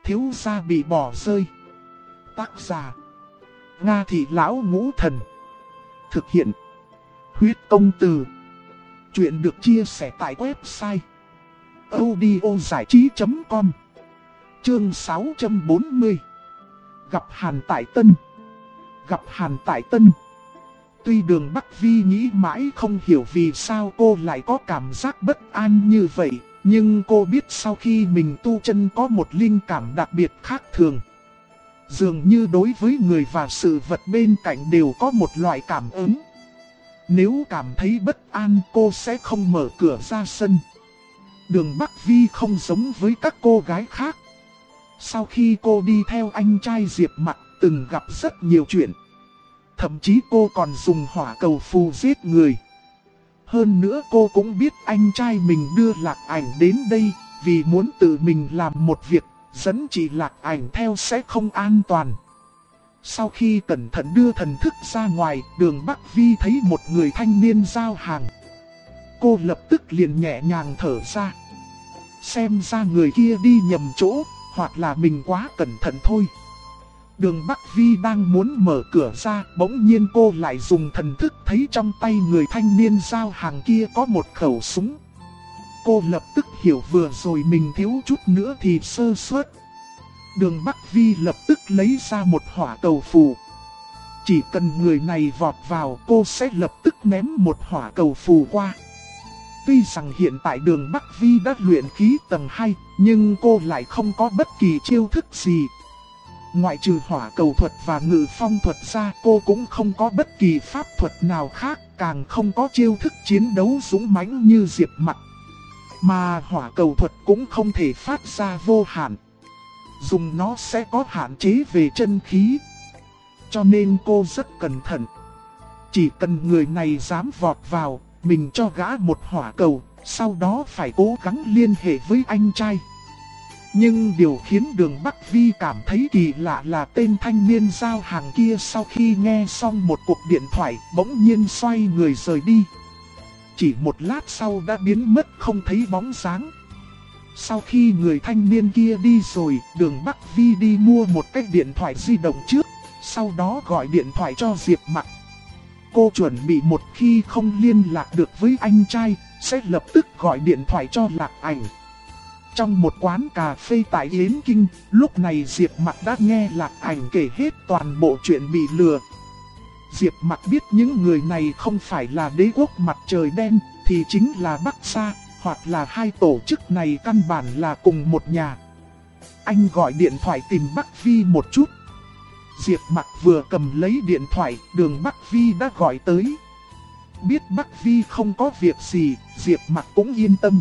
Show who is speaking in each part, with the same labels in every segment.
Speaker 1: Thiếu gia bị bỏ rơi. Tác giả: Nga Thị Lão Ngũ Thần. Thực hiện: Huyết Công Từ. Chuyện được chia sẻ tại website audiozảichí.com. Chương 640. Gặp Hàn Tại Tân. Gặp Hàn Tại Tân. Tuy Đường Bắc Vi nghĩ mãi không hiểu vì sao cô lại có cảm giác bất an như vậy, nhưng cô biết sau khi mình tu chân có một linh cảm đặc biệt khác thường. Dường như đối với người và sự vật bên cạnh đều có một loại cảm ứng. Nếu cảm thấy bất an, cô sẽ không mở cửa ra sân. Đường Bắc Vi không giống với các cô gái khác. Sau khi cô đi theo anh trai Diệp Mặc, từng gặp rất nhiều chuyện. Thậm chí cô còn dùng hỏa cầu phù giết người. Hơn nữa cô cũng biết anh trai mình đưa Lạc Ảnh đến đây vì muốn tự mình làm một việc, dẫn chị Lạc Ảnh theo sẽ không an toàn. Sau khi cẩn thận đưa thần thức ra ngoài, Đường Bắc Vi thấy một người thanh niên giao hàng. Cô lập tức liền nhẹ nhàng thở ra. Xem ra người kia đi nhầm chỗ, hoặc là mình quá cẩn thận thôi. Đường Bắc Vi đang muốn mở cửa ra, bỗng nhiên cô lại dùng thần thức thấy trong tay người thanh niên giao hàng kia có một khẩu súng. Cô lập tức hiểu vừa rồi mình thiếu chút nữa thì sơ suất. Đường Bắc Vi lập tức lấy ra một hỏa cầu phù. Chỉ cần người này vọt vào, cô sẽ lập tức ném một hỏa cầu phù qua. Tuy rằng hiện tại Đường Bắc Vi đã luyện khí tầng 2, nhưng cô lại không có bất kỳ chiêu thức gì. Ngoại trừ hỏa cầu thuật và ngự phong thuật ra, cô cũng không có bất kỳ pháp thuật nào khác, càng không có chiêu thức chiến đấu dũng mãnh như Diệp Mặc. Mà hỏa cầu thuật cũng không thể phát ra vô hạn. Dùng nó sẽ có hạn chế về chân khí. Cho nên cô rất cẩn thận. Chỉ cần người này dám vọt vào, mình cho gã một hỏa cầu, sau đó phải cố gắng liên hệ với anh trai. Nhưng điều khiến Đường Bắc Vi cảm thấy kỳ lạ là tên thanh niên giao hàng kia sau khi nghe xong một cuộc điện thoại, bỗng nhiên xoay người rời đi. Chỉ một lát sau đã biến mất không thấy bóng dáng. Sau khi người thanh niên kia đi rồi, Đường Bắc Vi đi mua một cái điện thoại di động trước, sau đó gọi điện thoại cho Diệp Mặc. Cô chuẩn bị một khi không liên lạc được với anh trai, sẽ lập tức gọi điện thoại cho Lạc Ảnh. Trong một quán cà phê tại Yến Kinh, lúc này Diệp Mặc đã nghe Lạc Ảnh kể hết toàn bộ chuyện bị lừa. Diệp Mặc biết những người này không phải là đế quốc mặt trời đen, thì chính là Bắc Sa, hoặc là hai tổ chức này căn bản là cùng một nhà. Anh gọi điện thoại tìm Bắc Vi một chút. Diệp Mặc vừa cầm lấy điện thoại, Đường Bắc Vi đã gọi tới. Biết Bắc Vi không có việc gì, Diệp Mặc cũng yên tâm.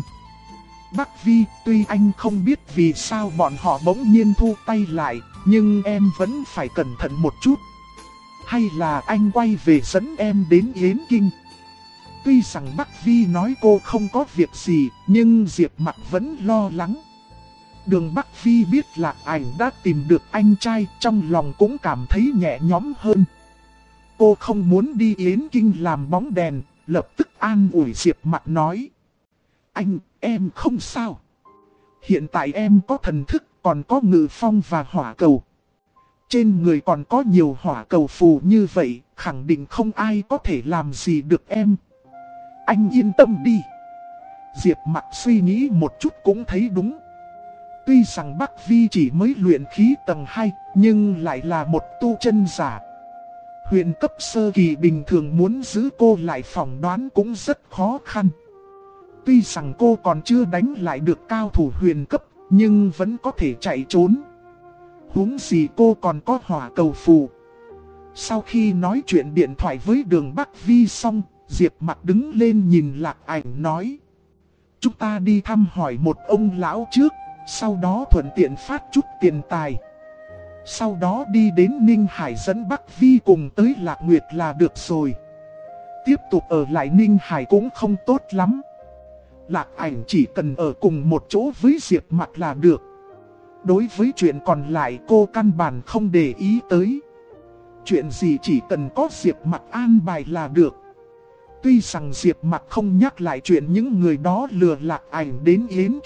Speaker 1: Bắc Vi, tuy anh không biết vì sao bọn họ bỗng nhiên thu tay lại, nhưng em vẫn phải cẩn thận một chút. Hay là anh quay về dẫn em đến Yến Kinh? Tuy rằng Bắc Vi nói cô không có việc gì, nhưng Diệp Mặc vẫn lo lắng. Đường Bắc Vi biết Lạc Ảnh đã tìm được anh trai, trong lòng cũng cảm thấy nhẹ nhõm hơn. Cô không muốn đi Yến Kinh làm bóng đèn, lập tức an ủi Diệp Mặc nói. Anh, em không sao. Hiện tại em có thần thức, còn có ngự phong và hỏa cầu. Trên người còn có nhiều hỏa cầu phù như vậy, khẳng định không ai có thể làm gì được em. Anh yên tâm đi. Diệp Mặc suy nghĩ một chút cũng thấy đúng. Tuy rằng Bắc Vi chỉ mới luyện khí tầng 2, nhưng lại là một tu chân giả. Huyền cấp sơ kỳ bình thường muốn giữ cô lại phỏng đoán cũng rất khó khăn. Tuy rằng cô còn chưa đánh lại được cao thủ huyền cấp, nhưng vẫn có thể chạy trốn. Huống gì cô còn có hỏa cầu phù. Sau khi nói chuyện điện thoại với Đường Bắc Vi xong, Diệp Mặc đứng lên nhìn Lạc Ảnh nói. Chúng ta đi thăm hỏi một ông lão trước, sau đó thuận tiện phát chút tiền tài. Sau đó đi đến Ninh Hải dẫn Bắc Vi cùng tới Lạc Nguyệt là được rồi. Tiếp tục ở lại Ninh Hải cũng không tốt lắm. Lạc Ảnh chỉ cần ở cùng một chỗ với Diệp Mặc là được. Đối với chuyện còn lại cô căn bản không để ý tới. Chuyện gì chỉ cần có Diệp Mặc an bài là được. Tuy rằng Diệp Mặc không nhắc lại chuyện những người đó lừa Lạc Ảnh đến Yến Kinh,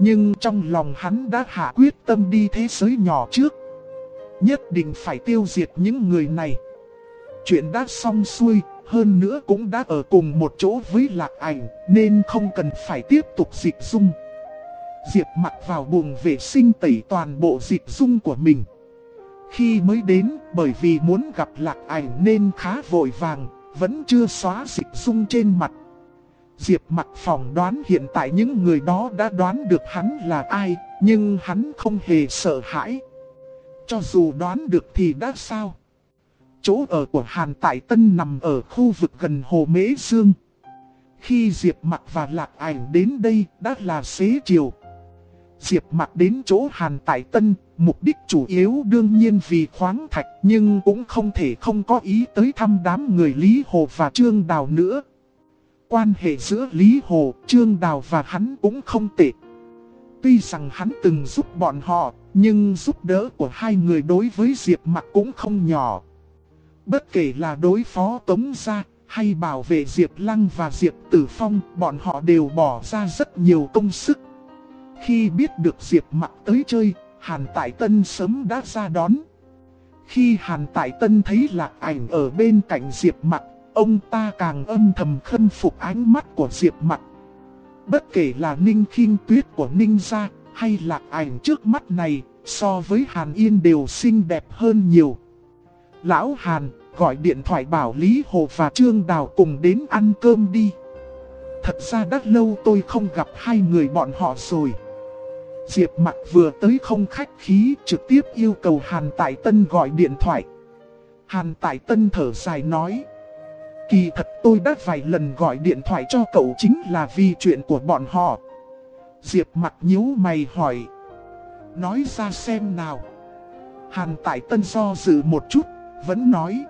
Speaker 1: Nhưng trong lòng hắn đã hạ quyết tâm đi thế giới nhỏ trước. Nhất định phải tiêu diệt những người này. Chuyện đã xong xuôi, hơn nữa cũng đã ở cùng một chỗ với Lạc Ảnh, nên không cần phải tiếp tục dịch dung. Diệp mặc vào buồng vệ sinh tẩy toàn bộ dịch dung của mình. Khi mới đến, bởi vì muốn gặp Lạc Ảnh nên khá vội vàng, vẫn chưa xóa dịch dung trên mặt. Diệp mặc phỏng đoán hiện tại những người đó đã đoán được hắn là ai, nhưng hắn không hề sợ hãi. Cho dù đoán được thì đã sao? Chỗ ở của Hàn Tại Tân nằm ở khu vực gần Hồ Mễ Dương. Khi Diệp mặc và Lạc Ảnh đến đây đã là xế chiều. Diệp mặc đến chỗ Hàn Tại Tân, mục đích chủ yếu đương nhiên vì khoáng thạch, nhưng cũng không thể không có ý tới thăm đám người Lý Hồ và Trương Đào nữa. Quan hệ giữa Lý Hồ, Trương Đào và hắn cũng không tệ. Tuy rằng hắn từng giúp bọn họ, nhưng giúp đỡ của hai người đối với Diệp mặc cũng không nhỏ. Bất kể là đối phó Tống Gia, hay bảo vệ Diệp Lăng và Diệp Tử Phong, bọn họ đều bỏ ra rất nhiều công sức. Khi biết được Diệp mặc tới chơi, Hàn Tại Tân sớm đã ra đón. Khi Hàn Tại Tân thấy Lạc Ảnh ở bên cạnh Diệp mặc, ông ta càng âm thầm khâm phục ánh mắt của Diệp mặc. Bất kể là Ninh Khinh Tuyết của Ninh Gia, hay Lạc Ảnh trước mắt này, so với Hàn Yên đều xinh đẹp hơn nhiều. Lão Hàn, gọi điện thoại bảo Lý Hồ và Trương Đào cùng đến ăn cơm đi. Thật ra đã lâu tôi không gặp hai người bọn họ rồi. Diệp mặc vừa tới không khách khí, trực tiếp yêu cầu Hàn Tại Tân gọi điện thoại. Hàn Tại Tân thở dài nói: kỳ thật tôi đã vài lần gọi điện thoại cho cậu chính là vì chuyện của bọn họ. Diệp mặc nhíu mày hỏi: nói ra xem nào. Hàn Tại Tân do dự một chút, vẫn nói: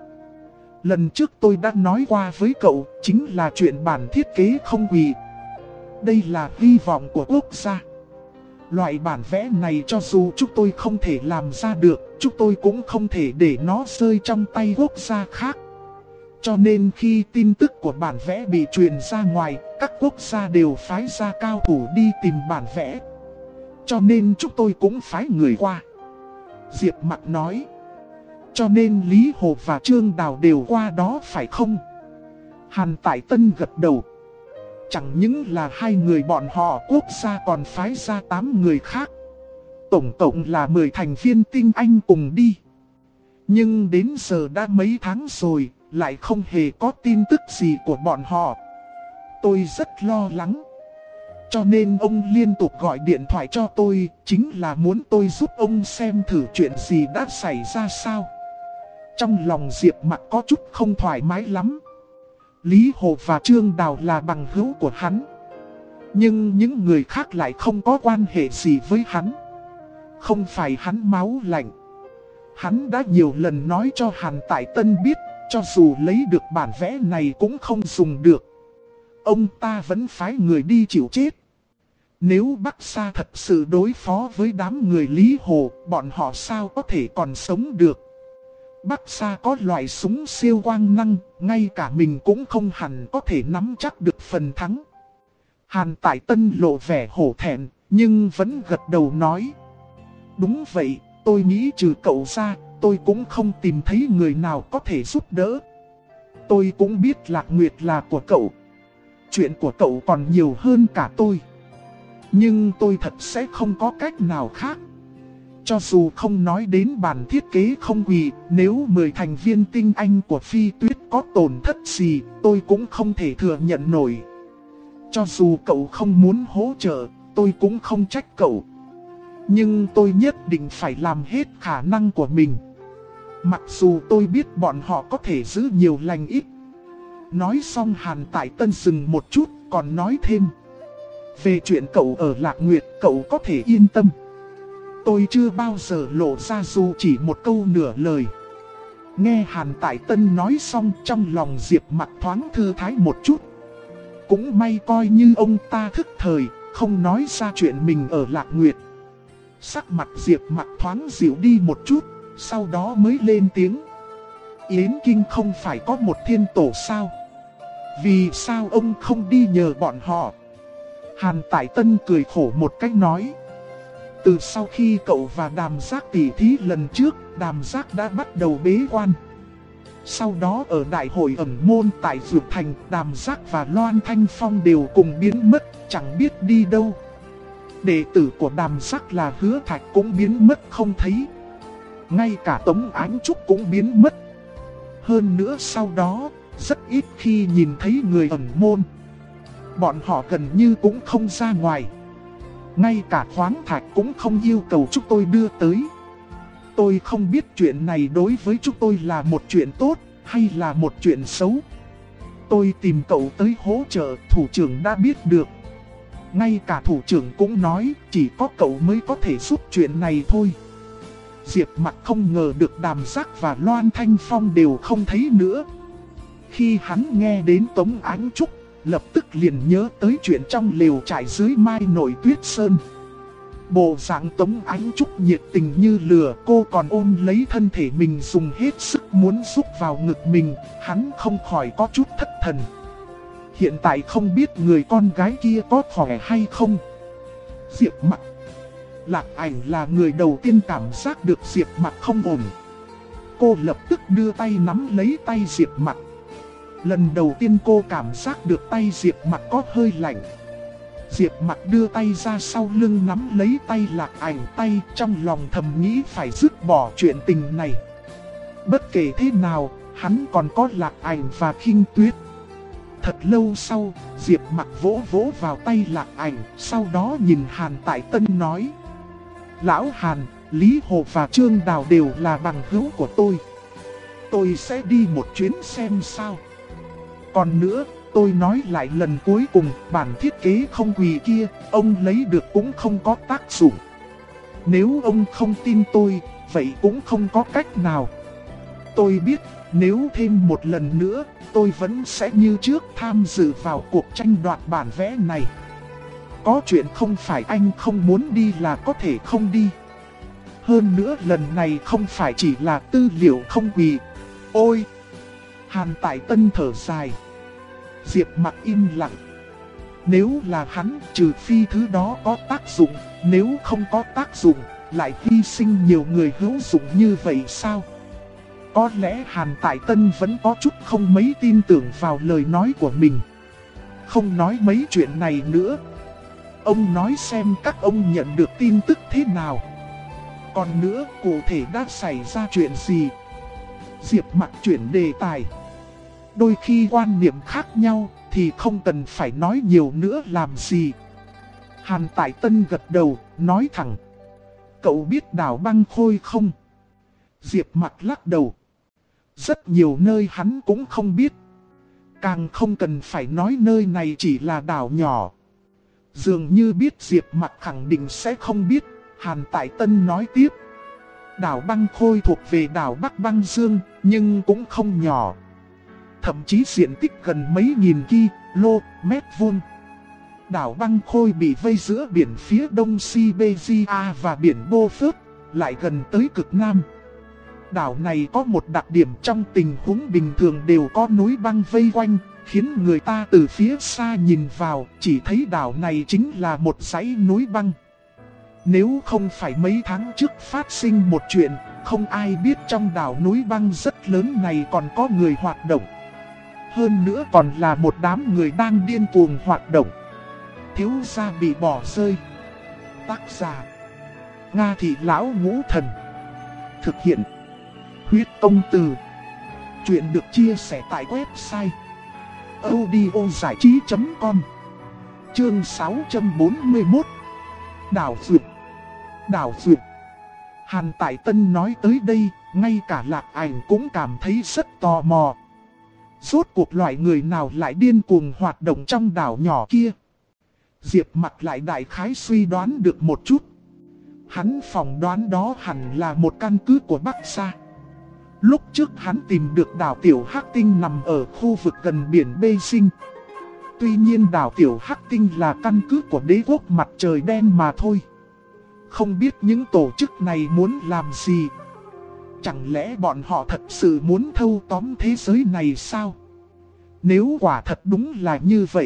Speaker 1: lần trước tôi đã nói qua với cậu, chính là chuyện bản thiết kế không hủy. Đây là hy vọng của quốc gia. Loại bản vẽ này cho dù chúng tôi không thể làm ra được, chúng tôi cũng không thể để nó rơi trong tay quốc gia khác. Cho nên khi tin tức của bản vẽ bị truyền ra ngoài, các quốc gia đều phái ra cao thủ đi tìm bản vẽ. Cho nên chúng tôi cũng phái người qua. Diệp mặc nói: cho nên Lý Hồ và Trương Đào đều qua đó phải không? Hàn Tại Tân gật đầu. Chẳng những là hai người bọn họ, quốc gia còn phái ra 8 người khác. Tổng cộng là 10 thành viên tinh anh cùng đi. Nhưng đến giờ đã mấy tháng rồi, lại không hề có tin tức gì của bọn họ. Tôi rất lo lắng. Cho nên ông liên tục gọi điện thoại cho tôi, chính là muốn tôi giúp ông xem thử chuyện gì đã xảy ra sao. Trong lòng Diệp mặc có chút không thoải mái lắm. Lý Hồ và Trương Đào là bằng hữu của hắn. Nhưng những người khác lại không có quan hệ gì với hắn. Không phải hắn máu lạnh. Hắn đã nhiều lần nói cho Hàn Tại Tân biết, cho dù lấy được bản vẽ này cũng không dùng được. Ông ta vẫn phái người đi chịu chết. Nếu Bắc Sa thật sự đối phó với đám người Lý Hồ, bọn họ sao có thể còn sống được. Bắc Sa có loại súng siêu quang năng, ngay cả mình cũng không hẳn có thể nắm chắc được phần thắng. Hàn Tại Tân lộ vẻ hổ thẹn, nhưng vẫn gật đầu nói: đúng vậy, tôi nghĩ trừ cậu ra, tôi cũng không tìm thấy người nào có thể giúp đỡ. Tôi cũng biết Lạc Nguyệt là của cậu. Chuyện của cậu còn nhiều hơn cả tôi. Nhưng tôi thật sẽ không có cách nào khác. Cho dù không nói đến bản thiết kế không hủy, nếu 10 thành viên tinh anh của Phi Tuyết có tổn thất gì, tôi cũng không thể thừa nhận nổi. Cho dù cậu không muốn hỗ trợ, tôi cũng không trách cậu. Nhưng tôi nhất định phải làm hết khả năng của mình. Mặc dù tôi biết bọn họ có thể giữ nhiều lành ít. Nói xong Hàn Tại Tân dừng một chút, còn nói thêm: về chuyện cậu ở Lạc Nguyệt, cậu có thể yên tâm. Tôi chưa bao giờ lộ ra dù chỉ một câu nửa lời. Nghe Hàn Tại Tân nói xong, trong lòng Diệp mặc thoáng thư thái một chút. Cũng may coi như ông ta thức thời, không nói ra chuyện mình ở Lạc Nguyệt. Sắc mặt Diệp mặc thoáng dịu đi một chút, sau đó mới lên tiếng: Yến Kinh không phải có một thiên tổ sao? Vì sao ông không đi nhờ bọn họ? Hàn Tại Tân cười khổ một cách nói. Từ sau khi cậu và Đàm Giác tỉ thí lần trước, Đàm Giác đã bắt đầu bế quan. Sau đó ở đại hội ẩn môn tại Dược Thành, Đàm Giác và Loan Thanh Phong đều cùng biến mất, chẳng biết đi đâu. Đệ tử của Đàm Giác là Hứa Thạch cũng biến mất không thấy. Ngay cả Tống Ánh Trúc cũng biến mất. Hơn nữa sau đó, rất ít khi nhìn thấy người ẩn môn. Bọn họ gần như cũng không ra ngoài. Ngay cả Khoáng Thạch cũng không yêu cầu chúng tôi đưa tới. Tôi không biết chuyện này đối với chúng tôi là một chuyện tốt hay là một chuyện xấu. Tôi tìm cậu tới hỗ trợ, thủ trưởng đã biết được. Ngay cả thủ trưởng cũng nói chỉ có cậu mới có thể giúp chuyện này thôi. Diệp Mặc không ngờ được Đàm Giác và Loan Thanh Phong đều không thấy nữa. Khi hắn nghe đến Tống Ánh Trúc, lập tức liền nhớ tới chuyện trong lều trại dưới Mai Nội Tuyết Sơn. Bộ dạng Tống Ánh Trúc nhiệt tình như lửa, cô còn ôm lấy thân thể mình dùng hết sức muốn rúc vào ngực mình, hắn không khỏi có chút thất thần. Hiện tại không biết người con gái kia có khỏe hay không. Diệp Mặc. Lạc Ảnh là người đầu tiên cảm giác được Diệp Mặc không ổn. Cô lập tức đưa tay nắm lấy tay Diệp Mặc. Lần đầu tiên cô cảm giác được tay Diệp Mặc có hơi lạnh. Diệp Mặc đưa tay ra sau lưng nắm lấy tay Lạc Ảnh, tay trong lòng thầm nghĩ phải dứt bỏ chuyện tình này. Bất kể thế nào, hắn còn có Lạc Ảnh và Khinh Tuyết. Thật lâu sau, Diệp Mặc vỗ vỗ vào tay Lạc Ảnh, sau đó nhìn Hàn Tại Tân nói. Lão Hàn, Lý Hồ và Trương Đào đều là bằng hữu của tôi. Tôi sẽ đi một chuyến xem sao. Còn nữa, tôi nói lại lần cuối cùng, bản thiết kế không quỳ kia, ông lấy được cũng không có tác dụng. Nếu ông không tin tôi, vậy cũng không có cách nào. Tôi biết, nếu thêm một lần nữa, tôi vẫn sẽ như trước tham dự vào cuộc tranh đoạt bản vẽ này. Có chuyện không phải anh không muốn đi là có thể không đi. Hơn nữa lần này không phải chỉ là tư liệu không quỳ. Ôi! Hàn Tại Tân thở dài. Diệp Mặc im lặng. Nếu là hắn, trừ phi thứ đó có tác dụng, nếu không có tác dụng, lại hy sinh nhiều người hữu dụng như vậy sao? Có lẽ Hàn Tại Tân vẫn có chút không mấy tin tưởng vào lời nói của mình. Không nói mấy chuyện này nữa. Ông nói xem các ông nhận được tin tức thế nào. Còn nữa, cụ thể đã xảy ra chuyện gì? Diệp Mặc chuyển đề tài. Đôi khi quan niệm khác nhau thì không cần phải nói nhiều nữa làm gì. Hàn Tại Tân gật đầu, nói thẳng. Cậu biết đảo Băng Khôi không? Diệp Mặc lắc đầu. Rất nhiều nơi hắn cũng không biết. Càng không cần phải nói nơi này chỉ là đảo nhỏ. Dường như biết Diệp Mặc khẳng định sẽ không biết. Hàn Tại Tân nói tiếp. Đảo Băng Khôi thuộc về đảo Bắc Băng Dương, nhưng cũng không nhỏ. Thậm chí diện tích gần mấy nghìn km vuông. Đảo Băng Khôi bị vây giữa biển phía đông Siberia và biển Bofut, lại gần tới cực nam. Đảo này có một đặc điểm trong tình huống bình thường đều có núi băng vây quanh, khiến người ta từ phía xa nhìn vào chỉ thấy đảo này chính là một dãy núi băng. Nếu không phải mấy tháng trước phát sinh một chuyện, không ai biết trong đảo núi băng rất lớn này còn có người hoạt động. Hơn nữa còn là một đám người đang điên cuồng hoạt động. Thiếu gia bị bỏ rơi. Tác giả: Nga Thị Lão Ngũ Thần. Thực hiện: Huyết Công Từ. Chuyện được chia sẻ tại website audiozảichí.com. Chương 641. Đảo Dược. Đảo Dược. Hàn Tại Tân nói tới đây, ngay cả Lạc Ảnh cũng cảm thấy rất tò mò. Rốt cuộc loại người nào lại điên cuồng hoạt động trong đảo nhỏ kia? Diệp Mặc lại đại khái suy đoán được một chút. Hắn phỏng đoán đó hẳn là một căn cứ của Bắc Sa. Lúc trước hắn tìm được đảo Tiểu Hắc Tinh nằm ở khu vực gần biển Bê Sinh. Tuy nhiên đảo Tiểu Hắc Tinh là căn cứ của đế quốc mặt trời đen mà thôi. Không biết những tổ chức này muốn làm gì. Chẳng lẽ bọn họ thật sự muốn thâu tóm thế giới này sao? Nếu quả thật đúng là như vậy,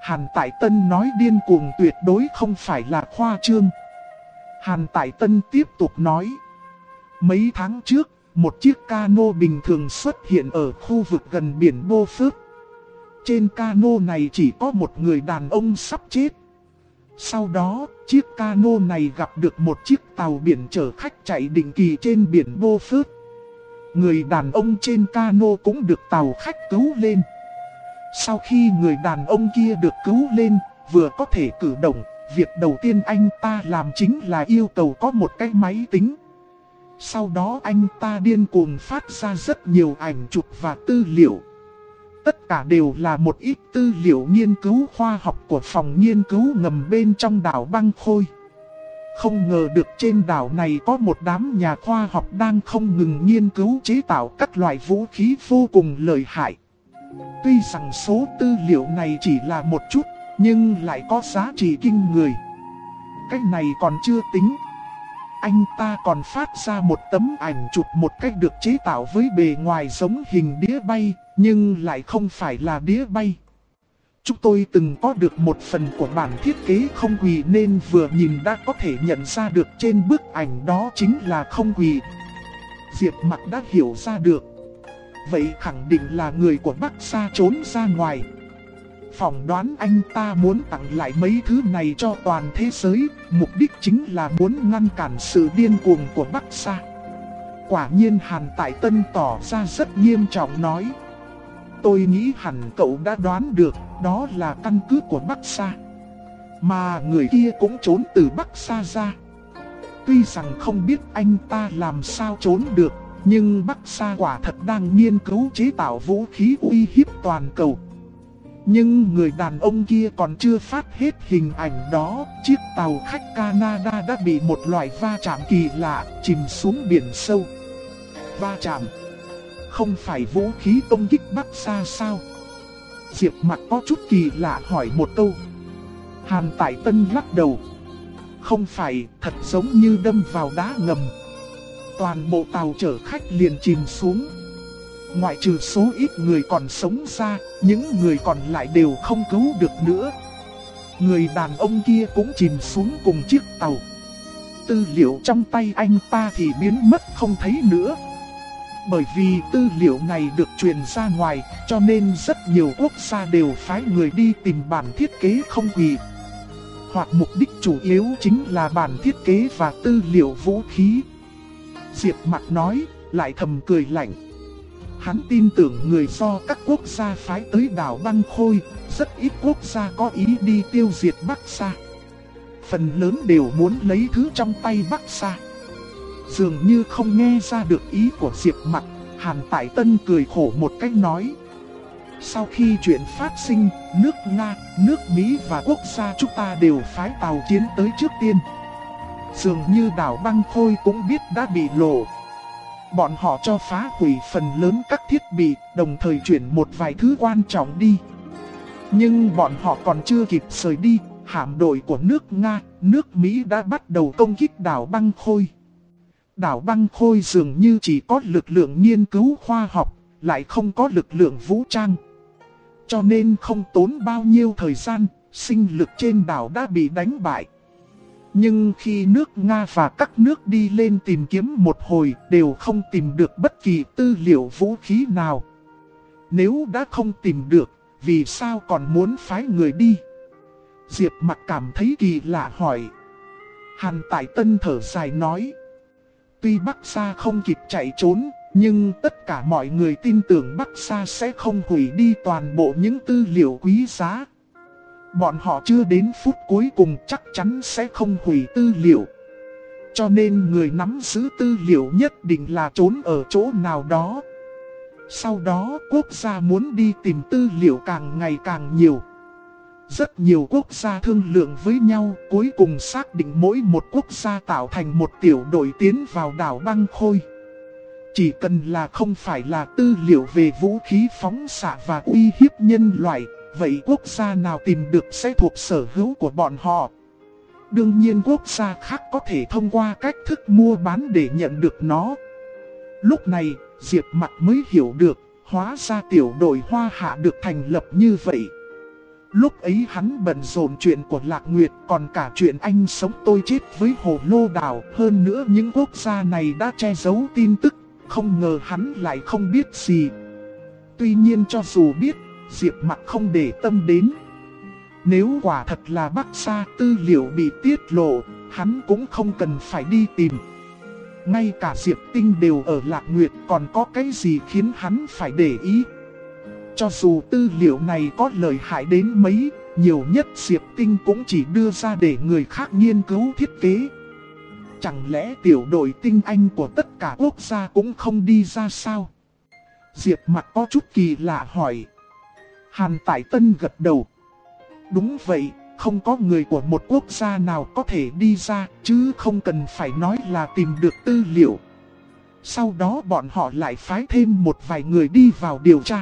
Speaker 1: Hàn Tại Tân nói điên cuồng tuyệt đối không phải là khoa trương. Hàn Tại Tân tiếp tục nói. Mấy tháng trước, một chiếc cano bình thường xuất hiện ở khu vực gần biển Bô Phước. Trên cano này chỉ có một người đàn ông sắp chết. Sau đó, chiếc cano này gặp được một chiếc tàu biển chở khách chạy định kỳ trên biển Bô Phước. Người đàn ông trên cano cũng được tàu khách cứu lên. Sau khi người đàn ông kia được cứu lên, vừa có thể cử động, việc đầu tiên anh ta làm chính là yêu cầu có một cái máy tính. Sau đó anh ta điên cuồng phát ra rất nhiều ảnh chụp và tư liệu. Tất cả đều là một ít tư liệu nghiên cứu khoa học của phòng nghiên cứu ngầm bên trong đảo Băng Khôi. Không ngờ được trên đảo này có một đám nhà khoa học đang không ngừng nghiên cứu chế tạo các loại vũ khí vô cùng lợi hại. Tuy rằng số tư liệu này chỉ là một chút, nhưng lại có giá trị kinh người. Cái này còn chưa tính. Anh ta còn phát ra một tấm ảnh chụp một cách được chế tạo với bề ngoài giống hình đĩa bay, nhưng lại không phải là đĩa bay. Chúng tôi từng có được một phần của bản thiết kế không quỳ nên vừa nhìn đã có thể nhận ra được trên bức ảnh đó chính là không quỳ. Diệp Mặc đã hiểu ra được. Vậy khẳng định là người của Bắc Sa trốn ra ngoài. Phỏng đoán anh ta muốn tặng lại mấy thứ này cho toàn thế giới, mục đích chính là muốn ngăn cản sự điên cuồng của Bắc Sa. Quả nhiên Hàn Tại Tân tỏ ra rất nghiêm trọng nói. Tôi nghĩ hẳn cậu đã đoán được, đó là căn cứ của Bắc Sa. Mà người kia cũng trốn từ Bắc Sa ra. Tuy rằng không biết anh ta làm sao trốn được, nhưng Bắc Sa quả thật đang nghiên cứu chế tạo vũ khí uy hiếp toàn cầu. Nhưng người đàn ông kia còn chưa phát hết hình ảnh đó, chiếc tàu khách Canada đã bị một loại va chạm kỳ lạ, chìm xuống biển sâu. Va chạm? Không phải vũ khí công kích Bắc Sa sao? Diệp Mặc có chút kỳ lạ hỏi một câu. Hàn Tại Tân lắc đầu. Không phải, thật giống như đâm vào đá ngầm. Toàn bộ tàu chở khách liền chìm xuống. Ngoại trừ số ít người còn sống ra, những người còn lại đều không cứu được nữa. Người đàn ông kia cũng chìm xuống cùng chiếc tàu. Tư liệu trong tay anh ta thì biến mất không thấy nữa. Bởi vì tư liệu này được truyền ra ngoài, cho nên rất nhiều quốc gia đều phái người đi tìm bản thiết kế không quỳ. Hoặc mục đích chủ yếu chính là bản thiết kế và tư liệu vũ khí. Diệp Mặc nói, lại thầm cười lạnh. Hắn tin tưởng người do các quốc gia phái tới đảo Băng Khôi, rất ít quốc gia có ý đi tiêu diệt Bắc Sa. Phần lớn đều muốn lấy thứ trong tay Bắc Sa. Dường như không nghe ra được ý của Diệp Mặc, Hàn Tại Tân cười khổ một cách nói. Sau khi chuyện phát sinh, nước Nga, nước Mỹ và quốc gia chúng ta đều phái tàu chiến tới trước tiên. Dường như đảo Băng Khôi cũng biết đã bị lộ. Bọn họ cho phá hủy phần lớn các thiết bị, đồng thời chuyển một vài thứ quan trọng đi. Nhưng bọn họ còn chưa kịp rời đi, hạm đội của nước Nga, nước Mỹ đã bắt đầu công kích đảo Băng Khôi. Đảo Băng Khôi dường như chỉ có lực lượng nghiên cứu khoa học, lại không có lực lượng vũ trang. Cho nên không tốn bao nhiêu thời gian, sinh lực trên đảo đã bị đánh bại. Nhưng khi nước Nga và các nước đi lên tìm kiếm một hồi đều không tìm được bất kỳ tư liệu vũ khí nào. Nếu đã không tìm được, vì sao còn muốn phái người đi? Diệp Mặc cảm thấy kỳ lạ hỏi. Hàn Tại Tân thở dài nói. Tuy Bắc Sa không kịp chạy trốn, nhưng tất cả mọi người tin tưởng Bắc Sa sẽ không hủy đi toàn bộ những tư liệu quý giá. Bọn họ chưa đến phút cuối cùng chắc chắn sẽ không hủy tư liệu. Cho nên người nắm giữ tư liệu nhất định là trốn ở chỗ nào đó. Sau đó quốc gia muốn đi tìm tư liệu càng ngày càng nhiều. Rất nhiều quốc gia thương lượng với nhau, cuối cùng xác định mỗi một quốc gia tạo thành một tiểu đội tiến vào đảo Băng Khôi. Chỉ cần là không phải là tư liệu về vũ khí phóng xạ và uy hiếp nhân loại, vậy quốc gia nào tìm được sẽ thuộc sở hữu của bọn họ. Đương nhiên quốc gia khác có thể thông qua cách thức mua bán để nhận được nó. Lúc này, Diệp Mặc mới hiểu được, hóa ra tiểu đội Hoa Hạ được thành lập như vậy. Lúc ấy hắn bận rộn chuyện của Lạc Nguyệt, còn cả chuyện anh sống tôi chết với Hồ Lô Đảo. Hơn nữa những quốc gia này đã che giấu tin tức, không ngờ hắn lại không biết gì. Tuy nhiên cho dù biết, Diệp Mặc không để tâm đến. Nếu quả thật là Bắc Sa tư liệu bị tiết lộ, hắn cũng không cần phải đi tìm. Ngay cả Diệp Tinh đều ở Lạc Nguyệt, còn có cái gì khiến hắn phải để ý. Cho dù tư liệu này có lợi hại đến mấy, nhiều nhất Diệp Tinh cũng chỉ đưa ra để người khác nghiên cứu thiết kế. Chẳng lẽ tiểu đội tinh anh của tất cả quốc gia cũng không đi ra sao? Diệp Mặc có chút kỳ lạ hỏi. Hàn Tại Tân gật đầu. Đúng vậy, không có người của một quốc gia nào có thể đi ra, chứ không cần phải nói là tìm được tư liệu. Sau đó bọn họ lại phái thêm một vài người đi vào điều tra.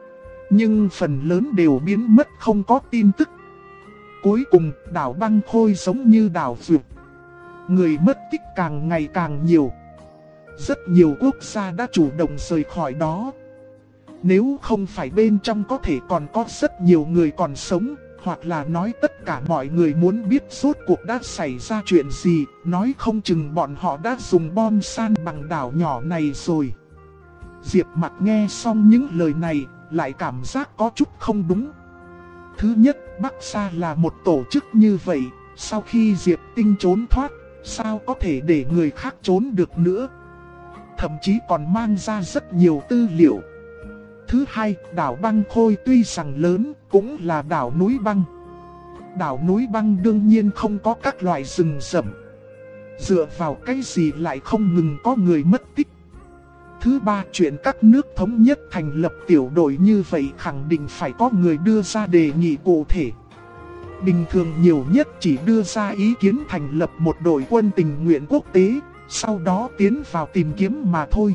Speaker 1: Nhưng phần lớn đều biến mất không có tin tức. Cuối cùng, đảo Băng Khôi giống như đảo Dược. Người mất tích càng ngày càng nhiều. Rất nhiều quốc gia đã chủ động rời khỏi đó. Nếu không phải bên trong có thể còn có rất nhiều người còn sống, hoặc là nói tất cả mọi người muốn biết rốt cuộc đã xảy ra chuyện gì, nói không chừng bọn họ đã dùng bom san bằng đảo nhỏ này rồi. Diệp Mặc nghe xong những lời này, lại cảm giác có chút không đúng. Thứ nhất, Bắc Sa là một tổ chức như vậy, sau khi Diệp Tinh trốn thoát, sao có thể để người khác trốn được nữa. Thậm chí còn mang ra rất nhiều tư liệu. Thứ hai, đảo Băng Khôi tuy rằng lớn, cũng là đảo núi băng. Đảo núi băng đương nhiên không có các loại rừng rậm. Dựa vào cái gì lại không ngừng có người mất tích. Thứ ba, chuyện các nước thống nhất thành lập tiểu đội như vậy khẳng định phải có người đưa ra đề nghị cụ thể. Bình thường nhiều nhất chỉ đưa ra ý kiến thành lập một đội quân tình nguyện quốc tế, sau đó tiến vào tìm kiếm mà thôi.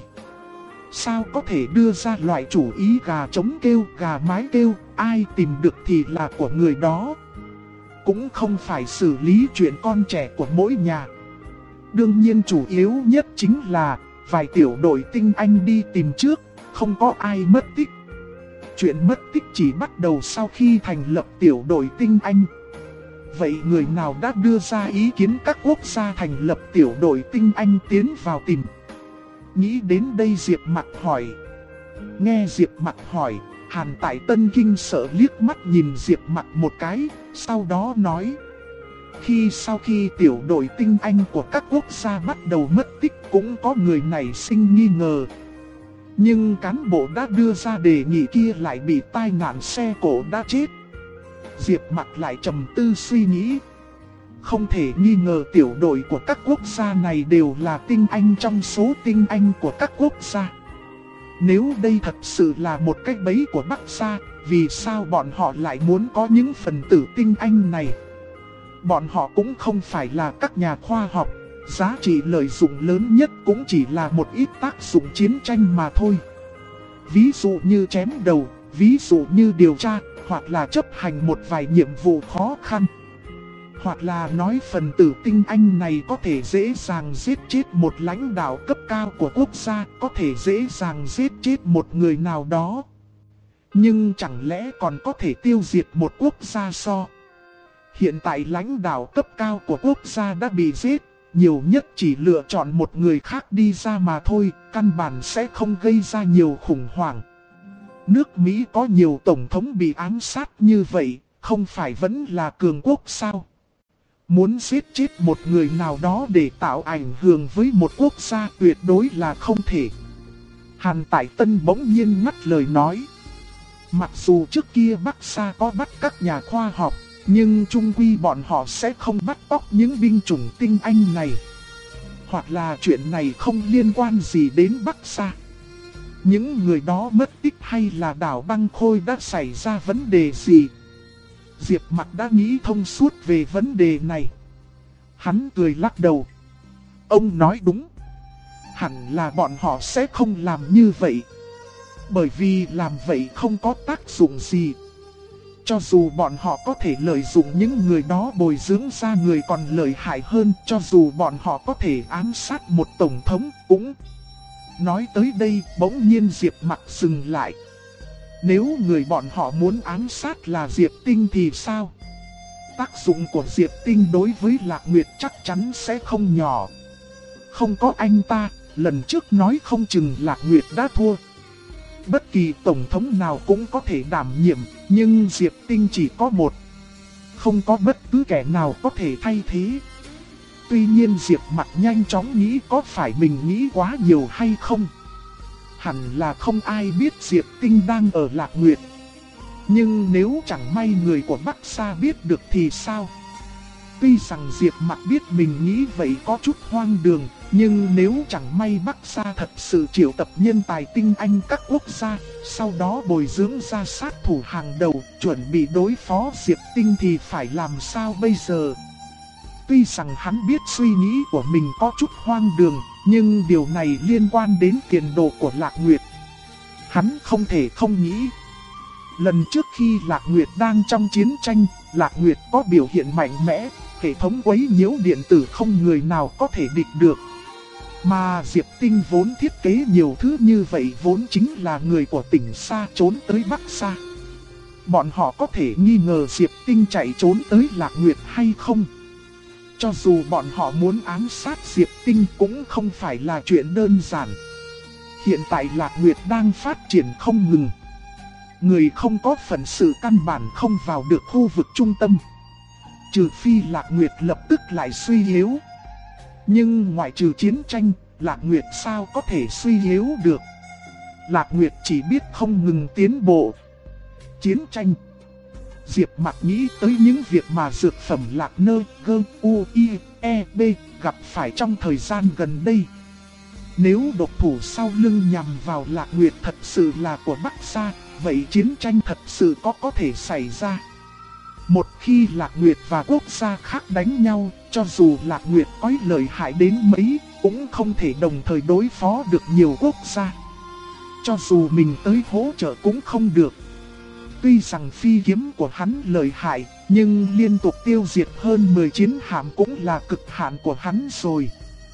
Speaker 1: Sao có thể đưa ra loại chủ ý gà trống kêu, gà mái kêu, ai tìm được thì là của người đó. Cũng không phải xử lý chuyện con trẻ của mỗi nhà. Đương nhiên chủ yếu nhất chính là vài tiểu đội tinh anh đi tìm trước, không có ai mất tích. Chuyện mất tích chỉ bắt đầu sau khi thành lập tiểu đội tinh anh. Vậy người nào đã đưa ra ý kiến các quốc gia thành lập tiểu đội tinh anh tiến vào tìm? Nghĩ đến đây Diệp Mặc hỏi. Nghe Diệp Mặc hỏi, Hàn Tại Tân kinh sợ liếc mắt nhìn Diệp Mặc một cái, sau đó nói. Sau khi tiểu đội tinh anh của các quốc gia bắt đầu mất tích cũng có người nảy sinh nghi ngờ. Nhưng cán bộ đã đưa ra đề nghị kia lại bị tai nạn xe cộ đã chết. Diệp Mặc lại trầm tư suy nghĩ. Không thể nghi ngờ tiểu đội của các quốc gia này đều là tinh anh trong số tinh anh của các quốc gia. Nếu đây thật sự là một cái bẫy của Bắc Sa, vì sao bọn họ lại muốn có những phần tử tinh anh này? Bọn họ cũng không phải là các nhà khoa học, giá trị lợi dụng lớn nhất cũng chỉ là một ít tác dụng chiến tranh mà thôi. Ví dụ như chém đầu, ví dụ như điều tra, hoặc là chấp hành một vài nhiệm vụ khó khăn. Hoặc là nói phần tử tinh anh này có thể dễ dàng giết chết một lãnh đạo cấp cao của quốc gia, có thể dễ dàng giết chết một người nào đó. Nhưng chẳng lẽ còn có thể tiêu diệt một quốc gia sao? Hiện tại lãnh đạo cấp cao của quốc gia đã bị giết, nhiều nhất chỉ lựa chọn một người khác đi ra mà thôi, căn bản sẽ không gây ra nhiều khủng hoảng. Nước Mỹ có nhiều tổng thống bị ám sát như vậy, không phải vẫn là cường quốc sao? Muốn giết chết một người nào đó để tạo ảnh hưởng với một quốc gia tuyệt đối là không thể. Hàn Tại Tân bỗng nhiên ngắt lời nói. Mặc dù trước kia Bắc Sa có bắt các nhà khoa học, nhưng chung quy bọn họ sẽ không bắt cóc những binh chủng tinh anh này. Hoặc là chuyện này không liên quan gì đến Bắc Sa. Những người đó mất tích hay là đảo Băng Khôi đã xảy ra vấn đề gì? Diệp Mặc đã nghĩ thông suốt về vấn đề này. Hắn cười lắc đầu. Ông nói đúng. Hẳn là bọn họ sẽ không làm như vậy. Bởi vì làm vậy không có tác dụng gì. Cho dù bọn họ có thể lợi dụng những người đó bồi dưỡng ra người còn lợi hại hơn, cho dù bọn họ có thể ám sát một tổng thống cũng... Nói tới đây bỗng nhiên Diệp Mặc dừng lại. Nếu người bọn họ muốn ám sát là Diệp Tinh thì sao? Tác dụng của Diệp Tinh đối với Lạc Nguyệt chắc chắn sẽ không nhỏ. Không có anh ta, lần trước nói không chừng Lạc Nguyệt đã thua. Bất kỳ tổng thống nào cũng có thể đảm nhiệm, nhưng Diệp Tinh chỉ có một. Không có bất cứ kẻ nào có thể thay thế. Tuy nhiên Diệp Mặc nhanh chóng nghĩ có phải mình nghĩ quá nhiều hay không. Hẳn là không ai biết Diệp Tinh đang ở Lạc Nguyệt. Nhưng nếu chẳng may người của Bắc Sa biết được thì sao? Tuy rằng Diệp Mặc biết mình nghĩ vậy có chút hoang đường, nhưng nếu chẳng may Bắc Sa thật sự triệu tập nhân tài tinh anh các quốc gia, sau đó bồi dưỡng ra sát thủ hàng đầu, chuẩn bị đối phó Diệp Tinh thì phải làm sao bây giờ? Tuy rằng hắn biết suy nghĩ của mình có chút hoang đường, nhưng điều này liên quan đến tiền đồ của Lạc Nguyệt. Hắn không thể không nghĩ. Lần trước khi Lạc Nguyệt đang trong chiến tranh, Lạc Nguyệt có biểu hiện mạnh mẽ, hệ thống quấy nhiễu điện tử không người nào có thể địch được. Mà Diệp Tinh vốn thiết kế nhiều thứ như vậy vốn chính là người của tỉnh xa trốn tới Bắc Sa. Bọn họ có thể nghi ngờ Diệp Tinh chạy trốn tới Lạc Nguyệt hay không? Cho dù bọn họ muốn ám sát Diệp Tinh cũng không phải là chuyện đơn giản. Hiện tại Lạc Nguyệt đang phát triển không ngừng. Người không có phận sự căn bản không vào được khu vực trung tâm. Trừ phi Lạc Nguyệt lập tức lại suy yếu. Nhưng ngoại trừ chiến tranh, Lạc Nguyệt sao có thể suy yếu được? Lạc Nguyệt chỉ biết không ngừng tiến bộ. Chiến tranh. Diệp Mặc nghĩ tới những việc mà dược phẩm Lạc Nơ, Gơ, U, I, E, B gặp phải trong thời gian gần đây. Nếu độc thủ sau lưng nhằm vào Lạc Nguyệt thật sự là của Bắc Sa, vậy chiến tranh thật sự có thể xảy ra. Một khi Lạc Nguyệt và quốc gia khác đánh nhau, cho dù Lạc Nguyệt có lợi hại đến mấy, cũng không thể đồng thời đối phó được nhiều quốc gia. Cho dù mình tới hỗ trợ cũng không được. Tuy rằng phi kiếm của hắn lợi hại, nhưng liên tục tiêu diệt hơn 10 chiến hạm cũng là cực hạn của hắn rồi.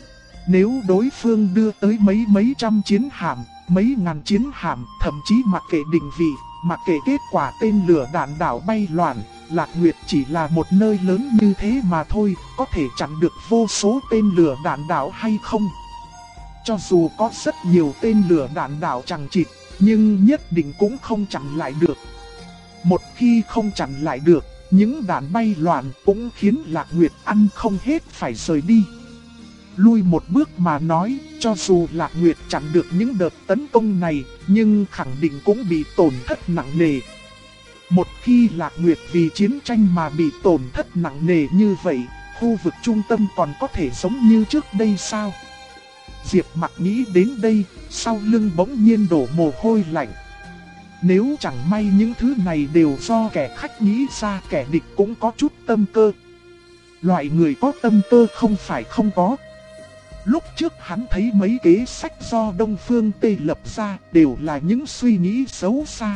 Speaker 1: Nếu đối phương đưa tới mấy trăm chiến hạm, mấy ngàn chiến hạm, thậm chí mặc kệ định vị, mặc kệ kết quả tên lửa đạn đạo bay loạn, Lạc Nguyệt chỉ là một nơi lớn như thế mà thôi, có thể chặn được vô số tên lửa đạn đạo hay không? Cho dù có rất nhiều tên lửa đạn đạo chằng chịt, nhưng nhất định cũng không chặn lại được. Một khi không chặn lại được, những đạn bay loạn cũng khiến Lạc Nguyệt ăn không hết phải rời đi. Lui một bước mà nói, cho dù Lạc Nguyệt chặn được những đợt tấn công này, nhưng khẳng định cũng bị tổn thất nặng nề. Một khi Lạc Nguyệt vì chiến tranh mà bị tổn thất nặng nề như vậy, khu vực trung tâm còn có thể giống như trước đây sao? Diệp Mặc nghĩ đến đây, sau lưng bỗng nhiên đổ mồ hôi lạnh. Nếu chẳng may những thứ này đều do kẻ khách nghĩ ra, kẻ địch cũng có chút tâm cơ. Loại người có tâm cơ không phải không có. Lúc trước hắn thấy mấy kế sách do Đông Phương Tây lập ra đều là những suy nghĩ xấu xa.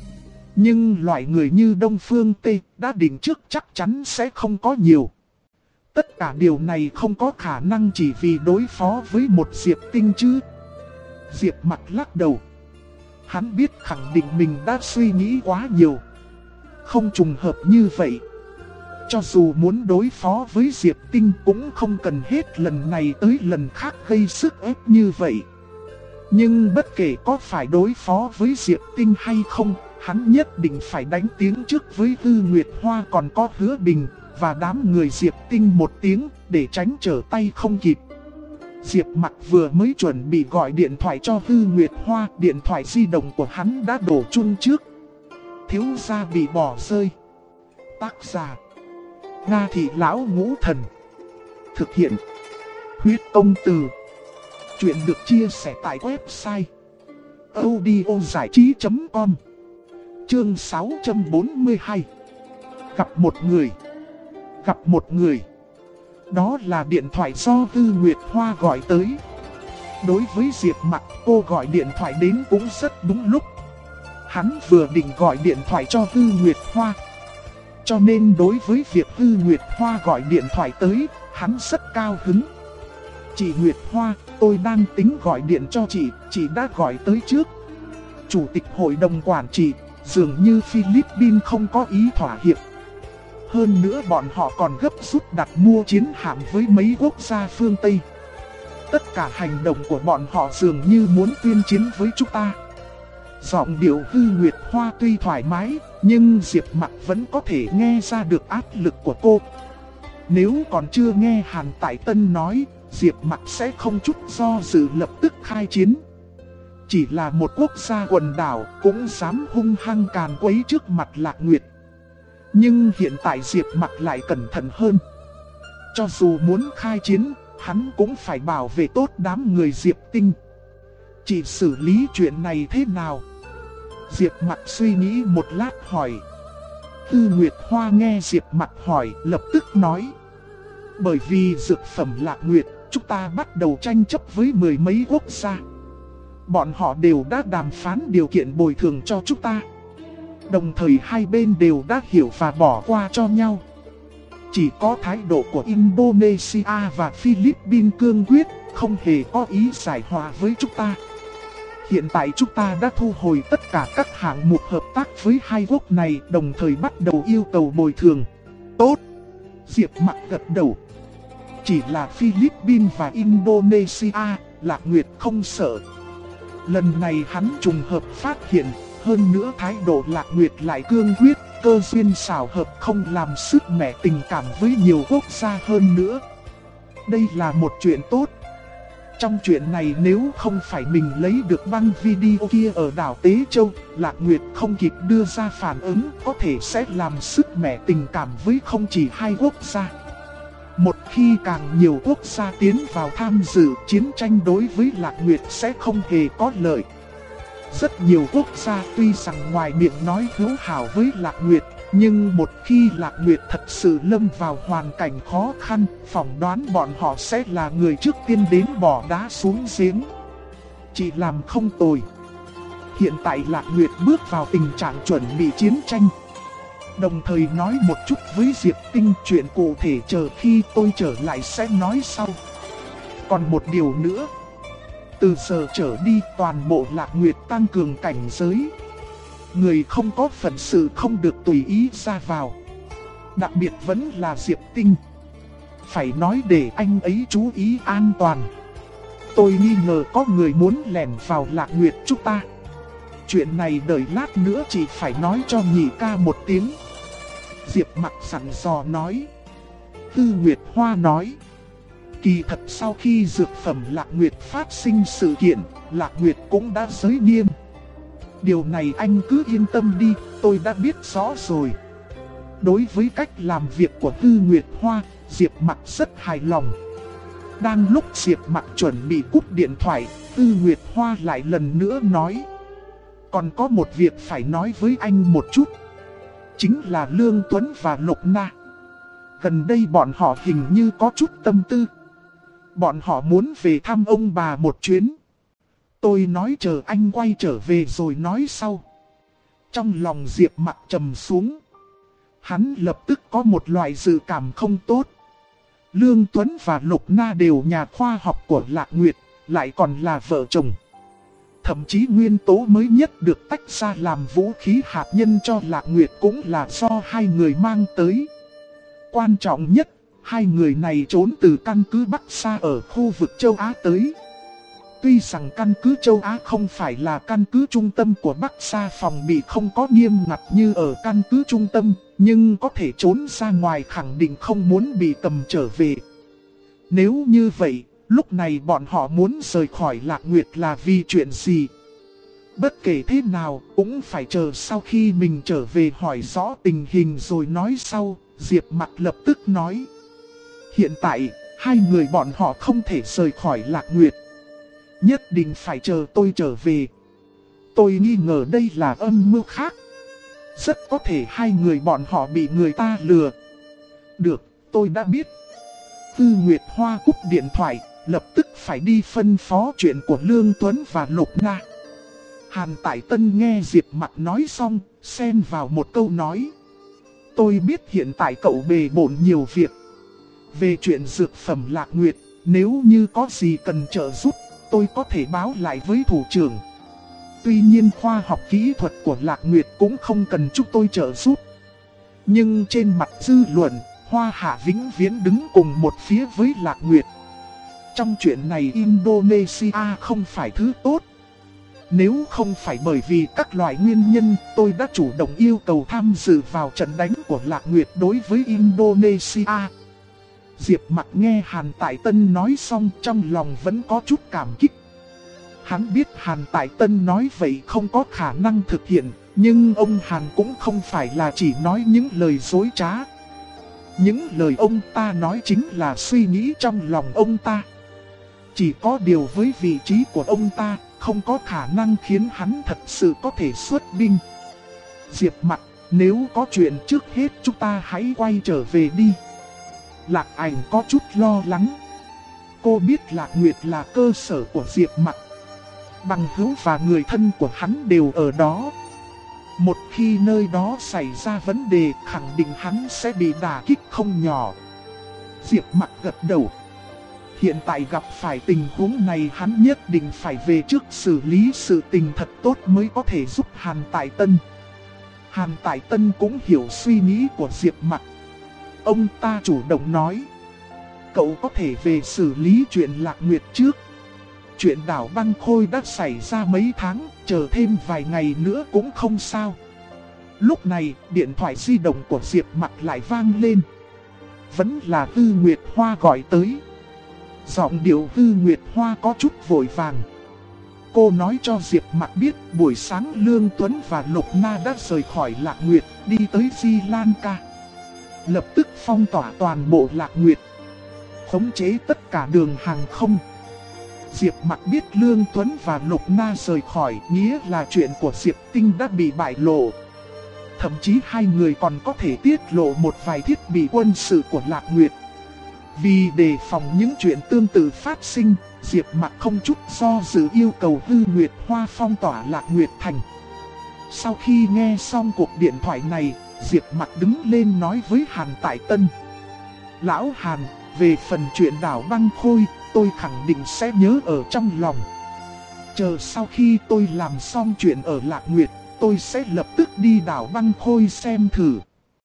Speaker 1: Nhưng loại người như Đông Phương Tây đã định trước chắc chắn sẽ không có nhiều. Tất cả điều này không có khả năng chỉ vì đối phó với một Diệp Tinh chứ. Diệp Mặc lắc đầu. Hắn biết khẳng định mình đã suy nghĩ quá nhiều. Không trùng hợp như vậy. Cho dù muốn đối phó với Diệp Tinh cũng không cần hết lần này tới lần khác gây sức ép như vậy. Nhưng bất kể có phải đối phó với Diệp Tinh hay không, hắn nhất định phải đánh tiếng trước với Tư Nguyệt Hoa còn có Hứa Bình và đám người Diệp Tinh một tiếng để tránh trở tay không kịp. Diệp Mặc vừa mới chuẩn bị gọi điện thoại cho Tư Nguyệt Hoa, điện thoại di động của hắn đã đổ chuông trước. Thiếu gia bị bỏ rơi. Tác giả Nga Thị Lão Ngũ Thần. Thực hiện Huyết Công Từ. Chuyện được chia sẻ tại website audiozảichí.com. Chương 642. Gặp một người. Gặp một người. Đó là điện thoại do Tư Nguyệt Hoa gọi tới. Đối với Diệp Mặc, cô gọi điện thoại đến cũng rất đúng lúc. Hắn vừa định gọi điện thoại cho Tư Nguyệt Hoa. Cho nên đối với việc Tư Nguyệt Hoa gọi điện thoại tới, hắn rất cao hứng. Chị Nguyệt Hoa, tôi đang tính gọi điện cho chị đã gọi tới trước. Chủ tịch hội đồng quản trị, Dường như Philippines không có ý thỏa hiệp. Hơn nữa bọn họ còn gấp rút đặt mua chiến hạm với mấy quốc gia phương Tây. Tất cả hành động của bọn họ dường như muốn tuyên chiến với chúng ta. Giọng điệu Hư Nguyệt Hoa tuy thoải mái, nhưng Diệp Mặc vẫn có thể nghe ra được áp lực của cô. Nếu còn chưa nghe Hàn Tại Tân nói, Diệp Mặc sẽ không chút do dự lập tức khai chiến. Chỉ là một quốc gia quần đảo cũng dám hung hăng càn quấy trước mặt Lạc Nguyệt. Nhưng hiện tại Diệp Mặc lại cẩn thận hơn. Cho dù muốn khai chiến, hắn cũng phải bảo vệ tốt đám người Diệp Tinh. Chỉ xử lý chuyện này thế nào? Diệp Mặc suy nghĩ một lát hỏi. Tư Nguyệt Hoa nghe Diệp Mặc hỏi lập tức nói. Bởi vì dược phẩm Lạc Nguyệt, chúng ta bắt đầu tranh chấp với mười mấy quốc gia. Bọn họ đều đã đàm phán điều kiện bồi thường cho chúng ta. Đồng thời hai bên đều đã hiểu và bỏ qua cho nhau. Chỉ có thái độ của Indonesia và Philippines cương quyết, không hề có ý giải hòa với chúng ta. Hiện tại chúng ta đã thu hồi tất cả các hạng mục hợp tác với hai quốc này, đồng thời bắt đầu yêu cầu bồi thường. Tốt! Diệp Mặc gật đầu. Chỉ là Philippines và Indonesia, Lạc Nguyệt không sợ. Lần này hắn trùng hợp phát hiện, hơn nữa thái độ Lạc Nguyệt lại cương quyết, cơ duyên xảo hợp không làm sứt mẻ tình cảm với nhiều quốc gia hơn nữa. Đây là một chuyện tốt. Trong chuyện này nếu không phải mình lấy được băng video kia ở đảo Tế Châu, Lạc Nguyệt không kịp đưa ra phản ứng, có thể sẽ làm sứt mẻ tình cảm với không chỉ hai quốc gia. Một khi càng nhiều quốc gia tiến vào tham dự, chiến tranh đối với Lạc Nguyệt sẽ không hề có lợi. Rất nhiều quốc gia tuy rằng ngoài miệng nói hữu hảo với Lạc Nguyệt, nhưng một khi Lạc Nguyệt thật sự lâm vào hoàn cảnh khó khăn, phỏng đoán bọn họ sẽ là người trước tiên đến bỏ đá xuống giếng. Chỉ làm không tồi. Hiện tại Lạc Nguyệt bước vào tình trạng chuẩn bị chiến tranh. Đồng thời nói một chút với Diệp Tinh, chuyện cụ thể chờ khi tôi trở lại sẽ nói sau. Còn một điều nữa. Từ giờ trở đi toàn bộ Lạc Nguyệt tăng cường cảnh giới. Người không có phận sự không được tùy ý ra vào. Đặc biệt vẫn là Diệp Tinh. Phải nói để anh ấy chú ý an toàn. Tôi nghi ngờ có người muốn lẻn vào Lạc Nguyệt chúng ta. Chuyện này đợi lát nữa chỉ phải nói cho nhị ca một tiếng. Diệp Mặc sẵn dò nói. Tư Nguyệt Hoa nói. Kỳ thật sau khi dược phẩm Lạc Nguyệt phát sinh sự kiện, Lạc Nguyệt cũng đã giới nghiêm. Điều này anh cứ yên tâm đi, tôi đã biết rõ rồi. Đối với cách làm việc của Tư Nguyệt Hoa, Diệp Mặc rất hài lòng. Đang lúc Diệp Mặc chuẩn bị cúp điện thoại, Tư Nguyệt Hoa lại lần nữa nói. Còn có một việc phải nói với anh một chút. Chính là Lương Tuấn và Lục Na. Gần đây bọn họ hình như có chút tâm tư. Bọn họ muốn về thăm ông bà một chuyến. Tôi nói chờ anh quay trở về rồi nói sau. Trong lòng Diệp Mặc trầm xuống. Hắn lập tức có một loại dự cảm không tốt. Lương Tuấn và Lục Na đều nhà khoa học của Lạc Nguyệt, lại còn là vợ chồng. Thậm chí nguyên tố mới nhất được tách ra làm vũ khí hạt nhân cho Lạc Nguyệt cũng là do hai người mang tới. Quan trọng nhất, hai người này trốn từ căn cứ Bắc Sa ở khu vực châu Á tới. Tuy rằng căn cứ châu Á không phải là căn cứ trung tâm của Bắc Sa phòng bị không có nghiêm ngặt như ở căn cứ trung tâm, nhưng có thể trốn ra ngoài khẳng định không muốn bị cầm trở về. Nếu như vậy, lúc này bọn họ muốn rời khỏi Lạc Nguyệt là vì chuyện gì? Bất kể thế nào, cũng phải chờ sau khi mình trở về hỏi rõ tình hình rồi nói sau. Diệp Mặc lập tức nói. Hiện tại, hai người bọn họ không thể rời khỏi Lạc Nguyệt. Nhất định phải chờ tôi trở về. Tôi nghi ngờ đây là âm mưu khác. Rất có thể hai người bọn họ bị người ta lừa. Được, tôi đã biết. Tư Nguyệt Hoa cúp điện thoại, lập tức phải đi phân phó chuyện của Lương Tuấn và Lục Na. Hàn Tại Tân nghe Diệp Mặc nói xong, xen vào một câu nói. Tôi biết hiện tại cậu bề bộn nhiều việc. Về chuyện dược phẩm Lạc Nguyệt, nếu như có gì cần trợ giúp, tôi có thể báo lại với thủ trưởng. Tuy nhiên khoa học kỹ thuật của Lạc Nguyệt cũng không cần chúng tôi trợ giúp. Nhưng trên mặt dư luận, Hoa Hạ vĩnh viễn đứng cùng một phía với Lạc Nguyệt. Trong chuyện này Indonesia không phải thứ tốt. Nếu không phải bởi vì các loại nguyên nhân, tôi đã chủ động yêu cầu tham dự vào trận đánh của Lạc Nguyệt đối với Indonesia. Diệp Mặc nghe Hàn Tại Tân nói xong, trong lòng vẫn có chút cảm kích. Hắn biết Hàn Tại Tân nói vậy không có khả năng thực hiện, nhưng ông Hàn cũng không phải là chỉ nói những lời dối trá. Những lời ông ta nói chính là suy nghĩ trong lòng ông ta. Chỉ có điều với vị trí của ông ta, không có khả năng khiến hắn thật sự có thể xuất binh. Diệp Mặc, nếu có chuyện trước hết chúng ta hãy quay trở về đi. Lạc Ảnh có chút lo lắng. Cô biết Lạc Nguyệt là cơ sở của Diệp Mặc. Bằng hữu và người thân của hắn đều ở đó. Một khi nơi đó xảy ra vấn đề, khẳng định hắn sẽ bị đả kích không nhỏ. Diệp Mặc gật đầu. Hiện tại gặp phải tình huống này, hắn nhất định phải về trước xử lý sự tình thật tốt mới có thể giúp Hàn Tại Tân. Hàn Tại Tân cũng hiểu suy nghĩ của Diệp Mặc. Ông ta chủ động nói, cậu có thể về xử lý chuyện Lạc Nguyệt trước. Chuyện đảo băng khôi đã xảy ra mấy tháng, chờ thêm vài ngày nữa cũng không sao. Lúc này, điện thoại di động của Diệp Mặc lại vang lên. Vẫn là Tư Nguyệt Hoa gọi tới. Giọng điệu Tư Nguyệt Hoa có chút vội vàng. Cô nói cho Diệp Mặc biết buổi sáng Lương Tuấn và Lục Na đã rời khỏi Lạc Nguyệt, đi tới Sri Lanka. Lập tức phong tỏa toàn bộ Lạc Nguyệt, khống chế tất cả đường hàng không. Diệp Mặc biết Lương Tuấn và Lục Na rời khỏi, nghĩa là chuyện của Diệp Tinh đã bị bại lộ. Thậm chí hai người còn có thể tiết lộ một vài thiết bị quân sự của Lạc Nguyệt. Vì đề phòng những chuyện tương tự phát sinh, Diệp Mặc không chút do dự yêu cầu Tư Nguyệt Hoa phong tỏa Lạc Nguyệt Thành. Sau khi nghe xong cuộc điện thoại này, Diệp Mặc đứng lên nói với Hàn Tại Tân. Lão Hàn, về phần chuyện đảo băng khôi, tôi khẳng định sẽ nhớ ở trong lòng. Chờ sau khi tôi làm xong chuyện ở Lạc Nguyệt, tôi sẽ lập tức đi đảo băng khôi xem thử.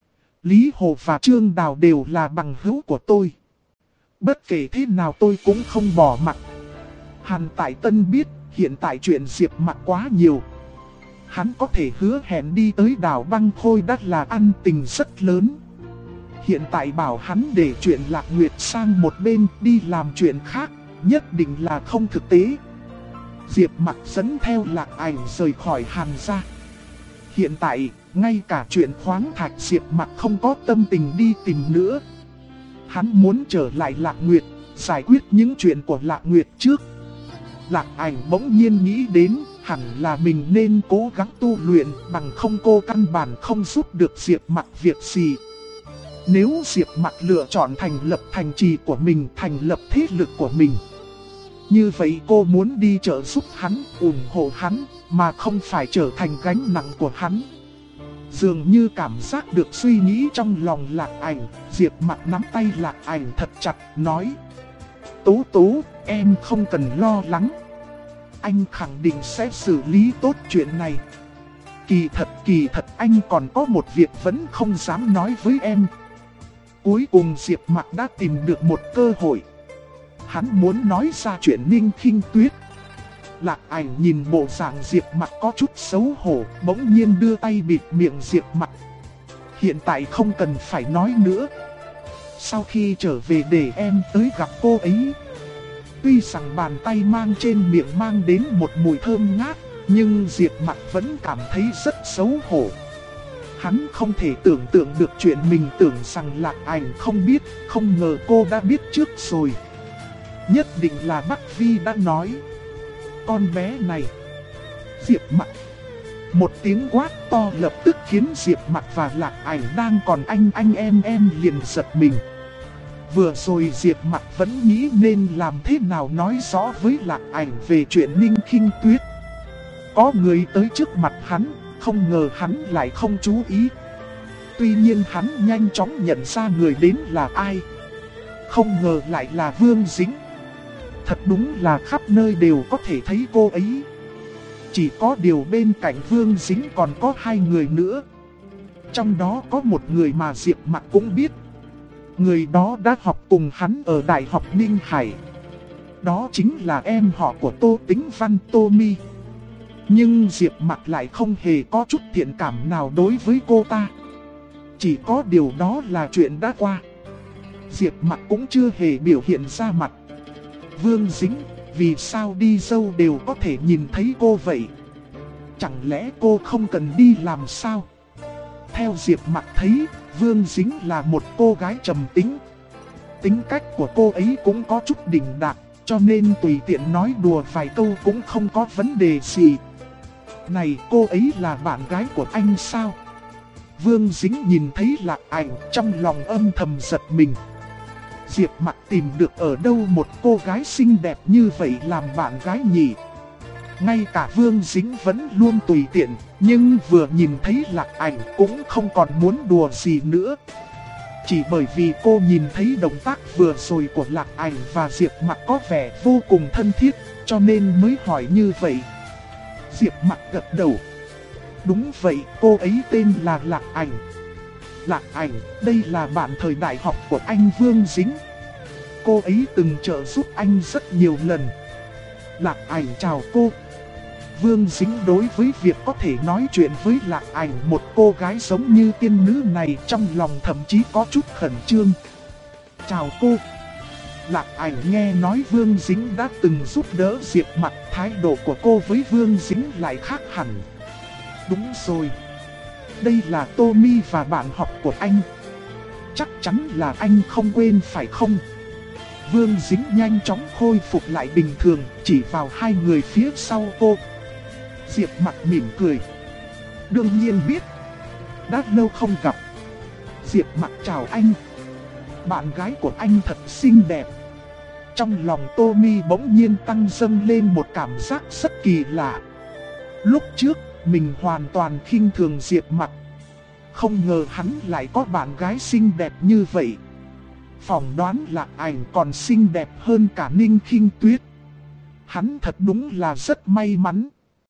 Speaker 1: Lý Hồ và Trương Đào đều là bằng hữu của tôi. Bất kể thế nào tôi cũng không bỏ mặc. Hàn Tại Tân biết hiện tại chuyện Diệp Mặc quá nhiều. Hắn có thể hứa hẹn đi tới đảo băng khôi đã là ăn tình rất lớn. Hiện tại bảo hắn để chuyện Lạc Nguyệt sang một bên đi làm chuyện khác, nhất định là không thực tế. Diệp Mặc dẫn theo Lạc Ảnh rời khỏi Hàn gia. Hiện tại, ngay cả chuyện khoáng thạch Diệp Mặc không có tâm tình đi tìm nữa. Hắn muốn trở lại Lạc Nguyệt, giải quyết những chuyện của Lạc Nguyệt trước. Lạc Ảnh bỗng nhiên nghĩ đến, hẳn là mình nên cố gắng tu luyện, bằng không cô căn bản không giúp được Diệp Mặc việc gì. Nếu Diệp Mặc lựa chọn thành lập thành trì của mình, thành lập thế lực của mình, như vậy cô muốn đi trợ giúp hắn, ủng hộ hắn, mà không phải trở thành gánh nặng của hắn. Dường như cảm giác được suy nghĩ trong lòng Lạc Ảnh, Diệp Mặc nắm tay Lạc Ảnh thật chặt, nói: Tú Tú, em không cần lo lắng. Anh khẳng định sẽ xử lý tốt chuyện này. Kỳ thật anh còn có một việc vẫn không dám nói với em. Cuối cùng Diệp Mặc đã tìm được một cơ hội. Hắn muốn nói ra chuyện Ninh Khinh Tuyết. Lạc Ảnh nhìn bộ dạng Diệp Mặc có chút xấu hổ, bỗng nhiên đưa tay bịt miệng Diệp Mặc. Hiện tại không cần phải nói nữa. Sau khi trở về để em tới gặp cô ấy. Tuy rằng bàn tay mang trên miệng mang đến một mùi thơm ngát, nhưng Diệp Mặc vẫn cảm thấy rất xấu hổ. Hắn không thể tưởng tượng được chuyện mình tưởng rằng Lạc Ảnh không biết, không ngờ cô đã biết trước rồi. Nhất định là Bắc Vi đã nói. Con bé này. Diệp Mặc. Một tiếng quát to lập tức khiến Diệp Mặc và Lạc Ảnh đang còn anh em liền giật mình. Vừa rồi Diệp Mặc vẫn nghĩ nên làm thế nào nói rõ với Lạc Ảnh về chuyện Ninh Khinh Tuyết. Có người tới trước mặt hắn, không ngờ hắn lại không chú ý. Tuy nhiên hắn nhanh chóng nhận ra người đến là ai. Không ngờ lại là Vương Dính. Thật đúng là khắp nơi đều có thể thấy cô ấy. Chỉ có điều bên cạnh Vương Dính còn có 2 người nữa. Trong đó có một người mà Diệp Mặc cũng biết. Người đó đã học cùng hắn ở Đại học Ninh Hải. Đó chính là em họ của Tô Tĩnh Văn, Tô Mi. Nhưng Diệp Mặc lại không hề có chút thiện cảm nào đối với cô ta. Chỉ có điều đó là chuyện đã qua. Diệp Mặc cũng chưa hề biểu hiện ra mặt. Vương Dính, vì sao đi dâu đều có thể nhìn thấy cô vậy? Chẳng lẽ cô không cần đi làm sao? Theo Diệp Mặc thấy, Vương Dính là một cô gái trầm tính. Tính cách của cô ấy cũng có chút đỉnh đạt, cho nên tùy tiện nói đùa vài câu cũng không có vấn đề gì. Này, cô ấy là bạn gái của anh sao? Vương Dính nhìn thấy Lạc Ảnh, trong lòng âm thầm giật mình. Diệp Mặc tìm được ở đâu một cô gái xinh đẹp như vậy làm bạn gái nhỉ? Ngay cả Vương Dính vẫn luôn tùy tiện, nhưng vừa nhìn thấy Lạc Ảnh cũng không còn muốn đùa gì nữa. Chỉ bởi vì cô nhìn thấy động tác vừa rồi của Lạc Ảnh và Diệp Mặc có vẻ vô cùng thân thiết, cho nên mới hỏi như vậy. Diệp Mặc gật đầu. Đúng vậy, cô ấy tên là Lạc Ảnh. Lạc Ảnh, đây là bạn thời đại học của anh Vương Dính. Cô ấy từng trợ giúp anh rất nhiều lần. Lạc Ảnh chào cô. Vương Dính đối với việc có thể nói chuyện với Lạc Ảnh, một cô gái giống như tiên nữ này, trong lòng thậm chí có chút khẩn trương. Chào cô. Lạc Ảnh nghe nói Vương Dính đã từng giúp đỡ Diệp Mặc, thái độ của cô với Vương Dính lại khác hẳn. Đúng rồi. Đây là Tô Mi và bạn học của anh. Chắc chắn là anh không quên phải không? Vương Dính nhanh chóng khôi phục lại bình thường, chỉ vào 2 người phía sau cô. Diệp Mặc mỉm cười. Đương nhiên biết. Đã lâu không gặp. Diệp Mặc chào anh. Bạn gái của anh thật xinh đẹp. Trong lòng Tô Mi bỗng nhiên tăng dâng lên một cảm giác rất kỳ lạ. Lúc trước, mình hoàn toàn khinh thường Diệp Mặc. Không ngờ hắn lại có bạn gái xinh đẹp như vậy. Phỏng đoán Lạc Ảnh còn xinh đẹp hơn cả Ninh Khinh Tuyết. Hắn thật đúng là rất may mắn.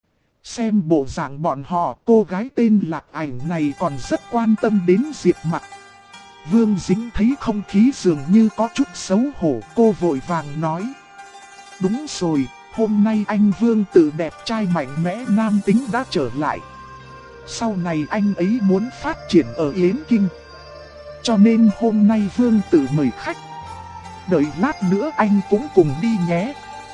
Speaker 1: Xem bộ dạng bọn họ, cô gái tên Lạc Ảnh này còn rất quan tâm đến Diệp Mặc. Vương Dính thấy không khí dường như có chút xấu hổ, cô vội vàng nói. Đúng rồi, hôm nay anh Vương Tử đẹp trai mạnh mẽ nam tính đã trở lại. Sau này anh ấy muốn phát triển ở Yến Kinh. Cho nên hôm nay Vương Tử mời khách. Đợi lát nữa anh cũng cùng đi nhé.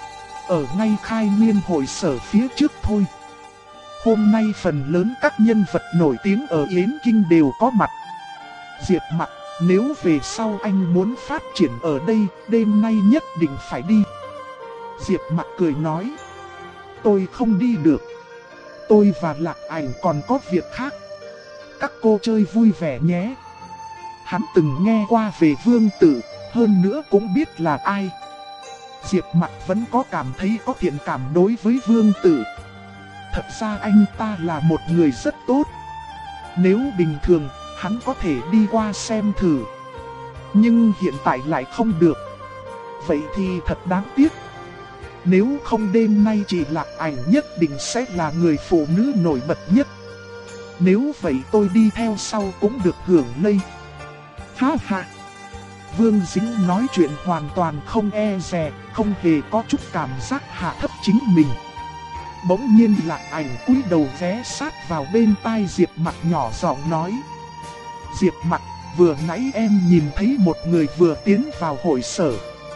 Speaker 1: Ở ngay khai nguyên hội sở phía trước thôi. Hôm nay phần lớn các nhân vật nổi tiếng ở Yến Kinh đều có mặt. Diệp Mặc, nếu về sau anh muốn phát triển ở đây, đêm nay nhất định phải đi. Diệp Mặc cười nói. Tôi không đi được. Tôi và Lạc Ảnh còn có việc khác. Các cô chơi vui vẻ nhé. Hắn từng nghe qua về Vương Tử, hơn nữa cũng biết là ai. Diệp Mặc vẫn có cảm thấy có thiện cảm đối với Vương Tử. Thật ra anh ta là một người rất tốt. Nếu bình thường, hắn có thể đi qua xem thử. Nhưng hiện tại lại không được. Vậy thì thật đáng tiếc. Nếu không đêm nay chị Lạc Ảnh nhất định sẽ là người phụ nữ nổi bật nhất. Nếu vậy tôi đi theo sau cũng được hưởng lây. Ha ha. Vương Dính nói chuyện hoàn toàn không e dè, không hề có chút cảm giác hạ thấp chính mình. Bỗng nhiên Lạc Ảnh cúi đầu ghé sát vào bên tai Diệp Mặc nhỏ giọng nói. Diệp Mặc, vừa nãy em nhìn thấy một người vừa tiến vào hội sở.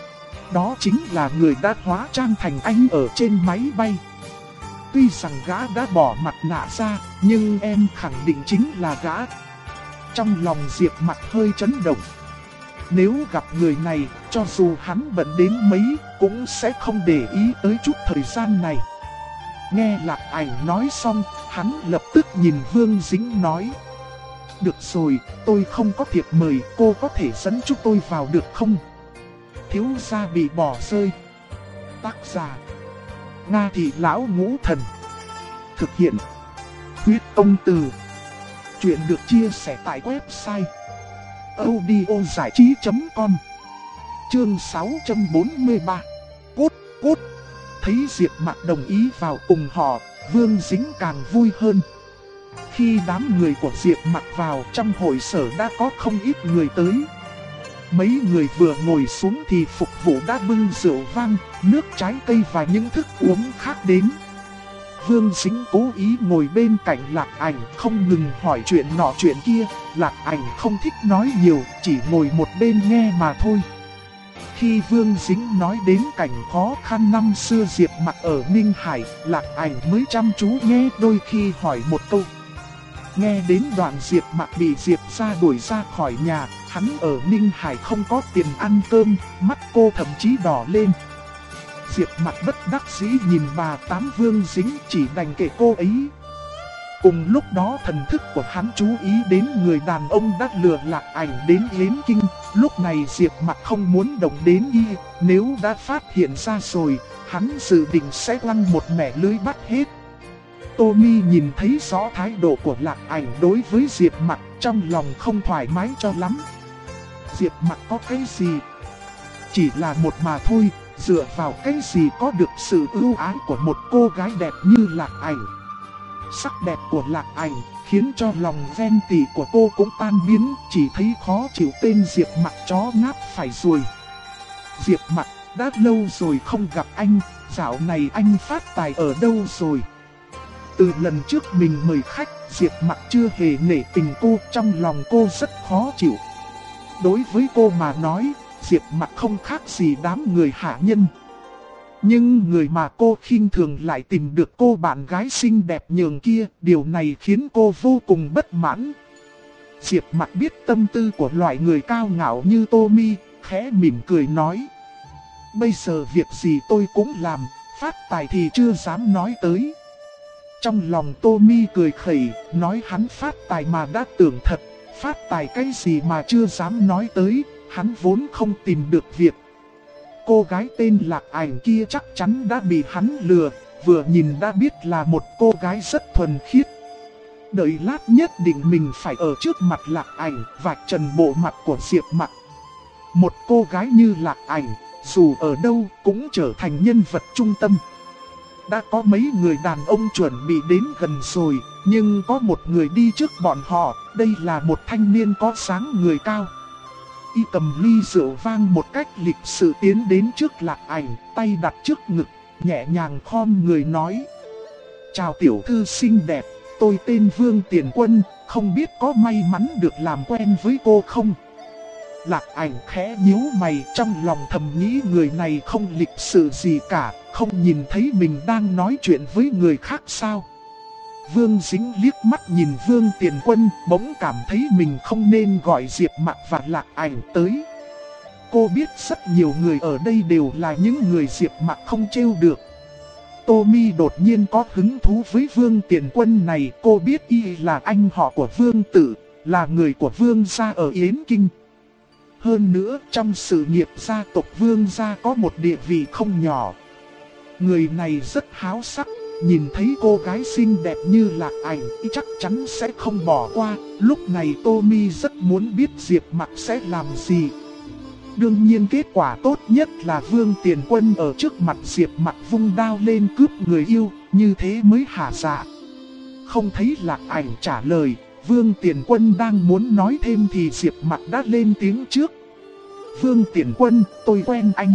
Speaker 1: Đó chính là người đã hóa trang thành anh ở trên máy bay. Tuy rằng gã đã bỏ mặt nạ ra, nhưng em khẳng định chính là gã. Trong lòng Diệp Mặc hơi chấn động. Nếu gặp người này, cho dù hắn bận đến mấy, cũng sẽ không để ý tới chút thời gian này. Nghe Lạc Ảnh nói xong, hắn lập tức nhìn Vương Dính nói. Được rồi, tôi không có thiệp mời, cô có thể dẫn chúng tôi vào được không? Thiếu gia bị bỏ rơi. Tác giả Nga Thị Lão Ngũ Thần. Thực hiện Huyết Công Từ. Chuyện được chia sẻ tại website audiozảichí.com. Chương 643. Cốt. Thấy Diệp Mặc đồng ý vào cùng họ, Vương Dính càng vui hơn. Khi đám người của Diệp Mặc vào, trong hội sở đã có không ít người tới. Mấy người vừa ngồi xuống thì phục vụ đã bưng rượu vang, nước trái cây và những thức uống khác đến. Vương Dính cố ý ngồi bên cạnh Lạc Ảnh, không ngừng hỏi chuyện nọ chuyện kia. Lạc Ảnh không thích nói nhiều, chỉ ngồi một bên nghe mà thôi. Khi Vương Dính nói đến cảnh khó khăn năm xưa Diệp Mặc ở Ninh Hải, Lạc Ảnh mới chăm chú nghe, đôi khi hỏi một câu. Nghe đến đoạn Diệp Mặc bị Diệp gia đuổi ra khỏi nhà, hắn ở Ninh Hải không có tiền ăn cơm, mắt cô thậm chí đỏ lên. Diệp Mặc bất đắc dĩ nhìn bà Tám Vương Dính, chỉ đành kệ cô ấy. Cùng lúc đó thần thức của hắn chú ý đến người đàn ông đã lừa Lạc Ảnh đến Yến Kinh. Lúc này Diệp Mặc không muốn động đến y, nếu đã phát hiện ra rồi, hắn dự định sẽ quăng một mẻ lưới bắt hết. Tommy nhìn thấy rõ thái độ của Lạc Ảnh đối với Diệp Mặc, trong lòng không thoải mái cho lắm. Diệp Mặc có cái gì? Chỉ là một mà thôi, dựa vào cái gì có được sự ưu ái của một cô gái đẹp như Lạc Ảnh. Sắc đẹp của Lạc Ảnh khiến cho lòng ghen tị của cô cũng tan biến, chỉ thấy khó chịu tên Diệp Mặc chó ngáp phải ruồi. Diệp Mặc, đã lâu rồi không gặp anh, dạo này anh phát tài ở đâu rồi? Từ lần trước mình mời khách, Diệp Mặc chưa hề nể tình cô, trong lòng cô rất khó chịu. Đối với cô mà nói, Diệp Mặc không khác gì đám người hạ nhân. Nhưng người mà cô khinh thường lại tìm được cô bạn gái xinh đẹp nhường kia, điều này khiến cô vô cùng bất mãn. Diệp Mặc biết tâm tư của loại người cao ngạo như Tommy, khẽ mỉm cười nói. Bây giờ việc gì tôi cũng làm, phát tài thì chưa dám nói tới. Trong lòng Tommy cười khẩy, nói hắn phát tài mà đã tưởng thật, phát tài cái gì mà chưa dám nói tới, hắn vốn không tìm được việc. Cô gái tên Lạc Ảnh kia chắc chắn đã bị hắn lừa, vừa nhìn đã biết là một cô gái rất thuần khiết. Đợi lát nhất định mình phải ở trước mặt Lạc Ảnh, vạch trần bộ mặt của Diệp Mặc. Một cô gái như Lạc Ảnh, dù ở đâu cũng trở thành nhân vật trung tâm. Đã có mấy người đàn ông chuẩn bị đến gần rồi, nhưng có một người đi trước bọn họ, đây là một thanh niên có dáng người cao. Y cầm ly rượu vang một cách lịch sự tiến đến trước Lạc Ảnh, tay đặt trước ngực, nhẹ nhàng khom người nói. Chào tiểu thư xinh đẹp, tôi tên Vương Tiền Quân, không biết có may mắn được làm quen với cô không? Lạc Ảnh khẽ nhíu mày, trong lòng thầm nghĩ người này không lịch sự gì cả, không nhìn thấy mình đang nói chuyện với người khác sao? Vương Dính liếc mắt nhìn Vương Tiền Quân, bỗng cảm thấy mình không nên gọi Diệp Mặc và Lạc Ảnh tới. Cô biết rất nhiều người ở đây đều là những người Diệp Mặc không trêu được. Tommy đột nhiên có hứng thú với Vương Tiền Quân này, cô biết y là anh họ của Vương Tử, là người của Vương gia ở Yến Kinh. Hơn nữa, trong sự nghiệp gia tộc Vương gia có một địa vị không nhỏ. Người này rất háo sắc, nhìn thấy cô gái xinh đẹp như Lạc Ảnh, chắc chắn sẽ không bỏ qua. Lúc này Tommy rất muốn biết Diệp Mặc sẽ làm gì. Đương nhiên kết quả tốt nhất là Vương Tiền Quân ở trước mặt Diệp Mặc vung đao lên cướp người yêu, như thế mới hả dạ. Không thấy Lạc Ảnh trả lời, Vương Tiền Quân đang muốn nói thêm thì Diệp Mặc đã lên tiếng trước. Vương Tiền Quân, tôi quen anh.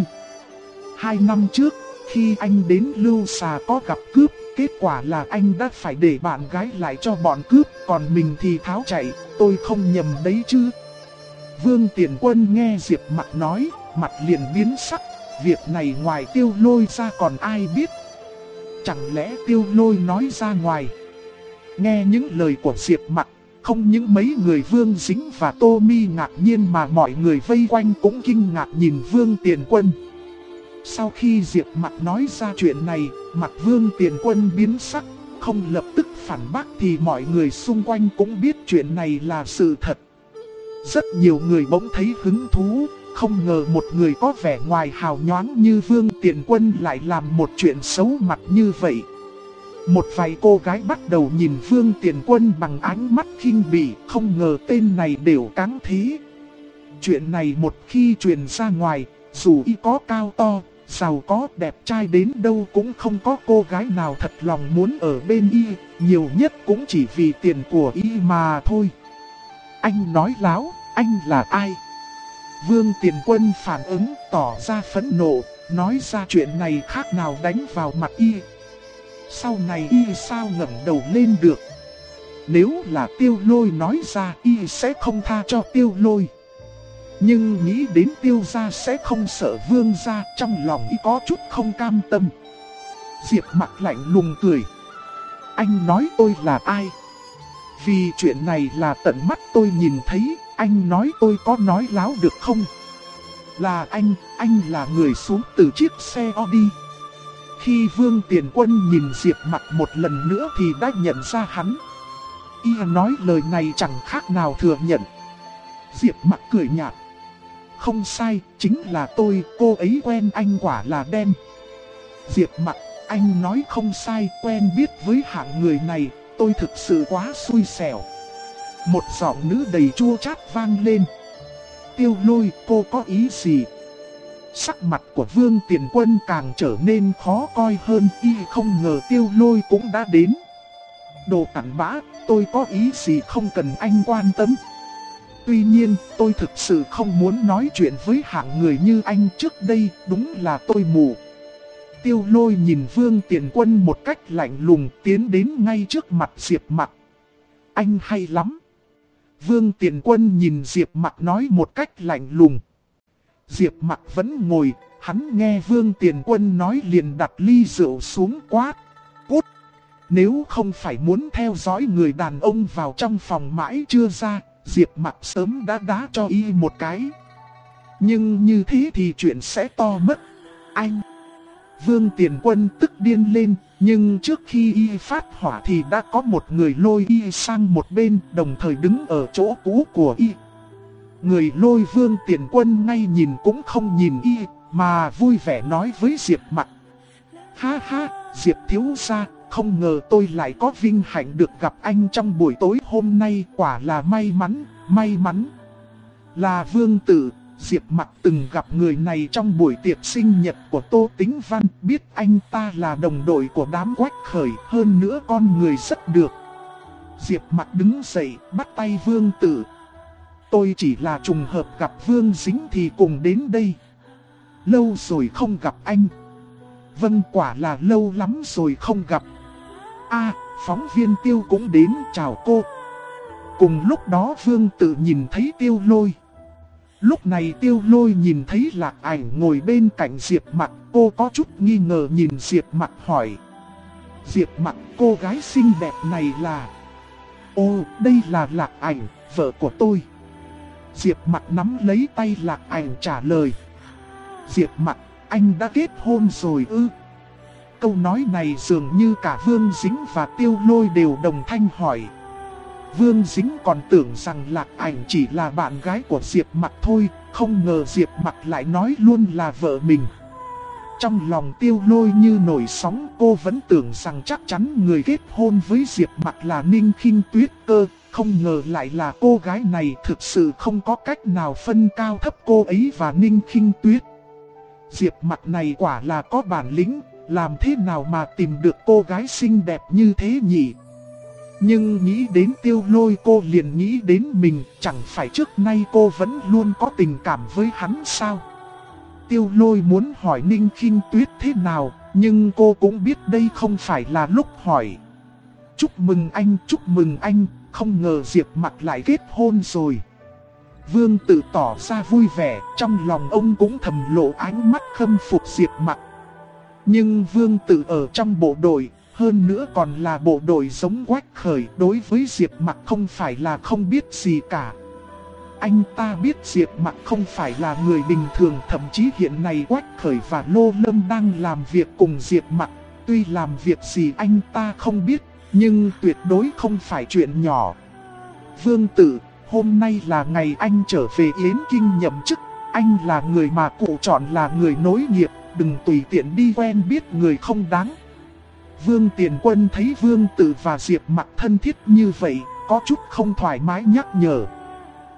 Speaker 1: 2 năm trước, khi anh đến Lưu Xà có gặp cướp, kết quả là anh đã phải để bạn gái lại cho bọn cướp, còn mình thì tháo chạy, tôi không nhầm đấy chứ. Vương Tiền Quân nghe Diệp Mặc nói, mặt liền biến sắc, việc này ngoài Tiêu Lôi ra còn ai biết? Chẳng lẽ Tiêu Lôi nói ra ngoài? Nghe những lời của Diệp Mặc, không những mấy người Vương Dính và Tommy ngạc nhiên mà mọi người vây quanh cũng kinh ngạc nhìn Vương Tiền Quân. Sau khi Diệp Mặc nói ra chuyện này, mặt Vương Tiền Quân biến sắc, không lập tức phản bác thì mọi người xung quanh cũng biết chuyện này là sự thật. Rất nhiều người bỗng thấy hứng thú, không ngờ một người có vẻ ngoài hào nhoáng như Vương Tiền Quân lại làm một chuyện xấu mặt như vậy. Một vài cô gái bắt đầu nhìn Vương Tiền Quân bằng ánh mắt khinh bỉ, không ngờ tên này đều cáng thế. Chuyện này một khi truyền ra ngoài, dù y có cao to, giàu có đẹp trai đến đâu cũng không có cô gái nào thật lòng muốn ở bên y, nhiều nhất cũng chỉ vì tiền của y mà thôi. Anh nói láo, anh là ai? Vương Tiền Quân phản ứng tỏ ra phẫn nộ, nói ra chuyện này khác nào đánh vào mặt y. Sau này y sao ngẩng đầu lên được? Nếu là Tiêu Lôi nói ra y sẽ không tha cho Tiêu Lôi. Nhưng nghĩ đến Tiêu gia sẽ không sợ Vương gia, trong lòng y có chút không cam tâm. Diệp Mặc lạnh lùng cười. Anh nói tôi là ai? Vì chuyện này là tận mắt tôi nhìn thấy, anh nói tôi có nói láo được không? Là anh là người xuống từ chiếc xe Audi. Khi Vương Tiền Quân nhìn Diệp Mặc một lần nữa thì đã nhận ra hắn. Y nói lời này chẳng khác nào thừa nhận. Diệp Mặc cười nhạt. Không sai, chính là tôi, cô ấy quen anh quả là đen. Diệp Mặc, anh nói không sai, quen biết với hạng người này, tôi thực sự quá xui xẻo. Một giọng nữ đầy chua chát vang lên. Tiêu Lôi, cô có ý gì? Sắc mặt của Vương Tiền Quân càng trở nên khó coi hơn, y không ngờ Tiêu Lôi cũng đã đến. Đồ cặn bã, tôi có ý gì không cần anh quan tâm. Tuy nhiên, tôi thực sự không muốn nói chuyện với hạng người như anh trước đây, đúng là tôi mù. Tiêu Lôi nhìn Vương Tiền Quân một cách lạnh lùng tiến đến ngay trước mặt Diệp Mặc. Anh hay lắm. Vương Tiền Quân nhìn Diệp Mặc nói một cách lạnh lùng. Diệp Mặc vẫn ngồi, hắn nghe Vương Tiền Quân nói liền đặt ly rượu xuống quát. Cút! Nếu không phải muốn theo dõi người đàn ông vào trong phòng mãi chưa ra, Diệp Mặc sớm đã đá cho y một cái. Nhưng như thế thì chuyện sẽ to mất. Anh! Vương Tiền Quân tức điên lên, nhưng trước khi y phát hỏa thì đã có một người lôi y sang một bên, đồng thời đứng ở chỗ cũ của y. Người lôi Vương Tiền Quân ngay nhìn cũng không nhìn y, mà vui vẻ nói với Diệp Mặc. Ha ha, Diệp thiếu gia, không ngờ tôi lại có vinh hạnh được gặp anh trong buổi tối hôm nay, quả là may mắn, may mắn. Là Vương Tử. Diệp Mặc từng gặp người này trong buổi tiệc sinh nhật của Tô Tĩnh Văn, biết anh ta là đồng đội của đám Quách Khởi, hơn nữa con người rất được. Diệp Mặc đứng dậy, bắt tay Vương Tử. Tôi chỉ là trùng hợp gặp Vương Dính thì cùng đến đây. Lâu rồi không gặp anh. Vâng, quả là lâu lắm rồi không gặp. Phóng viên Tiêu cũng đến, chào cô. Cùng lúc đó Vương Tử nhìn thấy Tiêu Lôi. Lúc này Tiêu Lôi nhìn thấy Lạc Ảnh ngồi bên cạnh Diệp Mặc, cô có chút nghi ngờ nhìn Diệp Mặc hỏi. Diệp Mặc, cô gái xinh đẹp này là... Ồ, đây là Lạc Ảnh, vợ của tôi. Diệp Mặc nắm lấy tay Lạc Ảnh trả lời. Diệp Mặc, anh đã kết hôn rồi ư? Câu nói này dường như cả Vương Dính và Tiêu Lôi đều đồng thanh hỏi. Vương Dính còn tưởng rằng Lạc Ảnh chỉ là bạn gái của Diệp Mặc thôi, không ngờ Diệp Mặc lại nói luôn là vợ mình. Trong lòng Tiêu Lôi như nổi sóng, cô vẫn tưởng rằng chắc chắn người kết hôn với Diệp Mặc là Ninh Khinh Tuyết cơ, không ngờ lại là cô gái này. Thực sự không có cách nào phân cao thấp cô ấy và Ninh Khinh Tuyết. Diệp Mặc này quả là có bản lĩnh, làm thế nào mà tìm được cô gái xinh đẹp như thế nhỉ? Nhưng nghĩ đến Tiêu Lôi cô liền nghĩ đến mình, chẳng phải trước nay cô vẫn luôn có tình cảm với hắn sao? Tiêu Lôi muốn hỏi Ninh Khinh Tuyết thế nào, nhưng cô cũng biết đây không phải là lúc hỏi. Chúc mừng anh, không ngờ Diệp Mặc lại kết hôn rồi. Vương Tử tỏ ra vui vẻ, trong lòng ông cũng thầm lộ ánh mắt khâm phục Diệp Mặc. Nhưng Vương Tử ở trong bộ đội, hơn nữa còn là bộ đội giống Quách Khởi, đối với Diệp Mặc không phải là không biết gì cả. Anh ta biết Diệp Mặc không phải là người bình thường, thậm chí hiện nay Quách Khởi và Lô Lâm đang làm việc cùng Diệp Mặc. Tuy làm việc gì anh ta không biết, nhưng tuyệt đối không phải chuyện nhỏ. Vương Tử, hôm nay là ngày anh trở về Yến Kinh nhậm chức, anh là người mà cụ chọn là người nối nghiệp, đừng tùy tiện đi quen biết người không đáng. Vương Tiền Quân thấy Vương Tử và Diệp Mặc thân thiết như vậy, có chút không thoải mái nhắc nhở.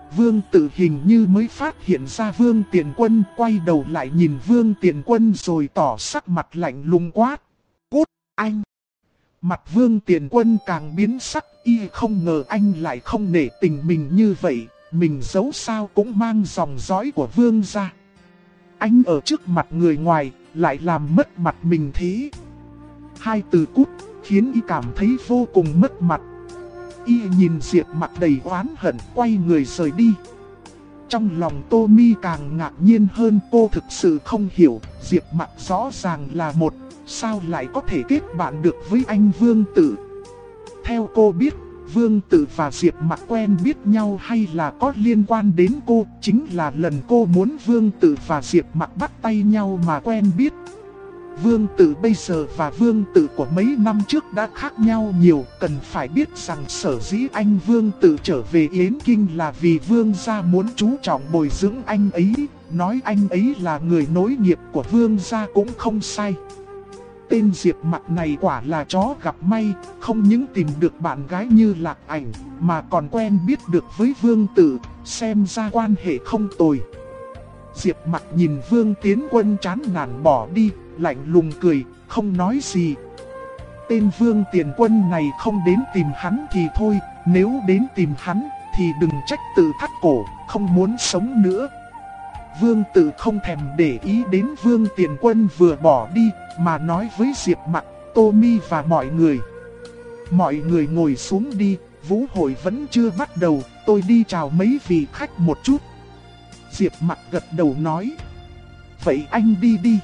Speaker 1: Vương Tử hình như mới phát hiện ra Vương Tiền Quân, quay đầu lại nhìn Vương Tiền Quân rồi tỏ sắc mặt lạnh lùng quát. Cút, anh! Mặt Vương Tiền Quân càng biến sắc, y không ngờ anh lại không nể tình mình như vậy, mình giấu sao cũng mang dòng dõi của Vương gia. Anh ở trước mặt người ngoài, lại làm mất mặt mình thế. Hai từ cút, khiến y cảm thấy vô cùng mất mặt. Y nhìn Diệp Mặc đầy oán hận, quay người rời đi. Trong lòng Tô Mi càng ngạc nhiên hơn, cô thực sự không hiểu, Diệp Mặc rõ ràng là một, sao lại có thể kết bạn được với anh Vương Tử. Theo cô biết, Vương Tử và Diệp Mặc quen biết nhau hay là có liên quan đến cô, chính là lần cô muốn Vương Tử và Diệp Mặc bắt tay nhau mà quen biết. Vương Tử bây giờ và Vương Tử của mấy năm trước đã khác nhau nhiều, cần phải biết rằng sở dĩ anh Vương Tử trở về Yến Kinh là vì Vương gia muốn chú trọng bồi dưỡng anh ấy, nói anh ấy là người nối nghiệp của Vương gia cũng không sai. Tên Diệp Mặc này quả là chó gặp may, không những tìm được bạn gái như Lạc Ảnh, mà còn quen biết được với Vương Tử, xem ra quan hệ không tồi. Diệp Mặc nhìn Vương Tiến Quân chán nản bỏ đi, lạnh lùng cười, không nói gì. Tên Vương Tiền Quân này không đến tìm hắn thì thôi, nếu đến tìm hắn thì đừng trách Tử thắt cổ, không muốn sống nữa. Vương Tử không thèm để ý đến Vương Tiền Quân vừa bỏ đi, mà nói với Diệp Mặc, Tô Mi và mọi người. Mọi người ngồi xuống đi, vũ hội vẫn chưa bắt đầu, tôi đi chào mấy vị khách một chút. Diệp Mặc gật đầu nói, vậy anh đi đi.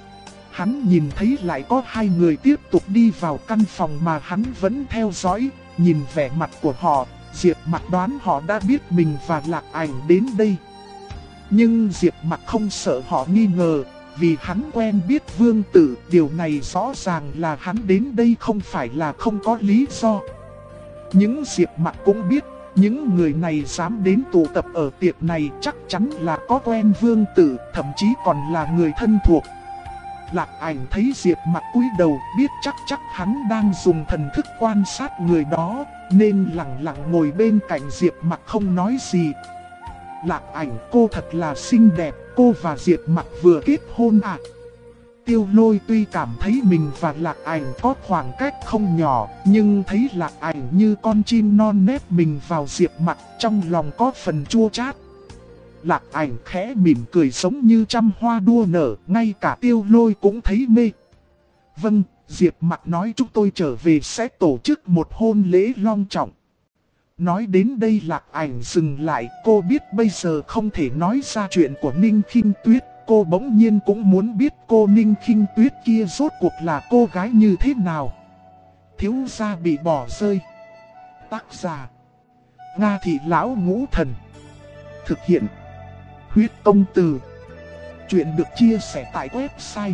Speaker 1: Hắn nhìn thấy lại có hai người tiếp tục đi vào căn phòng mà hắn vẫn theo dõi, nhìn vẻ mặt của họ, Diệp Mặc đoán họ đã biết mình và Lạc Ảnh đến đây. Nhưng Diệp Mặc không sợ họ nghi ngờ, vì hắn quen biết Vương Tử, điều này rõ ràng là hắn đến đây không phải là không có lý do. Những Diệp Mặc cũng biết, những người này dám đến tụ tập ở tiệc này chắc chắn là có quen Vương Tử, thậm chí còn là người thân thuộc. Lạc Ảnh thấy Diệp Mặc cúi đầu, biết chắc hắn đang dùng thần thức quan sát người đó, nên lặng lặng ngồi bên cạnh Diệp Mặc không nói gì. Lạc Ảnh, cô thật là xinh đẹp, cô và Diệp Mặc vừa kết hôn à? Tiêu Lôi tuy cảm thấy mình và Lạc Ảnh có khoảng cách không nhỏ, nhưng thấy Lạc Ảnh như con chim non nép mình vào Diệp Mặc, trong lòng có phần chua chát. Lạc Ảnh khẽ mỉm cười giống như trăm hoa đua nở, ngay cả Tiêu Lôi cũng thấy mê. Vâng, Diệp Mặc nói chúng tôi trở về sẽ tổ chức một hôn lễ long trọng. Nói đến đây Lạc Ảnh dừng lại, cô biết bây giờ không thể nói ra chuyện của Ninh Khinh Tuyết. Cô bỗng nhiên cũng muốn biết cô Ninh Khinh Tuyết kia rốt cuộc là cô gái như thế nào. Thiếu gia bị bỏ rơi. Tác giả Nga Thị Lão Ngũ Thần. Thực hiện Huyết Công Từ. Chuyện được chia sẻ tại website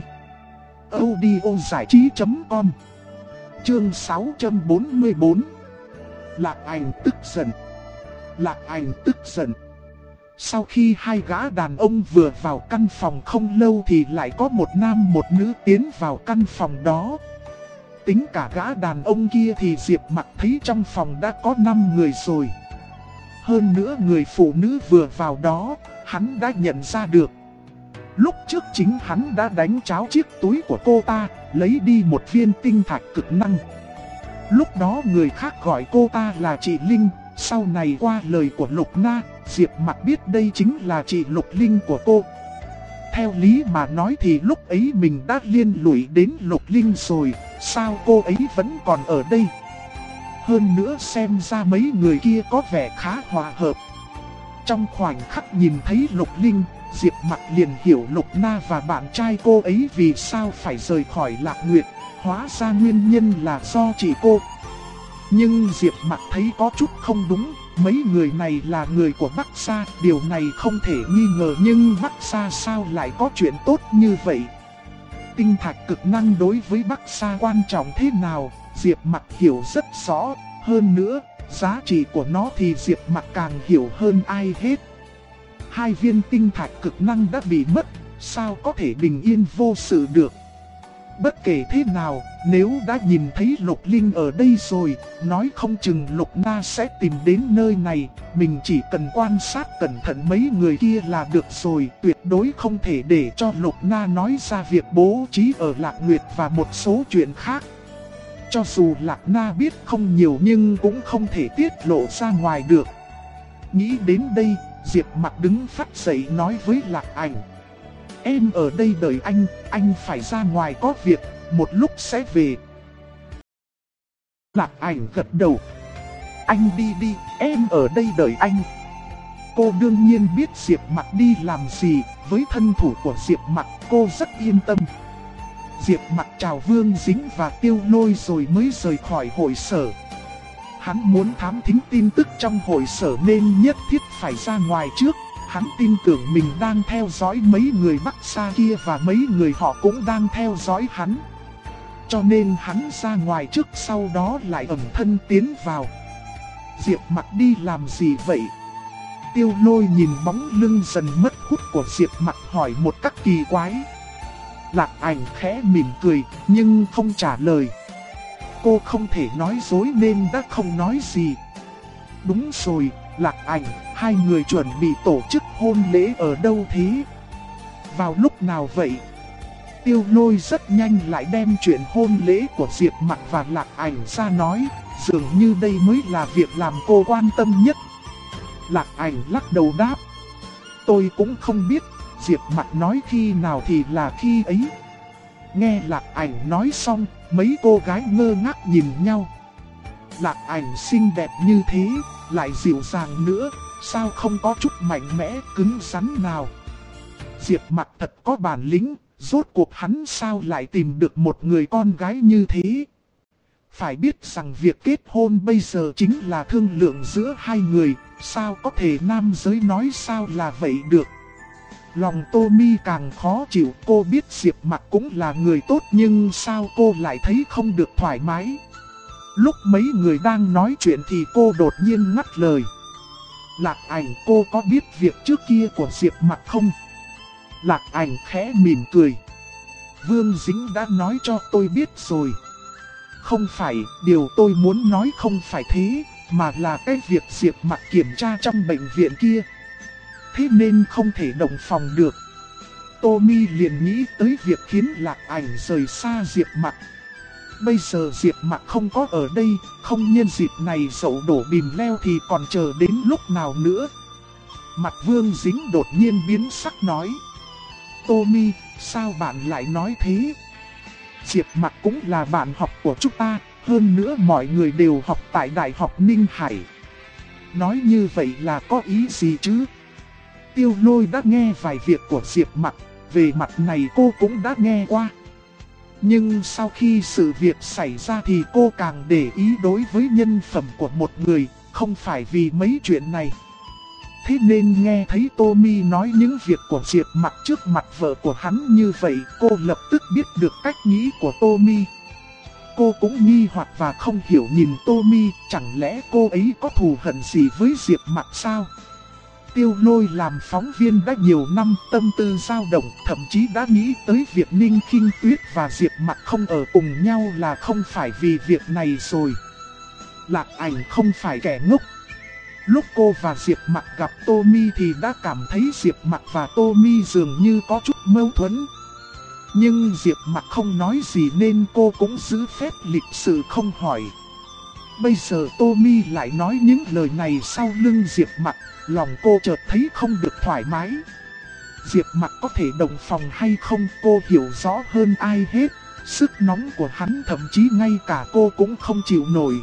Speaker 1: audiozảichí.com. Chương 644. Lạc Ảnh tức giận. Lạc Ảnh tức giận. Sau khi hai gã đàn ông vừa vào căn phòng không lâu thì lại có một nam một nữ tiến vào căn phòng đó. Tính cả gã đàn ông kia thì Diệp Mặc thấy trong phòng đã có 5 người rồi. Hơn nữa người phụ nữ vừa vào đó, hắn đã nhận ra được. Lúc trước chính hắn đã đánh tráo chiếc túi của cô ta, lấy đi một viên tinh thạch cực năng. Lúc đó người khác gọi cô ta là chị Linh, sau này qua lời của Lục Na, Diệp Mặc biết đây chính là chị Lục Linh của cô. Theo lý mà nói thì lúc ấy mình đã liên lụy đến Lục Linh rồi, sao cô ấy vẫn còn ở đây? Hơn nữa xem ra mấy người kia có vẻ khá hòa hợp. Trong khoảnh khắc nhìn thấy Lục Linh, Diệp Mặc liền hiểu Lục Na và bạn trai cô ấy vì sao phải rời khỏi Lạc Nguyệt. Hóa ra nguyên nhân là do chị cô. Nhưng Diệp Mặc thấy có chút không đúng, mấy người này là người của Bắc Sa, điều này không thể nghi ngờ, nhưng Bắc Sa sao lại có chuyện tốt như vậy? Tinh thạch cực năng đối với Bắc Sa quan trọng thế nào, Diệp Mặc hiểu rất rõ, hơn nữa, giá trị của nó thì Diệp Mặc càng hiểu hơn ai hết. 2 viên tinh thạch cực năng đã bị mất, sao có thể bình yên vô sự được? Bất kể thế nào, nếu đã nhìn thấy Lục Linh ở đây rồi, nói không chừng Lục Na sẽ tìm đến nơi này. Mình chỉ cần quan sát cẩn thận mấy người kia là được rồi. Tuyệt đối không thể để cho Lục Na nói ra việc bố trí ở Lạc Nguyệt và một số chuyện khác. Cho dù Lạc Na biết không nhiều nhưng cũng không thể tiết lộ ra ngoài được. Nghĩ đến đây, Diệp Mặc đứng phắt dậy nói với Lạc Ảnh. Em ở đây đợi anh phải ra ngoài có việc, một lúc sẽ về. Lạc Ảnh gật đầu. Anh đi đi, em ở đây đợi anh. Cô đương nhiên biết Diệp Mặc đi làm gì, với thân thủ của Diệp Mặc cô rất yên tâm. Diệp Mặc chào Vương Dính và Tiêu Lôi rồi mới rời khỏi hội sở. Hắn muốn thám thính tin tức trong hội sở nên nhất thiết phải ra ngoài trước. Hắn tin tưởng mình đang theo dõi mấy người Bắc Sa kia và mấy người họ cũng đang theo dõi hắn. Cho nên hắn ra ngoài trước, sau đó lại ẩn thân tiến vào. Diệp Mặc đi làm gì vậy? Tiêu Lôi nhìn bóng lưng dần mất hút của Diệp Mặc hỏi một cách kỳ quái. Lạc Ảnh khẽ mỉm cười nhưng không trả lời. Cô không thể nói dối nên đã không nói gì. Đúng rồi, Lạc Ảnh, hai người chuẩn bị tổ chức hôn lễ ở đâu thế? Vào lúc nào vậy? Tiêu Lôi rất nhanh lại đem chuyện hôn lễ của Diệp Mặc và Lạc Ảnh ra nói, dường như đây mới là việc làm cô quan tâm nhất. Lạc Ảnh lắc đầu đáp. Tôi cũng không biết, Diệp Mặc nói khi nào thì là khi ấy. Nghe Lạc Ảnh nói xong, mấy cô gái ngơ ngác nhìn nhau. Lạc Ảnh xinh đẹp như thế, lại dịu dàng nữa, sao không có chút mạnh mẽ cứng rắn nào? Diệp Mặc thật có bản lĩnh, rốt cuộc hắn sao lại tìm được một người con gái như thế? Phải biết rằng việc kết hôn bây giờ chính là thương lượng giữa hai người, sao có thể nam giới nói sao là vậy được? Lòng Tô Mi càng khó chịu, cô biết Diệp Mặc cũng là người tốt nhưng sao cô lại thấy không được thoải mái? Lúc mấy người đang nói chuyện thì cô đột nhiên ngắt lời. Lạc Ảnh, cô có biết việc trước kia của Diệp Mặc không? Lạc Ảnh khẽ mỉm cười. Vương Dính đã nói cho tôi biết rồi. Không phải, điều tôi muốn nói không phải thế, mà là cái việc Diệp Mặc kiểm tra trong bệnh viện kia. Thế nên không thể đồng phòng được. Tô Mi liền nghĩ tới việc khiến Lạc Ảnh rời xa Diệp Mặc. Bây giờ Diệp Mặc không có ở đây, không nhân dịp này dậu đổ bìm leo thì còn chờ đến lúc nào nữa. Mặt Vương Dính đột nhiên biến sắc nói. Tô Mi, sao bạn lại nói thế? Diệp Mặc cũng là bạn học của chúng ta, hơn nữa mọi người đều học tại Đại học Ninh Hải. Nói như vậy là có ý gì chứ? Tiêu Lôi đã nghe vài việc của Diệp Mặc, về mặt này cô cũng đã nghe qua. Nhưng sau khi sự việc xảy ra thì cô càng để ý đối với nhân phẩm của một người, không phải vì mấy chuyện này. Thế nên nghe thấy Tô Mi nói những việc của Diệp Mặc trước mặt vợ của hắn như vậy, cô lập tức biết được cách nghĩ của Tô Mi. Cô cũng nghi hoặc và không hiểu nhìn Tô Mi, chẳng lẽ cô ấy có thù hận gì với Diệp Mặc sao? Tiêu Lôi làm phóng viên đã nhiều năm, tâm tư dao động, thậm chí đã nghĩ tới việc Ninh Khinh Tuyết và Diệp Mặc không ở cùng nhau là không phải vì việc này rồi. Lạc Ảnh không phải kẻ ngốc. Lúc cô và Diệp Mặc gặp Tô Mi thì đã cảm thấy Diệp Mặc và Tô Mi dường như có chút mâu thuẫn. Nhưng Diệp Mặc không nói gì nên cô cũng giữ phép lịch sự không hỏi. Bây giờ Tô Mi lại nói những lời này sau lưng Diệp Mặc, lòng cô chợt thấy không được thoải mái. Diệp Mặc có thể đồng phòng hay không cô hiểu rõ hơn ai hết. Sức nóng của hắn thậm chí ngay cả cô cũng không chịu nổi.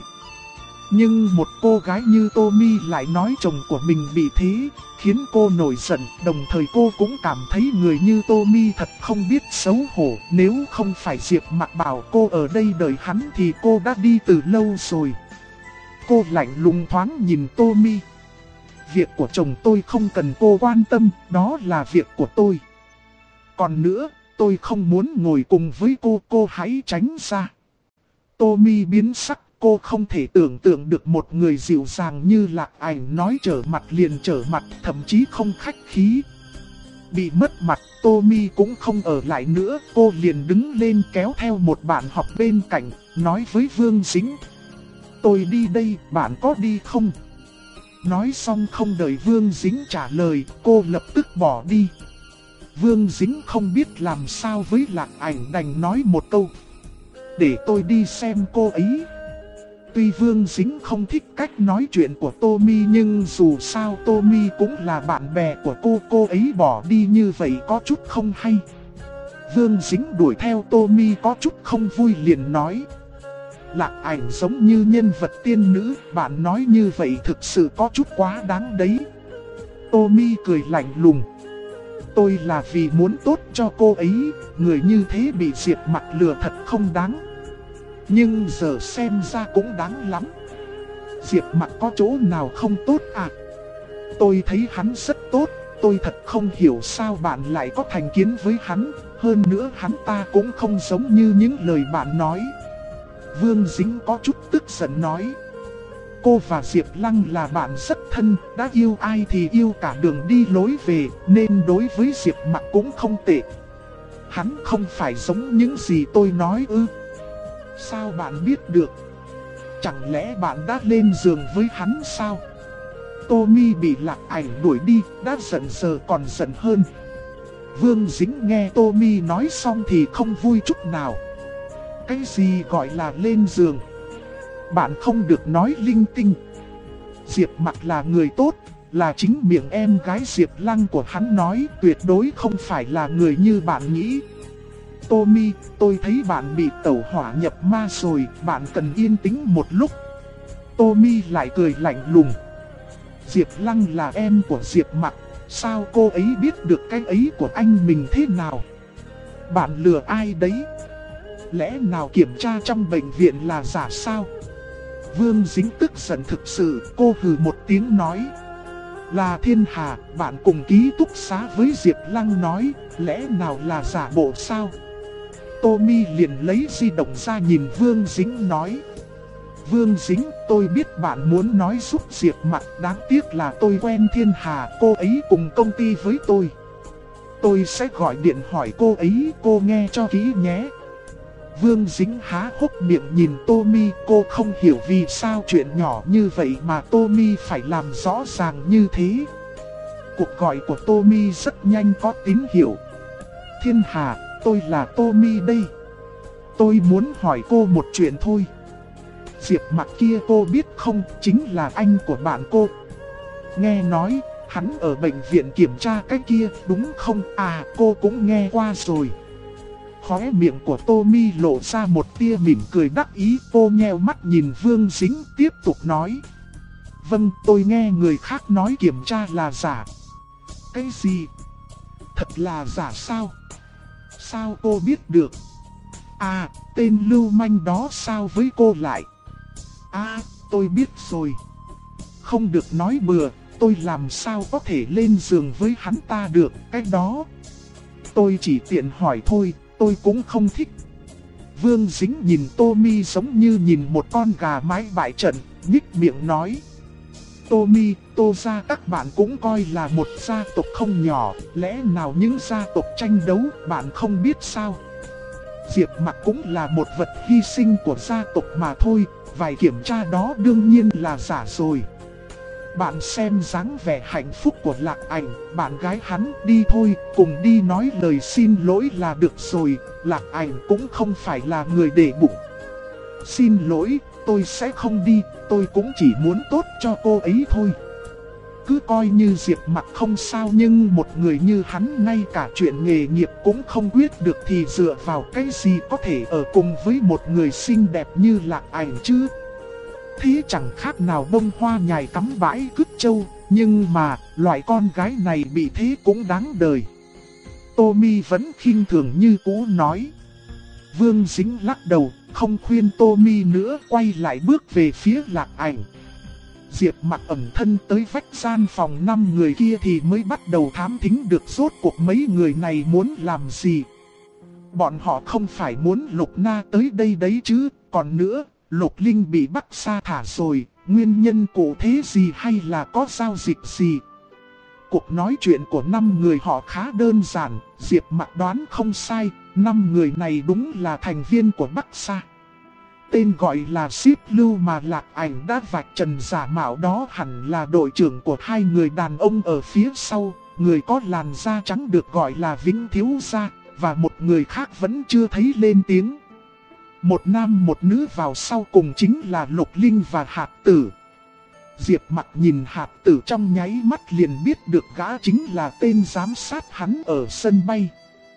Speaker 1: Nhưng một cô gái như Tô Mi lại nói chồng của mình bị thế, khiến cô nổi giận. Đồng thời cô cũng cảm thấy người như Tô Mi thật không biết xấu hổ. Nếu không phải Diệp Mặc bảo cô ở đây đợi hắn thì cô đã đi từ lâu rồi. Cô lạnh lùng thoáng nhìn Tô Mi. Việc của chồng tôi không cần cô quan tâm, đó là việc của tôi. Còn nữa, tôi không muốn ngồi cùng với cô hãy tránh ra. Tô Mi biến sắc, cô không thể tưởng tượng được một người dịu dàng như Lạc Ảnh nói trở mặt liền trở mặt, thậm chí không khách khí. Bị mất mặt, Tommy cũng không ở lại nữa, cô liền đứng lên kéo theo một bạn học bên cạnh, nói với Vương Dính. Tôi đi đây, bạn có đi không? Nói xong không đợi Vương Dính trả lời, cô lập tức bỏ đi. Vương Dính không biết làm sao với Lạc Ảnh đành nói một câu. Để tôi đi xem cô ấy. Tuy Vương Dính không thích cách nói chuyện của Tommy nhưng dù sao Tommy cũng là bạn bè của cô ấy bỏ đi như vậy có chút không hay. Vương Dính đuổi theo Tommy có chút không vui liền nói. Lạc Ảnh giống như nhân vật tiên nữ, bạn nói như vậy thực sự có chút quá đáng đấy. Tommy cười lạnh lùng. Tôi là vì muốn tốt cho cô ấy, người như thế bị Diệp Mặc lừa thật không đáng. Nhưng giờ xem ra cũng đáng lắm. Diệp Mặc có chỗ nào không tốt à? Tôi thấy hắn rất tốt, tôi thật không hiểu sao bạn lại có thành kiến với hắn. Hơn nữa hắn ta cũng không giống như những lời bạn nói. Vương Dính có chút tức giận nói. Cô và Diệp Lăng là bạn rất thân, đã yêu ai thì yêu cả đường đi lối về, nên đối với Diệp Mặc cũng không tệ. Hắn không phải giống những gì tôi nói ư? Sao bạn biết được? Chẳng lẽ bạn đã lên giường với hắn sao? Tommy bị Lạc Ảnh đuổi đi, đã giận giờ còn giận hơn. Vương Dính nghe Tommy nói xong thì không vui chút nào. Cái gì gọi là lên giường? Bạn không được nói linh tinh. Diệp Mặc là người tốt, là chính miệng em gái Diệp Lăng của hắn nói, tuyệt đối không phải là người như bạn nghĩ. Tommy, tôi thấy bạn bị tẩu hỏa nhập ma rồi, bạn cần yên tĩnh một lúc. Tommy lại cười lạnh lùng. Diệp Lăng là em của Diệp Mặc, sao cô ấy biết được cái ấy của anh mình thế nào? Bạn lừa ai đấy? Lẽ nào kiểm tra trong bệnh viện là giả sao? Vương Dính tức giận thực sự, cô hừ một tiếng nói. Là Thiên Hà, bạn cùng ký túc xá với Diệp Lăng nói, lẽ nào là giả bộ sao? Tommy liền lấy di động ra nhìn Vương Dính nói. Vương Dính, tôi biết bạn muốn nói giúp Diệp Mặc, đáng tiếc là tôi quen Thiên Hà, cô ấy cùng công ty với tôi. Tôi sẽ gọi điện hỏi cô ấy, cô nghe cho kỹ nhé. Vương Dính há hốc miệng nhìn Tommy, cô không hiểu vì sao chuyện nhỏ như vậy mà Tommy phải làm rõ ràng như thế. Cuộc gọi của Tommy rất nhanh có tín hiệu. Thiên Hà, tôi là Tommy đây. Tôi muốn hỏi cô một chuyện thôi. Diệp Mặc kia cô biết không, chính là anh của bạn cô. Nghe nói, hắn ở bệnh viện kiểm tra cái kia, đúng không? À, cô cũng nghe qua rồi. Khóe miệng của Tommy lộ ra một tia mỉm cười đắc ý, cô nheo mắt nhìn Vương Dính tiếp tục nói. Vâng, tôi nghe người khác nói kiểm tra là giả. Cái gì? Thật là giả sao? Sao cô biết được? À, tên lưu manh đó sao với cô lại? À, tôi biết rồi. Không được nói bừa, tôi làm sao có thể lên giường với hắn ta được, cái đó. Tôi chỉ tiện hỏi thôi, tôi cũng không thích. Vương Dính nhìn Tommy giống như nhìn một con gà mái bại trận, nhích miệng nói. Tommy, Tô gia các bạn cũng coi là một gia tộc không nhỏ, lẽ nào những gia tộc tranh đấu bạn không biết sao? Diệp Mặc cũng là một vật hy sinh của gia tộc mà thôi, vài kiểm tra đó đương nhiên là giả rồi. Bạn xem dáng vẻ hạnh phúc của Lạc Ảnh, bạn gái hắn, đi thôi, cùng đi nói lời xin lỗi là được rồi, Lạc Ảnh cũng không phải là người để bụng. Xin lỗi, tôi sẽ không đi, tôi cũng chỉ muốn tốt cho cô ấy thôi. Cứ coi như Diệp Mặc không sao nhưng một người như hắn ngay cả chuyện nghề nghiệp cũng không quyết được thì dựa vào cái gì có thể ở cùng với một người xinh đẹp như Lạc Ảnh chứ? Thế chẳng khác nào bông hoa nhài cắm bãi cứt trâu, nhưng mà loại con gái này bị thế cũng đáng đời. Tommy vẫn khinh thường như cũ nói. Vương Dính lắc đầu, không khuyên Tommy nữa, quay lại bước về phía Lạc Ảnh. Diệp Mặc ẩn thân tới vách gian phòng 5 người kia thì mới bắt đầu thám thính được rốt cuộc mấy người này muốn làm gì. Bọn họ không phải muốn Lục Na tới đây đấy chứ, còn nữa, Lục Linh bị bắt sa thả rồi, nguyên nhân cụ thể gì hay là có giao dịch gì? Cuộc nói chuyện của 5 người họ khá đơn giản, Diệp Mặc đoán không sai, 5 người này đúng là thành viên của Bắc Sa. Tên gọi là Xíp Lưu mà Lạc Ảnh đã vạch trần giả mạo đó hẳn là đội trưởng của 2 người đàn ông ở phía sau, người có làn da trắng được gọi là Vĩnh Thiếu Gia, và một người khác vẫn chưa thấy lên tiếng. Một nam một nữ vào sau cùng chính là Lục Linh và Hạt Tử. Diệp Mặc nhìn Hạt Tử trong nháy mắt liền biết được gã chính là tên giám sát hắn ở sân bay.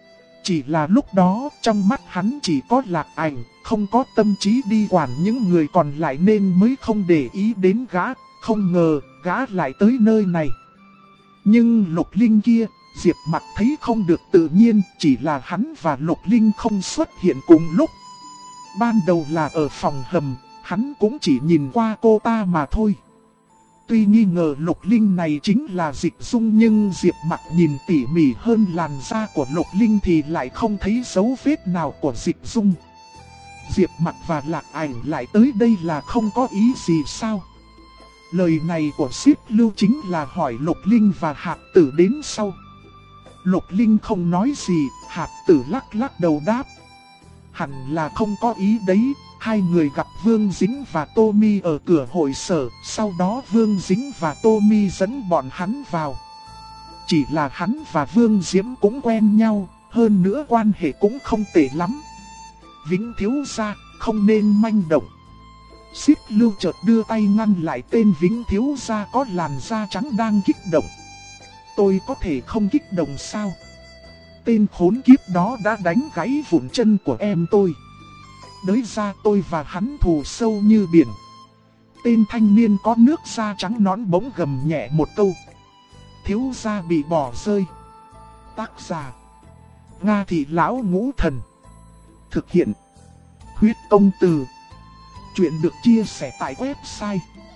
Speaker 1: Chỉ là lúc đó trong mắt hắn chỉ có Lạc Ảnh, không có tâm trí đi quản những người còn lại nên mới không để ý đến gã, không ngờ gã lại tới nơi này. Nhưng Lục Linh kia, Diệp Mặc thấy không được tự nhiên, chỉ là hắn và Lục Linh không xuất hiện cùng lúc. Ban đầu là ở phòng hầm, hắn cũng chỉ nhìn qua cô ta mà thôi. Tuy nghi ngờ Lục Linh này chính là Dịch Dung nhưng Diệp Mặc nhìn tỉ mỉ hơn làn da của Lục Linh thì lại không thấy dấu vết nào của Dịch Dung. Diệp Mặc và Lạc Ảnh lại tới đây là không có ý gì sao? Lời này của Xíp Lưu chính là hỏi Lục Linh và Hạt Tử đến sau. Lục Linh không nói gì, Hạt Tử lắc lắc đầu đáp. Hẳn là không có ý đấy. Hai người gặp Vương Dính và Tô Mi ở cửa hội sở, sau đó Vương Dính và Tô Mi dẫn bọn hắn vào. Chỉ là hắn và Vương Diễm cũng quen nhau, hơn nữa quan hệ cũng không tệ lắm. Vĩnh Thiếu Gia, không nên manh động. Xíp Lưu chợt đưa tay ngăn lại tên Vĩnh Thiếu Gia có làn da trắng đang kích động. Tôi có thể không kích động sao? Tên khốn kiếp đó đã đánh gãy vụn chân của em tôi. Đới ra tôi và hắn thù sâu như biển. Tên thanh niên có nước da trắng nõn bỗng gầm nhẹ một câu. Thiếu gia bị bỏ rơi. Tác giả: Nga Thị Lão Ngũ Thần. Thực hiện: Huyết Công Từ. Chuyện được chia sẻ tại website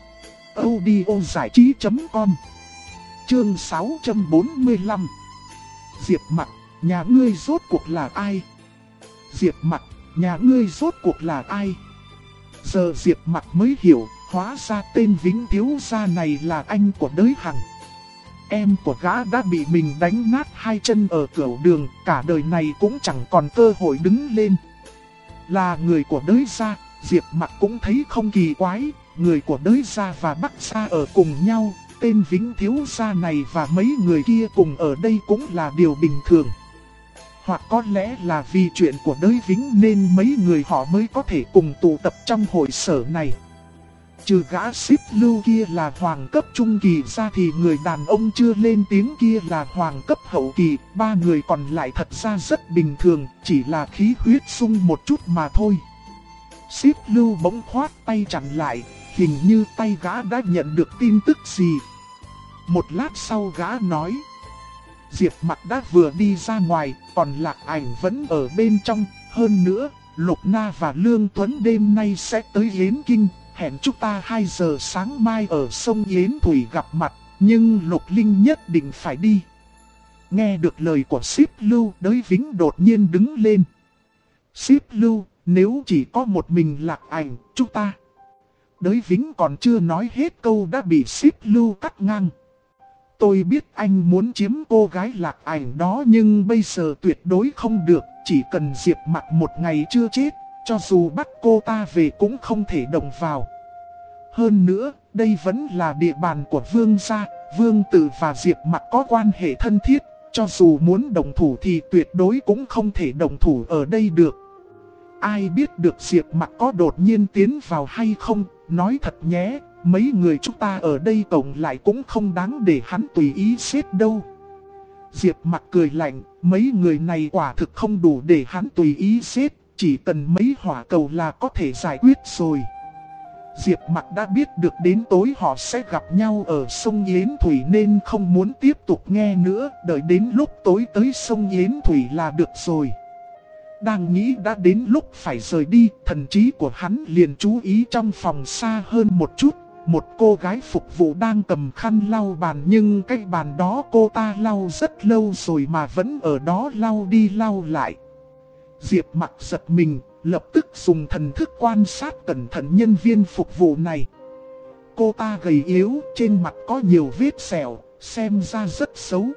Speaker 1: audiozảichí.com. Chương 645. Diệp Mặc, nhà ngươi rốt cuộc là ai? Diệp Mặc, nhà ngươi rốt cuộc là ai? Giờ Diệp Mặc mới hiểu, hóa ra tên Vĩnh Thiếu Gia này là anh của Đới Hằng. Em của gã đã bị mình đánh nát hai chân ở cửu đường, cả đời này cũng chẳng còn cơ hội đứng lên. Là người của Đới Gia, Diệp Mặc cũng thấy không kỳ quái, người của Đới Gia và Bắc Gia ở cùng nhau, tên Vĩnh Thiếu Gia này và mấy người kia cùng ở đây cũng là điều bình thường. Hoặc có lẽ là vì chuyện của Đới Vĩnh nên mấy người họ mới có thể cùng tụ tập trong hội sở này. Trừ gã Xíp Lưu kia là hoàng cấp trung kỳ ra thì người đàn ông chưa lên tiếng kia là hoàng cấp hậu kỳ. Ba người còn lại thật ra rất bình thường, chỉ là khí huyết sung một chút mà thôi. Xíp Lưu bỗng khoát tay chặn lại, hình như tay gã đã nhận được tin tức gì. Một lát sau gã nói: Diệp Mặc đã vừa đi ra ngoài, còn Lạc Ảnh vẫn ở bên trong. Hơn nữa, Lục Na và Lương Tuấn đêm nay sẽ tới Yến Kinh. Hẹn chúng ta 2 giờ sáng mai ở sông Yến Thủy gặp mặt, nhưng Lục Linh nhất định phải đi. Nghe được lời của Xíp Lưu, Đới Vĩnh đột nhiên đứng lên. Xíp Lưu, nếu chỉ có một mình Lạc Ảnh, chúng ta... Đới Vĩnh còn chưa nói hết câu đã bị Xíp Lưu cắt ngang. Tôi biết anh muốn chiếm cô gái Lạc Ảnh đó nhưng bây giờ tuyệt đối không được. Chỉ cần Diệp Mặc một ngày chưa chết, cho dù bắt cô ta về cũng không thể động vào. Hơn nữa, đây vẫn là địa bàn của Vương gia, Vương Tử và Diệp Mặc có quan hệ thân thiết. Cho dù muốn động thủ thì tuyệt đối cũng không thể động thủ ở đây được. Ai biết được Diệp Mặc có đột nhiên tiến vào hay không, nói thật nhé. Mấy người chúng ta ở đây tổng lại cũng không đáng để hắn tùy ý xếp đâu. Diệp Mặc cười lạnh, mấy người này quả thực không đủ để hắn tùy ý xếp, chỉ cần mấy hỏa cầu là có thể giải quyết rồi. Diệp Mặc đã biết được đến tối họ sẽ gặp nhau ở sông Yến Thủy nên không muốn tiếp tục nghe nữa, đợi đến lúc tối tới sông Yến Thủy là được rồi. Đang nghĩ đã đến lúc phải rời đi, thần trí của hắn liền chú ý trong phòng xa hơn một chút. Một cô gái phục vụ đang cầm khăn lau bàn nhưng cái bàn đó cô ta lau rất lâu rồi mà vẫn ở đó lau đi lau lại. Diệp Mặc giật mình, lập tức dùng thần thức quan sát cẩn thận nhân viên phục vụ này. Cô ta gầy yếu, trên mặt có nhiều vết sẹo, xem ra rất xấu.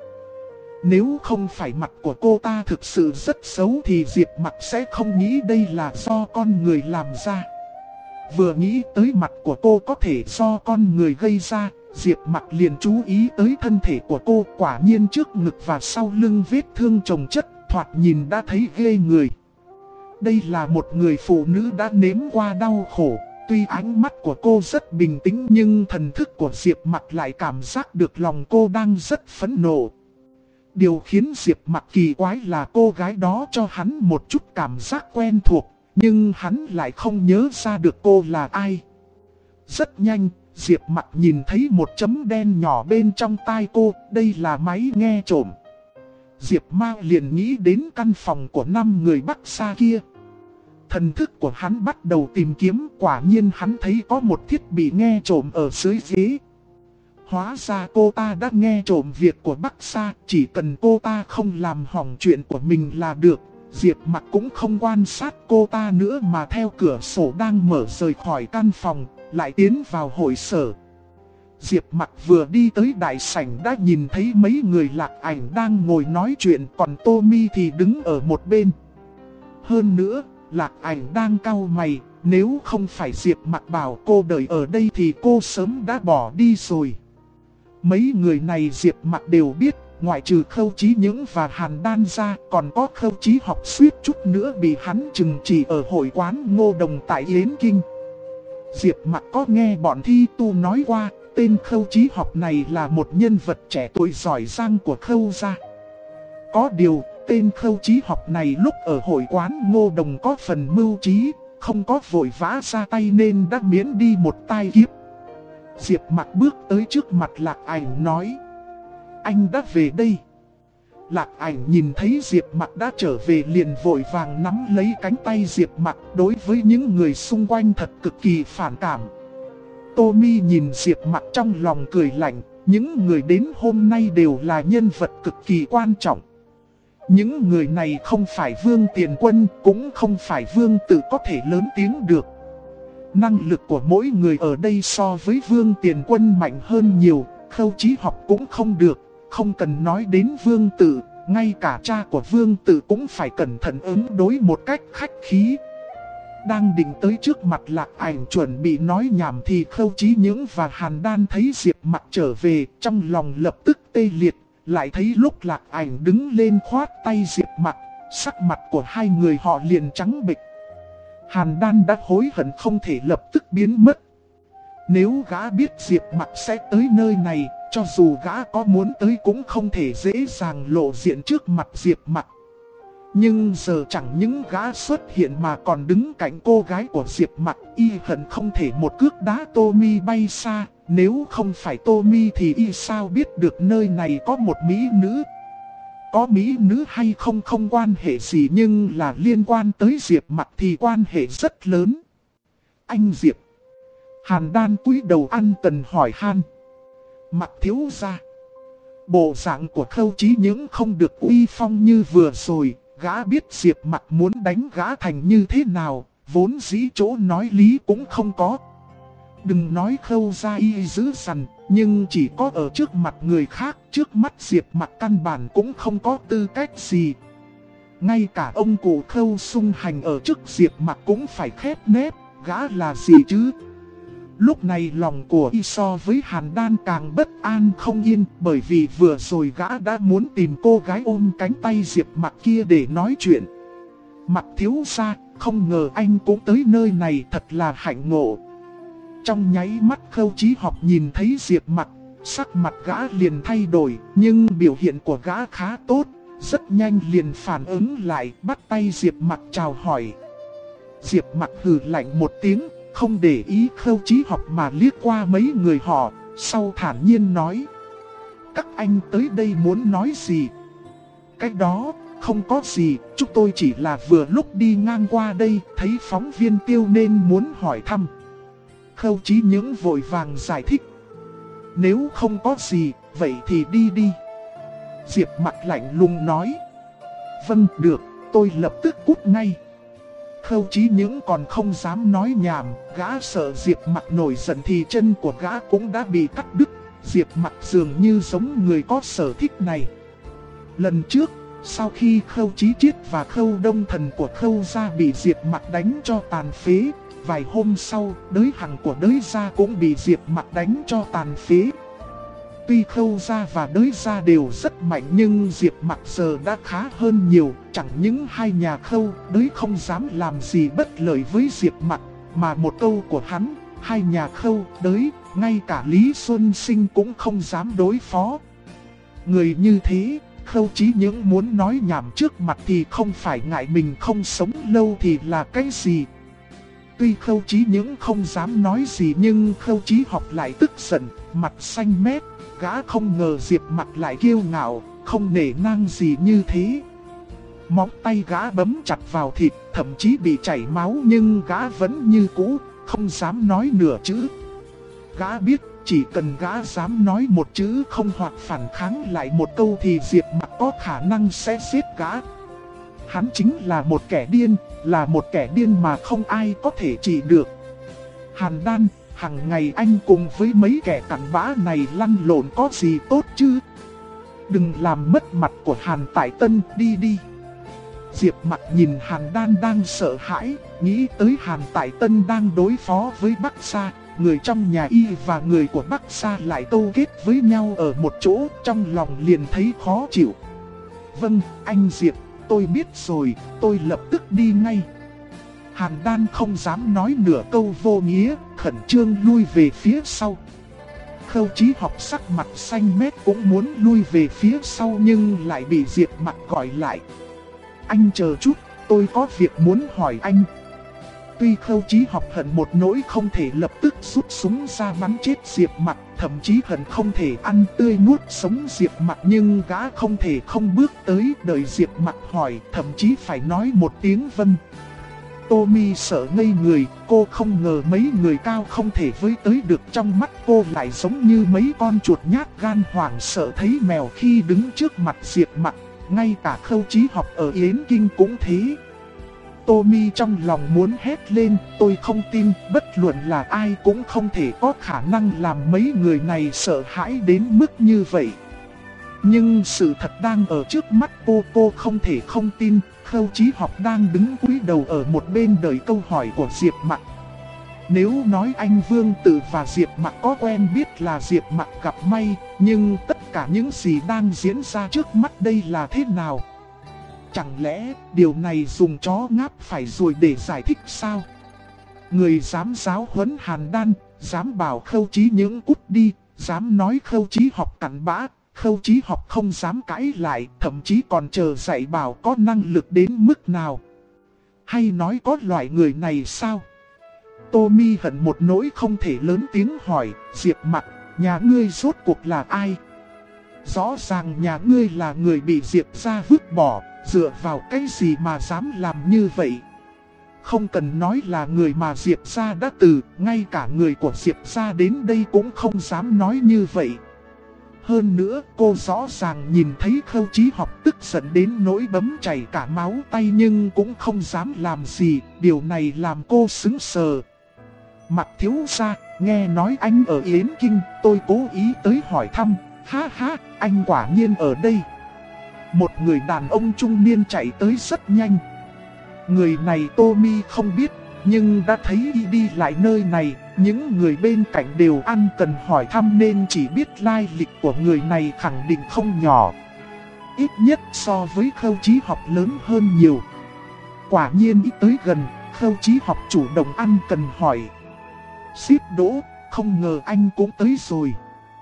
Speaker 1: Nếu không phải mặt của cô ta thực sự rất xấu thì Diệp Mặc sẽ không nghĩ đây là do con người làm ra. Vừa nghĩ tới mặt của cô có thể do con người gây ra, Diệp Mặc liền chú ý tới thân thể của cô. Quả nhiên trước ngực và sau lưng vết thương chồng chất, thoạt nhìn đã thấy ghê người. Đây là một người phụ nữ đã nếm qua đau khổ. Tuy ánh mắt của cô rất bình tĩnh nhưng thần thức của Diệp Mặc lại cảm giác được lòng cô đang rất phẫn nộ. Điều khiến Diệp Mặc kỳ quái là cô gái đó cho hắn một chút cảm giác quen thuộc, nhưng hắn lại không nhớ ra được cô là ai. Rất nhanh, Diệp Mặc nhìn thấy một chấm đen nhỏ bên trong tai cô, đây là máy nghe trộm. Diệp Ma liền nghĩ đến căn phòng của 5 người Bắc Sa kia. Thần thức của hắn bắt đầu tìm kiếm, quả nhiên hắn thấy có một thiết bị nghe trộm ở dưới ghế. Hóa ra cô ta đã nghe trộm việc của Bắc Sa, chỉ cần cô ta không làm hỏng chuyện của mình là được. Diệp Mặc cũng không quan sát cô ta nữa mà theo cửa sổ đang mở rời khỏi căn phòng, lại tiến vào hội sở. Diệp Mặc vừa đi tới đại sảnh đã nhìn thấy mấy người Lạc Ảnh đang ngồi nói chuyện, còn Tommy thì đứng ở một bên. Hơn nữa, Lạc Ảnh đang cau mày, nếu không phải Diệp Mặc bảo cô đợi ở đây thì cô sớm đã bỏ đi rồi. Mấy người này Diệp Mặc đều biết, ngoại trừ Khâu Chí Những và Hàn Đan ra, còn có Khâu Chí Học suýt chút nữa bị hắn trừng trị ở hội quán Ngô Đồng tại Yến Kinh. Diệp Mặc có nghe bọn thi tu nói qua, tên Khâu Chí Học này là một nhân vật trẻ tuổi giỏi giang của Khâu gia. Có điều, tên Khâu Chí Học này lúc ở hội quán Ngô Đồng có phần mưu trí, không có vội vã ra tay nên đã miễn đi một tai kiếp. Diệp Mặc bước tới trước mặt Lạc Ảnh nói: anh đã về đây. Lạc Ảnh nhìn thấy Diệp Mặc đã trở về liền vội vàng nắm lấy cánh tay Diệp Mặc, đối với những người xung quanh thật cực kỳ phản cảm. Tommy nhìn Diệp Mặc trong lòng cười lạnh, những người đến hôm nay đều là nhân vật cực kỳ quan trọng. Những người này không phải Vương Tiền Quân, cũng không phải Vương Tự có thể lớn tiếng được. Năng lực của mỗi người ở đây so với Vương Tiền Quân mạnh hơn nhiều, Khâu Chí Học cũng không được, không cần nói đến Vương Tự, ngay cả cha của Vương Tự cũng phải cẩn thận ứng đối một cách khách khí. Đang định tới trước mặt Lạc Ảnh chuẩn bị nói nhảm thì Khâu Chí Những và Hàn Đan thấy Diệp Mặc trở về, trong lòng lập tức tê liệt, lại thấy lúc Lạc Ảnh đứng lên khoát tay Diệp Mặc, sắc mặt của hai người họ liền trắng bệch. Hàn Đan đã hối hận không thể lập tức biến mất. Nếu gã biết Diệp Mặc sẽ tới nơi này, cho dù gã có muốn tới cũng không thể dễ dàng lộ diện trước mặt Diệp Mặc. Nhưng giờ chẳng những gã xuất hiện mà còn đứng cạnh cô gái của Diệp Mặc, y hận không thể một cước đá Tommy bay xa. Nếu không phải Tommy thì y sao biết được nơi này có một mỹ nữ. Có mỹ nữ hay không không quan hệ gì, nhưng là liên quan tới Diệp Mặc thì quan hệ rất lớn. Anh Diệp. Hàn Đan cúi đầu ăn cần hỏi han. Mặc thiếu gia. Bộ dạng của Khâu Chí Những không được uy phong như vừa rồi. Gã biết Diệp Mặc muốn đánh gã thành như thế nào, vốn dĩ chỗ nói lý cũng không có. Đừng nói Khâu gia y dữ dằn, nhưng chỉ có ở trước mặt người khác, trước mắt Diệp Mặc căn bản cũng không có tư cách gì. Ngay cả ông cụ Khâu Sung Hành ở trước Diệp Mặc cũng phải khép nép, gã là gì chứ? Lúc này lòng của y so với Hàn Đan càng bất an không yên, bởi vì vừa rồi gã đã muốn tìm cô gái ôm cánh tay Diệp Mặc kia để nói chuyện. Mặc thiếu gia, không ngờ anh cũng tới nơi này, thật là hạnh ngộ. Trong nháy mắt Khâu Chí Học nhìn thấy Diệp Mặc, sắc mặt gã liền thay đổi, nhưng biểu hiện của gã khá tốt, rất nhanh liền phản ứng lại, bắt tay Diệp Mặc chào hỏi. Diệp Mặc hừ lạnh một tiếng, không để ý Khâu Chí Học mà liếc qua mấy người họ, sau thản nhiên nói: các anh tới đây muốn nói gì? Cái đó, không có gì, chúng tôi chỉ là vừa lúc đi ngang qua đây, thấy phóng viên Tiêu nên muốn hỏi thăm. Khâu Chí Những vội vàng giải thích: nếu không có gì, vậy thì đi đi. Diệp Mặc lạnh lùng nói: vâng, được, tôi lập tức cút ngay. Khâu Chí Những còn không dám nói nhảm, gã sợ Diệp Mặc nổi giận thì chân của gã cũng đã bị cắt đứt. Diệp Mặc dường như giống người có sở thích này. Lần trước, sau khi Khâu Chí Chiết và Khâu Đông Thần của Khâu gia bị Diệp Mặc đánh cho tàn phế, vài hôm sau, Đới Hằng của Đới gia cũng bị Diệp Mặc đánh cho tàn phế. Tuy Khâu gia và Đới gia đều rất mạnh nhưng Diệp Mặc giờ đã khá hơn nhiều, chẳng những hai nhà Khâu, Đới không dám làm gì bất lợi với Diệp Mặc, mà một câu của hắn, hai nhà Khâu, Đới, ngay cả Lý Xuân Sinh cũng không dám đối phó. Người như thế, Khâu Chí Những muốn nói nhảm trước mặt thì không phải ngại mình không sống lâu thì là cái gì. Tuy Khâu Chí Những không dám nói gì nhưng Khâu Chí Học lại tức giận, mặt xanh mét. Gã không ngờ Diệp Mặc lại kiêu ngạo, không nể nang gì như thế. Móng tay gã bấm chặt vào thịt, thậm chí bị chảy máu nhưng gã vẫn như cũ, không dám nói nửa chữ. Gã biết chỉ cần gã dám nói một chữ không hoặc phản kháng lại một câu thì Diệp Mặc có khả năng sẽ giết gã. Hắn chính là một kẻ điên, là một kẻ điên mà không ai có thể trị được. Hàn Đan, hàng ngày anh cùng với mấy kẻ cặn bã này lăn lộn có gì tốt chứ? Đừng làm mất mặt của Hàn Tại Tân, đi đi. Diệp Mặc nhìn Hàn Đan đang sợ hãi, nghĩ tới Hàn Tại Tân đang đối phó với Bắc Sa, người trong nhà y và người của Bắc Sa lại câu kết với nhau ở một chỗ, trong lòng liền thấy khó chịu. Vâng, anh Diệp, tôi biết rồi, tôi lập tức đi ngay. Hàn Đan không dám nói nửa câu vô nghĩa, khẩn trương lui về phía sau. Khâu Chí Học sắc mặt xanh mét cũng muốn lui về phía sau nhưng lại bị Diệp Mặc gọi lại. Anh chờ chút, tôi có việc muốn hỏi anh. Tuy Khâu Chí Học hận một nỗi không thể lập tức rút súng ra bắn chết Diệp Mặc, thậm chí hận không thể ăn tươi nuốt sống Diệp Mặc, nhưng gã không thể không bước tới đợi Diệp Mặc hỏi, thậm chí phải nói một tiếng vâng. Tommy sợ ngây người, cô không ngờ mấy người cao không thể với tới được, trong mắt cô lại giống như mấy con chuột nhát gan hoảng sợ thấy mèo khi đứng trước mặt Diệp Mặc, ngay cả Khâu Chí Học ở Yến Kinh cũng thế. Tommy trong lòng muốn hét lên, tôi không tin, bất luận là ai cũng không thể có khả năng làm mấy người này sợ hãi đến mức như vậy. Nhưng sự thật đang ở trước mắt cô không thể không tin. Khâu Chí Học đang đứng cúi đầu ở một bên đợi câu hỏi của Diệp Mặc. Nếu nói anh Vương Tử và Diệp Mặc có quen biết là Diệp Mặc gặp may, nhưng tất cả những gì đang diễn ra trước mắt đây là thế nào? Chẳng lẽ điều này dùng chó ngáp phải ruồi để giải thích sao? Người dám giáo huấn Hàn Đan, dám bảo Khâu Chí Những cút đi, dám nói Khâu Chí Học cặn bã. Khâu Chí Học không dám cãi lại, thậm chí còn chờ dạy bảo có năng lực đến mức nào. Hay nói có loại người này sao? Tommy hận một nỗi không thể lớn tiếng hỏi, Diệp Mặc, nhà ngươi rốt cuộc là ai? Rõ ràng nhà ngươi là người bị Diệp gia vứt bỏ, dựa vào cái gì mà dám làm như vậy? Không cần nói là người mà Diệp gia đã từ, ngay cả người của Diệp gia đến đây cũng không dám nói như vậy. Hơn nữa cô rõ ràng nhìn thấy Khâu Chí Học tức giận đến nỗi bấm chảy cả máu tay nhưng cũng không dám làm gì, điều này làm cô sững sờ. Mặc thiếu gia, nghe nói anh ở Yến Kinh, tôi cố ý tới hỏi thăm, ha ha, anh quả nhiên ở đây. Một người đàn ông trung niên chạy tới rất nhanh. Người này Tommy không biết, nhưng đã thấy y đi lại nơi này, những người bên cạnh đều ăn cần hỏi thăm nên chỉ biết lai lịch của người này khẳng định không nhỏ. Ít nhất so với Khâu Chí Học lớn hơn nhiều. Quả nhiên y tới gần, Khâu Chí Học chủ động ăn cần hỏi. Ship Đỗ, không ngờ anh cũng tới rồi.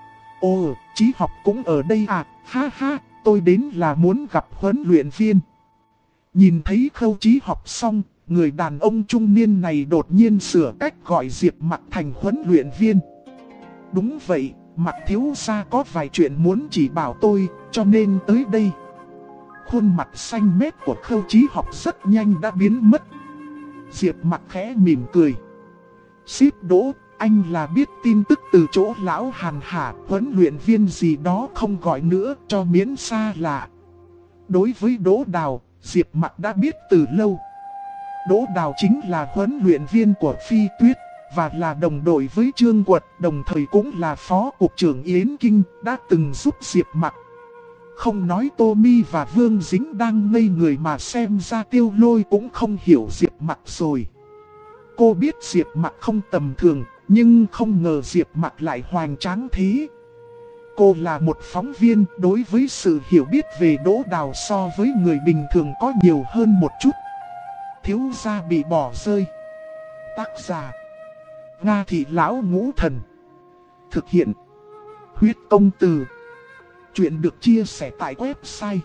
Speaker 1: Ồ, Chí Học cũng ở đây à, ha ha, tôi đến là muốn gặp huấn luyện viên. Nhìn thấy Khâu Chí Học xong, người đàn ông trung niên này đột nhiên sửa cách gọi Diệp Mặc thành huấn luyện viên. Đúng vậy, Mặc thiếu gia có vài chuyện muốn chỉ bảo tôi, cho nên tới đây. Khuôn mặt xanh mét của Khâu Chí Học rất nhanh đã biến mất. Diệp Mặc khẽ mỉm cười. Ship Đỗ, anh là biết tin tức từ chỗ lão Hàn hả, huấn luyện viên gì đó không gọi nữa cho miễn xa lạ. Đối với Đỗ Đào, Diệp Mặc đã biết từ lâu. Đỗ Đào chính là huấn luyện viên của Phi Tuyết. và là đồng đội với Trương Quật, đồng thời cũng là phó cục trưởng Yến Kinh, đã từng giúp Diệp Mặc. Không nói Tô Mi và Vương Dính đang ngây người mà xem ra Tiêu Lôi cũng không hiểu Diệp Mặc rồi. Cô biết Diệp Mặc không tầm thường, nhưng không ngờ Diệp Mặc lại hoành tráng thế. Cô là một phóng viên, đối với sự hiểu biết về Đỗ Đào so với người bình thường có nhiều hơn một chút. Thiếu gia bị bỏ rơi. Tác giả: Nga Thị Lão Ngũ Thần. Thực hiện: Huyết Công Từ. Chuyện được chia sẻ tại website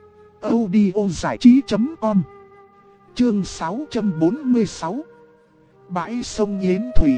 Speaker 1: audiozảichí.com. Chương 646. Bãi sông Yến Thủy.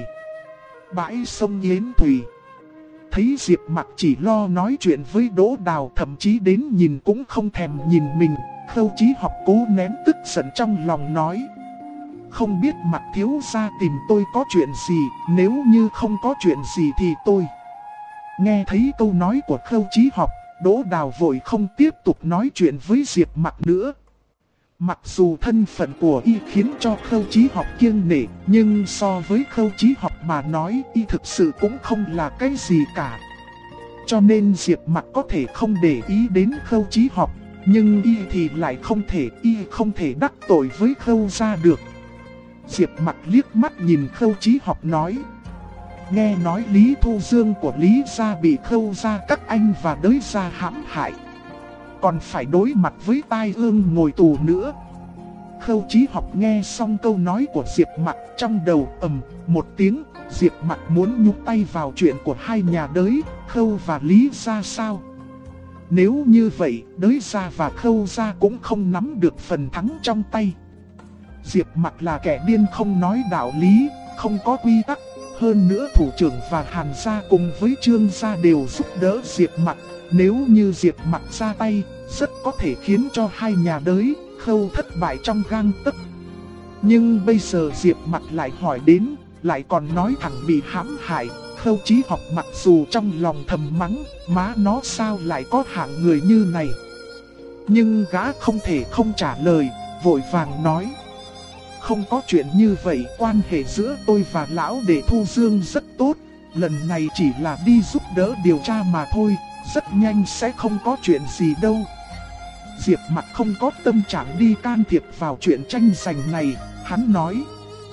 Speaker 1: Bãi sông Yến Thủy. Thấy Diệp Mặc chỉ lo nói chuyện với Đỗ Đào, thậm chí đến nhìn cũng không thèm nhìn mình, Khâu Chí Học cố nén tức giận trong lòng nói: không biết Mặc thiếu gia tìm tôi có chuyện gì, nếu như không có chuyện gì thì tôi... Nghe thấy câu nói của Khâu Chí Học, Đỗ Đào vội không tiếp tục nói chuyện với Diệp Mặc nữa. Mặc dù thân phận của y khiến cho Khâu Chí Học kiêng nể, nhưng so với Khâu Chí Học mà nói, y thực sự cũng không là cái gì cả. Cho nên Diệp Mặc có thể không để ý đến Khâu Chí Học, nhưng y thì lại không thể đắc tội với Khâu gia được. Diệp Mặc liếc mắt nhìn Khâu Chí Học nói: nghe nói Lý Thu Dương của Lý gia bị Khâu gia các anh và Đới gia hãm hại, còn phải đối mặt với tai ương ngồi tù nữa. Khâu Chí Học nghe xong câu nói của Diệp Mặc, trong đầu ầm một tiếng. Diệp Mặc muốn nhúng tay vào chuyện của hai nhà Đới, Khâu và Lý gia sao? Nếu như vậy, Đới gia và Khâu gia cũng không nắm được phần thắng trong tay. Diệp Mặc là kẻ điên không nói đạo lý, không có quy tắc. Hơn nữa thủ trưởng và Hàn gia cùng với Trương gia đều giúp đỡ Diệp Mặc. Nếu như Diệp Mặc ra tay, rất có thể khiến cho hai nhà Đới, Khâu thất bại trong gang tấc. Nhưng bây giờ Diệp Mặc lại hỏi đến, lại còn nói thẳng bị hãm hại. Khâu Chí Học mặc dù trong lòng thầm mắng, má nó sao lại có hạng người như này. Nhưng gã không thể không trả lời, vội vàng nói: không có chuyện như vậy, quan hệ giữa tôi và lão đệ Thu Dương rất tốt. Lần này chỉ là đi giúp đỡ điều tra mà thôi, rất nhanh sẽ không có chuyện gì đâu. Diệp Mặc không có tâm trạng đi can thiệp vào chuyện tranh giành này, hắn nói: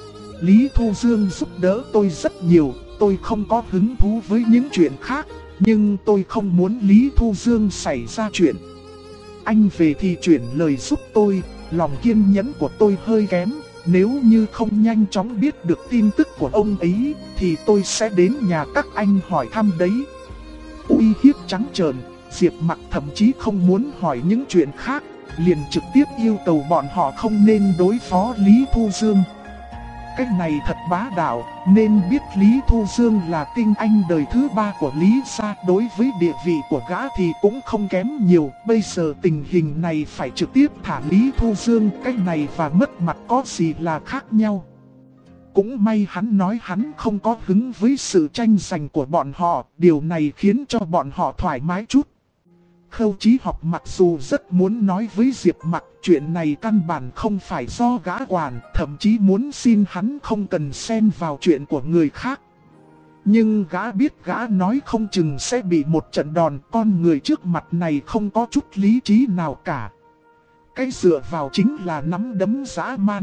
Speaker 1: Lý Thu Dương giúp đỡ tôi rất nhiều, tôi không có hứng thú với những chuyện khác, nhưng tôi không muốn Lý Thu Dương xảy ra chuyện. Anh về thì chuyển lời giúp tôi, lòng kiên nhẫn của tôi hơi kém. Nếu như không nhanh chóng biết được tin tức của ông ấy, thì tôi sẽ đến nhà các anh hỏi thăm đấy. Uy hiếp trắng trợn, Diệp Mặc thậm chí không muốn hỏi những chuyện khác, liền trực tiếp yêu cầu bọn họ không nên đối phó Lý Thu Dương. Cách này thật bá đạo, nên biết Lý Thu Dương là tinh anh đời thứ ba của Lý gia, đối với địa vị của gã thì cũng không kém nhiều. Bây giờ tình hình này phải trực tiếp thả Lý Thu Dương, cách này và mất mặt có gì là khác nhau. Cũng may hắn nói hắn không có hứng với sự tranh giành của bọn họ, điều này khiến cho bọn họ thoải mái chút. Khâu Chí Học mặc dù rất muốn nói với Diệp Mặc, chuyện này căn bản không phải do gã quản, thậm chí muốn xin hắn không cần xen vào chuyện của người khác. Nhưng gã biết gã nói không chừng sẽ bị một trận đòn, con người trước mặt này không có chút lý trí nào cả. Cái dựa vào chính là nắm đấm dã man.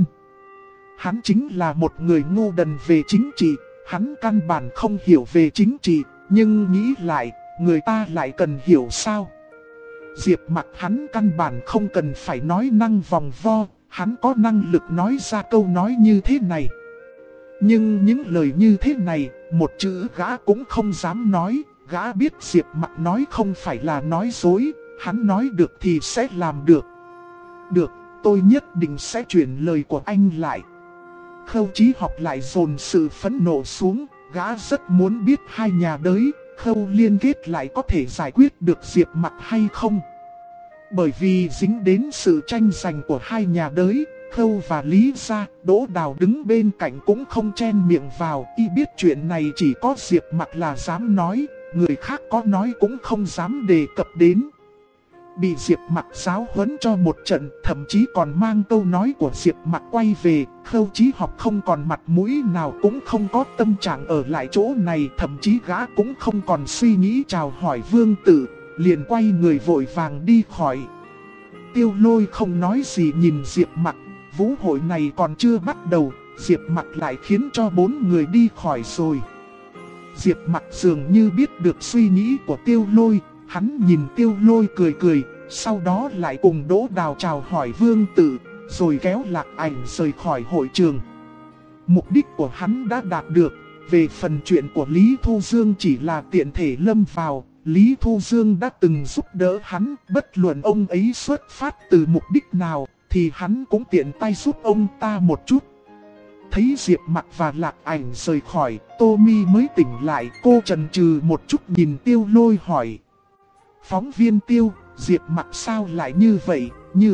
Speaker 1: Hắn chính là một người ngu đần về chính trị, hắn căn bản không hiểu về chính trị, nhưng nghĩ lại, người ta lại cần hiểu sao? Diệp Mặc hắn căn bản không cần phải nói năng vòng vo, hắn có năng lực nói ra câu nói như thế này. Nhưng những lời như thế này, một chữ gã cũng không dám nói, gã biết Diệp Mặc nói không phải là nói dối, hắn nói được thì sẽ làm được. Được, tôi nhất định sẽ chuyển lời của anh lại. Khâu Chí Học lại dồn sự phẫn nộ xuống, gã rất muốn biết hai nhà Đới, Khâu liên kết lại có thể giải quyết được Diệp Mặc hay không. Bởi vì dính đến sự tranh giành của hai nhà Đới, Khâu và Lý gia, Đỗ Đào đứng bên cạnh cũng không chen miệng vào, y biết chuyện này chỉ có Diệp Mặc là dám nói, người khác có nói cũng không dám đề cập đến. bị Diệp Mặc giáo huấn cho một trận, thậm chí còn mang câu nói của Diệp Mặc quay về. Khâu Chí Học không còn mặt mũi nào, cũng không có tâm trạng ở lại chỗ này, thậm chí gã cũng không còn suy nghĩ chào hỏi Vương Tử, liền quay người vội vàng đi khỏi. Tiêu Lôi không nói gì nhìn Diệp Mặc, vũ hội này còn chưa bắt đầu, Diệp Mặc lại khiến cho 4 người đi khỏi rồi. Diệp Mặc dường như biết được suy nghĩ của Tiêu Lôi, hắn nhìn Tiêu Lôi cười cười, sau đó lại cùng Đỗ Đào chào hỏi Vương Tử, rồi kéo Lạc Ảnh rời khỏi hội trường. Mục đích của hắn đã đạt được, về phần chuyện của Lý Thu Dương chỉ là tiện thể lâm vào. Lý Thu Dương đã từng giúp đỡ hắn, bất luận ông ấy xuất phát từ mục đích nào, thì hắn cũng tiện tay giúp ông ta một chút. Thấy Diệp Mặc và Lạc Ảnh rời khỏi, Tommy mới tỉnh lại, cô chần chừ một chút nhìn Tiêu Lôi hỏi. Phóng viên Tiêu, Diệp Mặc sao lại như vậy?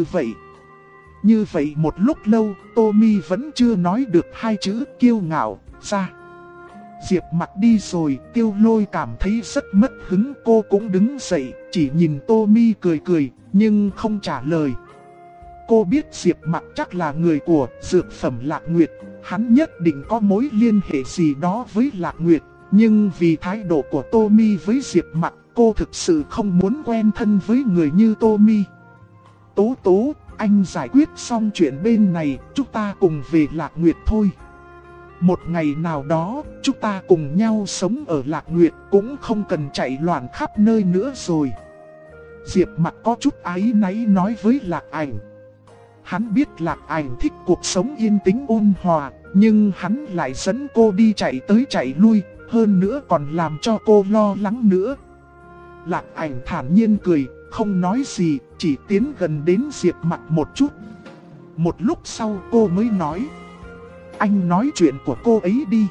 Speaker 1: Như vậy một lúc lâu, Tommy vẫn chưa nói được 2 chữ kiêu ngạo ra. Diệp Mặc đi rồi, Tiêu Lôi cảm thấy rất mất hứng, cô cũng đứng dậy, chỉ nhìn Tommy cười cười, nhưng không trả lời. Cô biết Diệp Mặc chắc là người của dược phẩm Lạc Nguyệt, hắn nhất định có mối liên hệ gì đó với Lạc Nguyệt, nhưng vì thái độ của Tommy với Diệp Mặc, cô thực sự không muốn quen thân với người như Tommy. Tố Tố, anh giải quyết xong chuyện bên này, chúng ta cùng về Lạc Nguyệt thôi. Một ngày nào đó, chúng ta cùng nhau sống ở Lạc Nguyệt, cũng không cần chạy loạn khắp nơi nữa rồi. Diệp Mặc có chút áy náy nói với Lạc Ảnh. Hắn biết Lạc Ảnh thích cuộc sống yên tĩnh ôn hòa, nhưng hắn lại dẫn cô đi chạy tới chạy lui, hơn nữa còn làm cho cô lo lắng nữa. Lạc Ảnh thản nhiên cười, không nói gì, chỉ tiến gần đến Diệp Mặc một chút. Một lúc sau cô mới nói. Anh nói chuyện của cô ấy đi.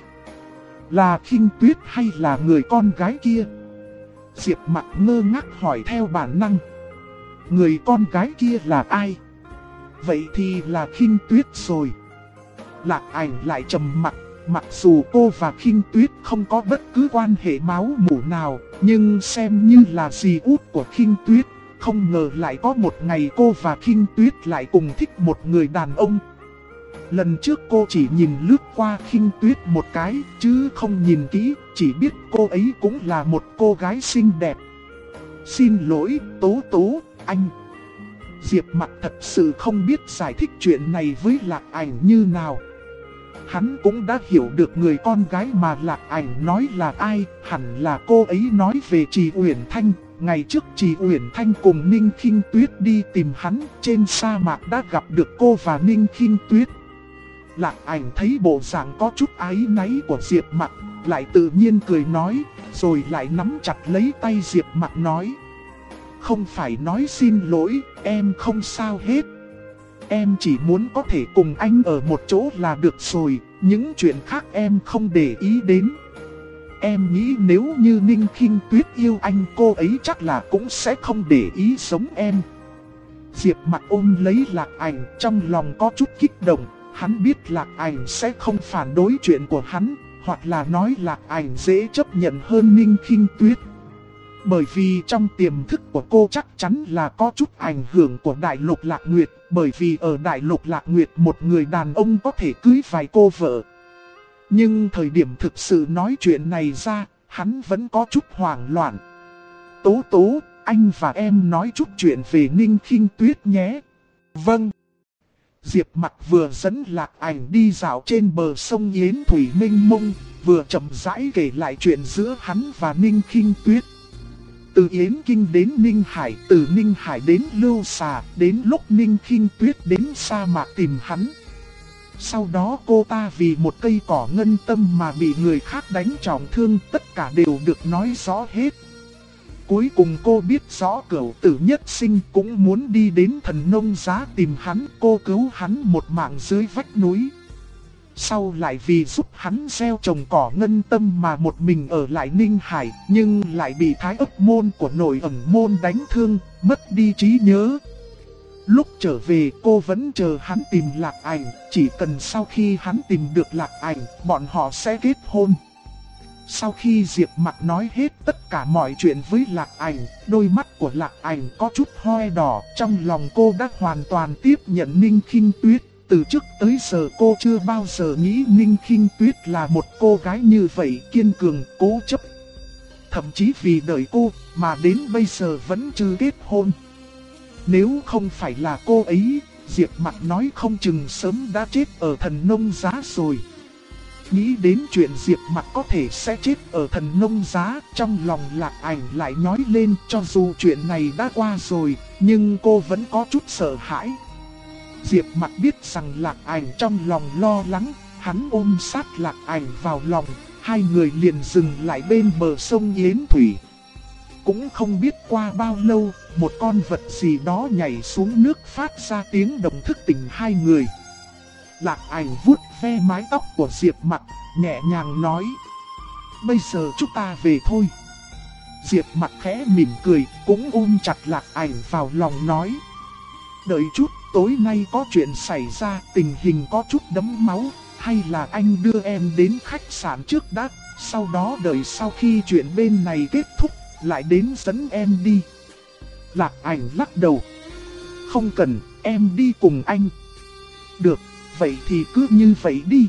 Speaker 1: Là Khinh Tuyết hay là người con gái kia? Diệp Mặc ngơ ngác hỏi theo bản năng. Người con gái kia là ai? Vậy thì là Khinh Tuyết rồi. Lạc Ảnh lại trầm mặc. Mặc dù cô và Khinh Tuyết không có bất cứ quan hệ máu mủ nào, nhưng xem như là dì út của Khinh Tuyết. Không ngờ lại có một ngày cô và Khinh Tuyết lại cùng thích một người đàn ông. Lần trước cô chỉ nhìn lướt qua Khinh Tuyết một cái, chứ không nhìn kỹ, chỉ biết cô ấy cũng là một cô gái xinh đẹp. Xin lỗi, Tố Tố, anh. Diệp Mặc thật sự không biết giải thích chuyện này với Lạc Ảnh như nào. Hắn cũng đã hiểu được người con gái mà Lạc Ảnh nói là ai, hẳn là cô ấy nói về Trì Uyển Thanh. Ngày trước Trì Uyển Thanh cùng Ninh Khinh Tuyết đi tìm hắn, trên sa mạc đã gặp được cô và Ninh Khinh Tuyết. Lạc Ảnh thấy bộ dạng có chút áy náy của Diệp Mặc, lại tự nhiên cười nói, rồi lại nắm chặt lấy tay Diệp Mặc nói. Không phải nói xin lỗi, em không sao hết. Em chỉ muốn có thể cùng anh ở một chỗ là được rồi, những chuyện khác em không để ý đến. Em nghĩ nếu như Ninh Khinh Tuyết yêu anh, cô ấy chắc là cũng sẽ không để ý giống em. Diệp Mặc ôm lấy Lạc Ảnh, trong lòng có chút kích động. Hắn biết Lạc Ảnh sẽ không phản đối chuyện của hắn, hoặc là nói Lạc Ảnh dễ chấp nhận hơn Ninh Khinh Tuyết. Bởi vì trong tiềm thức của cô chắc chắn là có chút ảnh hưởng của Đại Lục Lạc Nguyệt, bởi vì ở Đại Lục Lạc Nguyệt một người đàn ông có thể cưới vài cô vợ. Nhưng thời điểm thực sự nói chuyện này ra, hắn vẫn có chút hoảng loạn. Tố Tố, anh và em nói chút chuyện về Ninh Khinh Tuyết nhé. Vâng. Diệp Mặc vừa dẫn Lạc Ảnh đi dạo trên bờ sông Yến Thủy mênh mông, vừa chậm rãi kể lại chuyện giữa hắn và Ninh Khinh Tuyết. Từ Yến Kinh đến Ninh Hải, từ Ninh Hải đến Lưu Xà, đến lúc Ninh Khinh Tuyết đến sa mạc tìm hắn. Sau đó cô ta vì một cây cỏ ngân tâm mà bị người khác đánh trọng thương, tất cả đều được nói rõ hết. Cuối cùng cô biết rõ Cửu Tử Nhất Sinh cũng muốn đi đến Thần Nông Giá tìm hắn, cô cứu hắn một mạng dưới vách núi. Sau lại vì giúp hắn gieo trồng cỏ ngân tâm mà một mình ở lại Ninh Hải, nhưng lại bị Thái Ấp Môn của Nội Ẩn Môn đánh thương, mất đi trí nhớ. Lúc trở về cô vẫn chờ hắn tìm Lạc Ảnh, chỉ cần sau khi hắn tìm được Lạc Ảnh, bọn họ sẽ kết hôn. Sau khi Diệp Mặc nói hết tất cả mọi chuyện với Lạc Ảnh, đôi mắt của Lạc Ảnh có chút hoe đỏ, trong lòng cô đã hoàn toàn tiếp nhận Ninh Khinh Tuyết. Từ trước tới giờ cô chưa bao giờ nghĩ Ninh Khinh Tuyết là một cô gái như vậy, kiên cường, cố chấp. Thậm chí vì đợi cô mà đến bây giờ vẫn chưa kết hôn. Nếu không phải là cô ấy, Diệp Mặc nói không chừng sớm đã chết ở Thần Nông Giá rồi. Nghĩ đến chuyện Diệp Mặc có thể sẽ chết ở Thần Nông Giá, trong lòng Lạc Ảnh lại nhói lên. Cho dù chuyện này đã qua rồi, nhưng cô vẫn có chút sợ hãi. Diệp Mặc biết rằng Lạc Ảnh trong lòng lo lắng, hắn ôm sát Lạc Ảnh vào lòng, hai người liền dừng lại bên bờ sông Yến Thủy. Cũng không biết qua bao lâu, một con vật gì đó nhảy xuống nước phát ra tiếng động thức tỉnh hai người. Lạc Ảnh vuốt ve mái tóc của Diệp Mặc, nhẹ nhàng nói: "Bây giờ chúng ta về thôi." Diệp Mặc khẽ mỉm cười, cũng ôm chặt Lạc Ảnh vào lòng nói: "Đợi chút, tối nay có chuyện xảy ra, tình hình có chút đẫm máu, hay là anh đưa em đến khách sạn trước đã, sau đó đợi sau khi chuyện bên này kết thúc, lại đến dẫn em đi." Lạc Ảnh lắc đầu: "Không cần, em đi cùng anh." "Được, vậy thì cứ như vậy đi."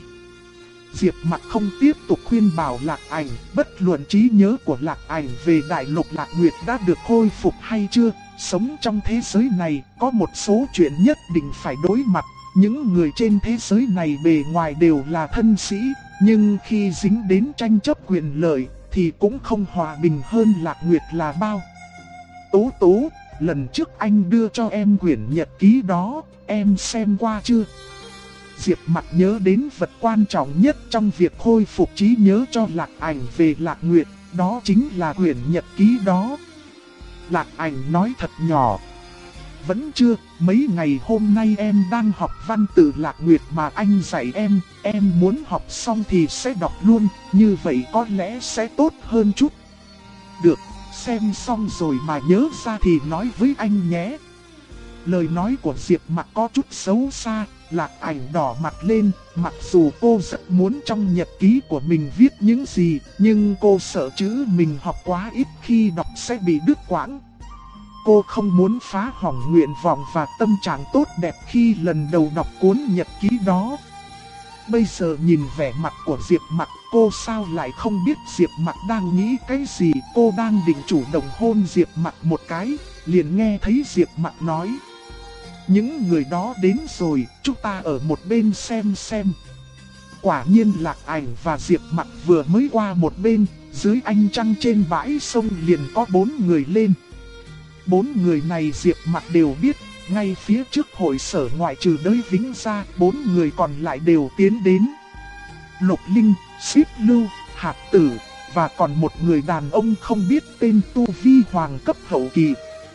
Speaker 1: Diệp Mặc không tiếp tục khuyên bảo Lạc Ảnh, bất luận trí nhớ của Lạc Ảnh về Đại Lục Lạc Nguyệt đã được khôi phục hay chưa, sống trong thế giới này có một số chuyện nhất định phải đối mặt. Những người trên thế giới này bề ngoài đều là thân sĩ, nhưng khi dính đến tranh chấp quyền lợi thì cũng không hòa bình hơn Lạc Nguyệt là bao. "Tố Tố, lần trước anh đưa cho em quyển nhật ký đó, em xem qua chưa?" Diệp Mặc nhớ đến vật quan trọng nhất trong việc khôi phục trí nhớ cho Lạc Ảnh về Lạc Nguyệt, đó chính là quyển nhật ký đó. Lạc Ảnh nói thật nhỏ: "Vẫn chưa, mấy ngày hôm nay em đang học văn tự Lạc Nguyệt mà anh dạy em muốn học xong thì sẽ đọc luôn, như vậy có lẽ sẽ tốt hơn chút." "Được, xem xong rồi mà nhớ ra thì nói với anh nhé." Lời nói của Diệp Mặc có chút xấu xa. Lạc Ảnh đỏ mặt lên, mặc dù cô rất muốn trong nhật ký của mình viết những gì, nhưng cô sợ chữ mình học quá ít khi đọc sẽ bị đứt quãng. Cô không muốn phá hỏng nguyện vọng và tâm trạng tốt đẹp khi lần đầu đọc cuốn nhật ký đó. Bây giờ nhìn vẻ mặt của Diệp Mặc, cô sao lại không biết Diệp Mặc đang nghĩ cái gì. Cô đang định chủ động hôn Diệp Mặc một cái, liền nghe thấy Diệp Mặc nói: "Những người đó đến rồi, chúng ta ở một bên xem." Quả nhiên Lạc Ảnh và Diệp Mặc vừa mới qua một bên, dưới ánh trăng trên bãi sông liền có 4 người lên. 4 người này Diệp Mặc đều biết, ngay phía trước hội sở ngoại trừ Đới Vĩnh ra, 4 người còn lại đều tiến đến. Lục Linh, Xích Lưu, Hạt Tử, và còn một người đàn ông không biết tên, tu vi hoàng cấp hậu kỳ.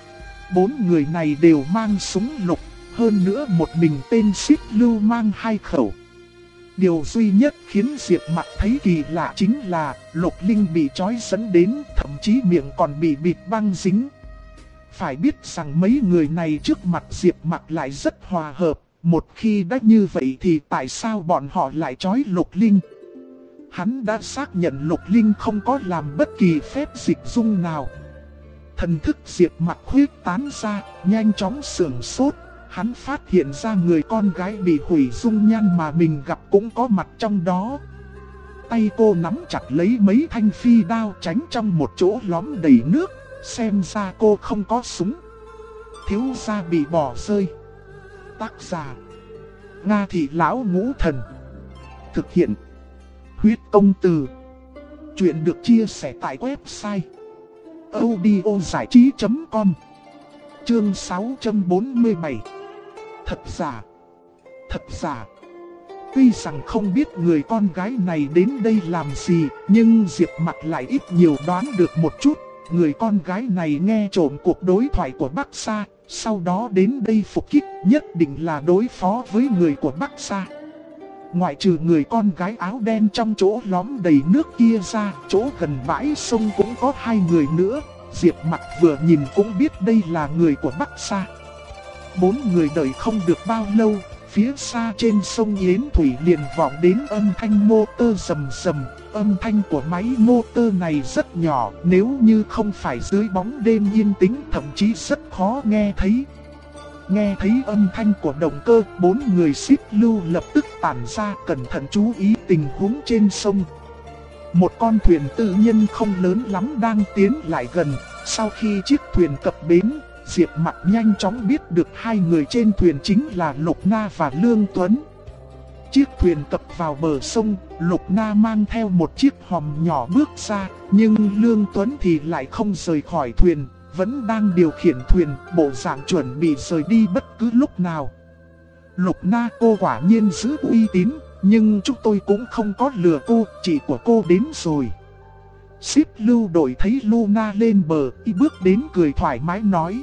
Speaker 1: 4 người này đều mang súng lục, hơn nữa một mình tên Xích Lưu mang 2 khẩu. Điều duy nhất khiến Diệp Mặc thấy kỳ lạ chính là Lục Linh bị trói dẫn đến, thậm chí miệng còn bị bịt băng dính. Phải biết rằng mấy người này trước mặt Diệp Mặc lại rất hòa hợp, một khi đã như vậy thì tại sao bọn họ lại trói Lục Linh? Hắn đã xác nhận Lục Linh không có làm bất kỳ phép dịch dung nào. Thần thức Diệp Mặc huyết tán ra, nhanh chóng sửng sốt. Hắn phát hiện ra người con gái bị hủy dung nhan mà mình gặp cũng có mặt trong đó. Tay cô nắm chặt lấy mấy thanh phi đao tránh trong một chỗ lõm đầy nước. Xem ra cô không có súng. Thiếu gia bị bỏ rơi. Tác giả: Nga Thị Lão Ngũ Thần. Thực hiện: Huyết Công Từ. Chuyện được chia sẻ tại website audiozảichí.com. Chương 647. Thật giả. Tuy rằng không biết người con gái này đến đây làm gì, nhưng Diệp Mặc lại ít nhiều đoán được một chút. Người con gái này nghe trộm cuộc đối thoại của Bắc Sa, sau đó đến đây phục kích, nhất định là đối phó với người của Bắc Sa. Ngoại trừ người con gái áo đen trong chỗ lõm đầy nước kia ra, chỗ gần bãi sông cũng có 2 người nữa. Diệp Mặc vừa nhìn cũng biết đây là người của Bắc Sa. 4 người đợi không được bao lâu, phía xa trên sông Yến Thủy liền vọng đến âm thanh motor rầm rầm. Âm thanh của máy motor này rất nhỏ, nếu như không phải dưới bóng đêm yên tĩnh thậm chí rất khó nghe thấy. Nghe thấy âm thanh của động cơ, 4 người xích lưu lập tức tản ra cẩn thận chú ý tình huống trên sông. Một con thuyền tư nhân không lớn lắm đang tiến lại gần. Sau khi chiếc thuyền cập bến, Diệp Mặc nhanh chóng biết được hai người trên thuyền chính là Lục Na và Lương Tuấn. Chiếc thuyền cập vào bờ sông, Lục Na mang theo một chiếc hòm nhỏ bước ra, nhưng Lương Tuấn thì lại không rời khỏi thuyền, vẫn đang điều khiển thuyền, bộ dạng chuẩn bị rời đi bất cứ lúc nào. Lục Na, cô quả nhiên giữ uy tín, nhưng chúng tôi cũng không có lừa cô, chị của cô đến rồi. Ship lưu đội thấy Luna lên bờ, y bước đến cười thoải mái nói.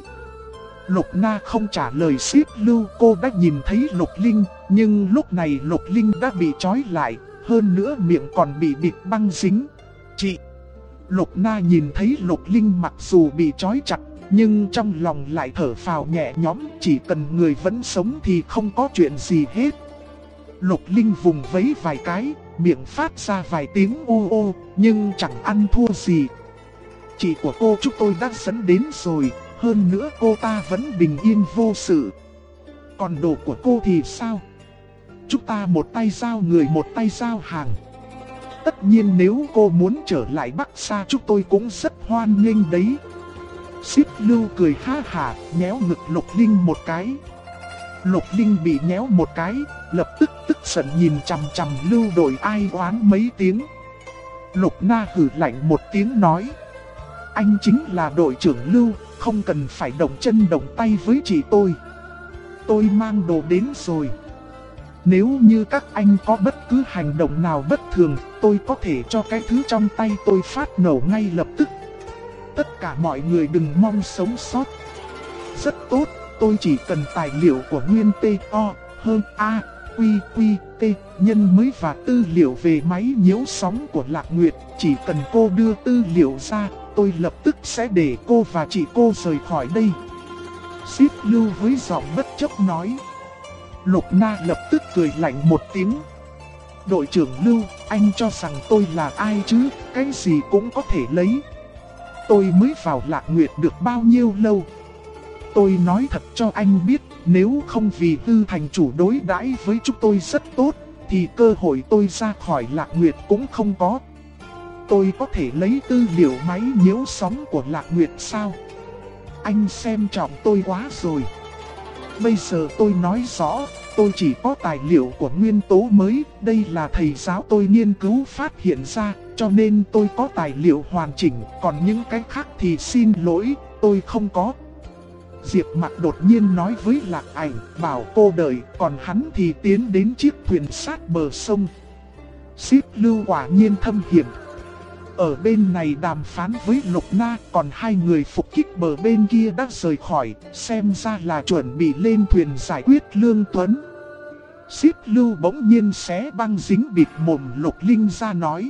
Speaker 1: Lục Na không trả lời ship lưu, cô đã nhìn thấy Lục Linh, nhưng lúc này Lục Linh đã bị trói lại, hơn nữa miệng còn bị bịt băng dính. Chị! Lục Na nhìn thấy Lục Linh mặc dù bị trói chặt, nhưng trong lòng lại thở phào nhẹ nhõm, chỉ cần người vẫn sống thì không có chuyện gì hết. Lục Linh vùng vẫy vài cái, miệng phát ra vài tiếng ô ô, nhưng chẳng ăn thua gì. Chị của cô chúng tôi đã dẫn đến rồi, hơn nữa cô ta vẫn bình yên vô sự. Còn đồ của cô thì sao? Chúng ta một tay giao người một tay giao hàng. Tất nhiên nếu cô muốn trở lại Bắc Sa chúng tôi cũng rất hoan nghênh đấy. Ship lưu cười ha hả, nhéo ngực Lục Linh một cái. Lục Linh bị nhéo một cái, lập tức tức giận nhìn chằm chằm lưu đội ai oán mấy tiếng. Lục Na hừ lạnh một tiếng nói. Anh chính là đội trưởng Lưu, không cần phải động chân động tay với chị tôi. Tôi mang đồ đến rồi. Nếu như các anh có bất cứ hành động nào bất thường, tôi có thể cho cái thứ trong tay tôi phát nổ ngay lập tức. Tất cả mọi người đừng mong sống sót. Rất tốt, tôi chỉ cần tài liệu của nguyên T.O. hơn A, Quy, Quy, T, nhân mới và tư liệu về máy nhiễu sóng của Lạc Nguyệt. Chỉ cần cô đưa tư liệu ra, tôi lập tức sẽ để cô và chị cô rời khỏi đây. Ship lưu với giọng bất chấp nói. Lục Na lập tức cười lạnh một tiếng. Đội trưởng Lưu, anh cho rằng tôi là ai chứ, cái gì cũng có thể lấy. Tôi mới vào Lạc Nguyệt được bao nhiêu lâu. Tôi nói thật cho anh biết, nếu không vì Tư thành chủ đối đãi với chúng tôi rất tốt, thì cơ hội tôi ra khỏi Lạc Nguyệt cũng không có. Tôi có thể lấy tư liệu máy nhiễu sóng của Lạc Nguyệt sao? Anh xem trọng tôi quá rồi. Bây giờ tôi nói rõ, tôi chỉ có tài liệu của nguyên tố mới, đây là thầy giáo tôi nghiên cứu phát hiện ra, cho nên tôi có tài liệu hoàn chỉnh, còn những cái khác thì xin lỗi, tôi không có. Diệp Mặc đột nhiên nói với Lạc Ảnh, bảo cô đợi, còn hắn thì tiến đến chiếc thuyền sát bờ sông. Ship lưu quả nhiên thâm hiểm. Ở bên này đàm phán với Lục Na, còn hai người phục kích bờ bên kia đã rời khỏi, xem ra là chuẩn bị lên thuyền giải quyết Lương Tuấn. Ship lưu bỗng nhiên xé băng dính bịt mồm Lục Linh ra nói.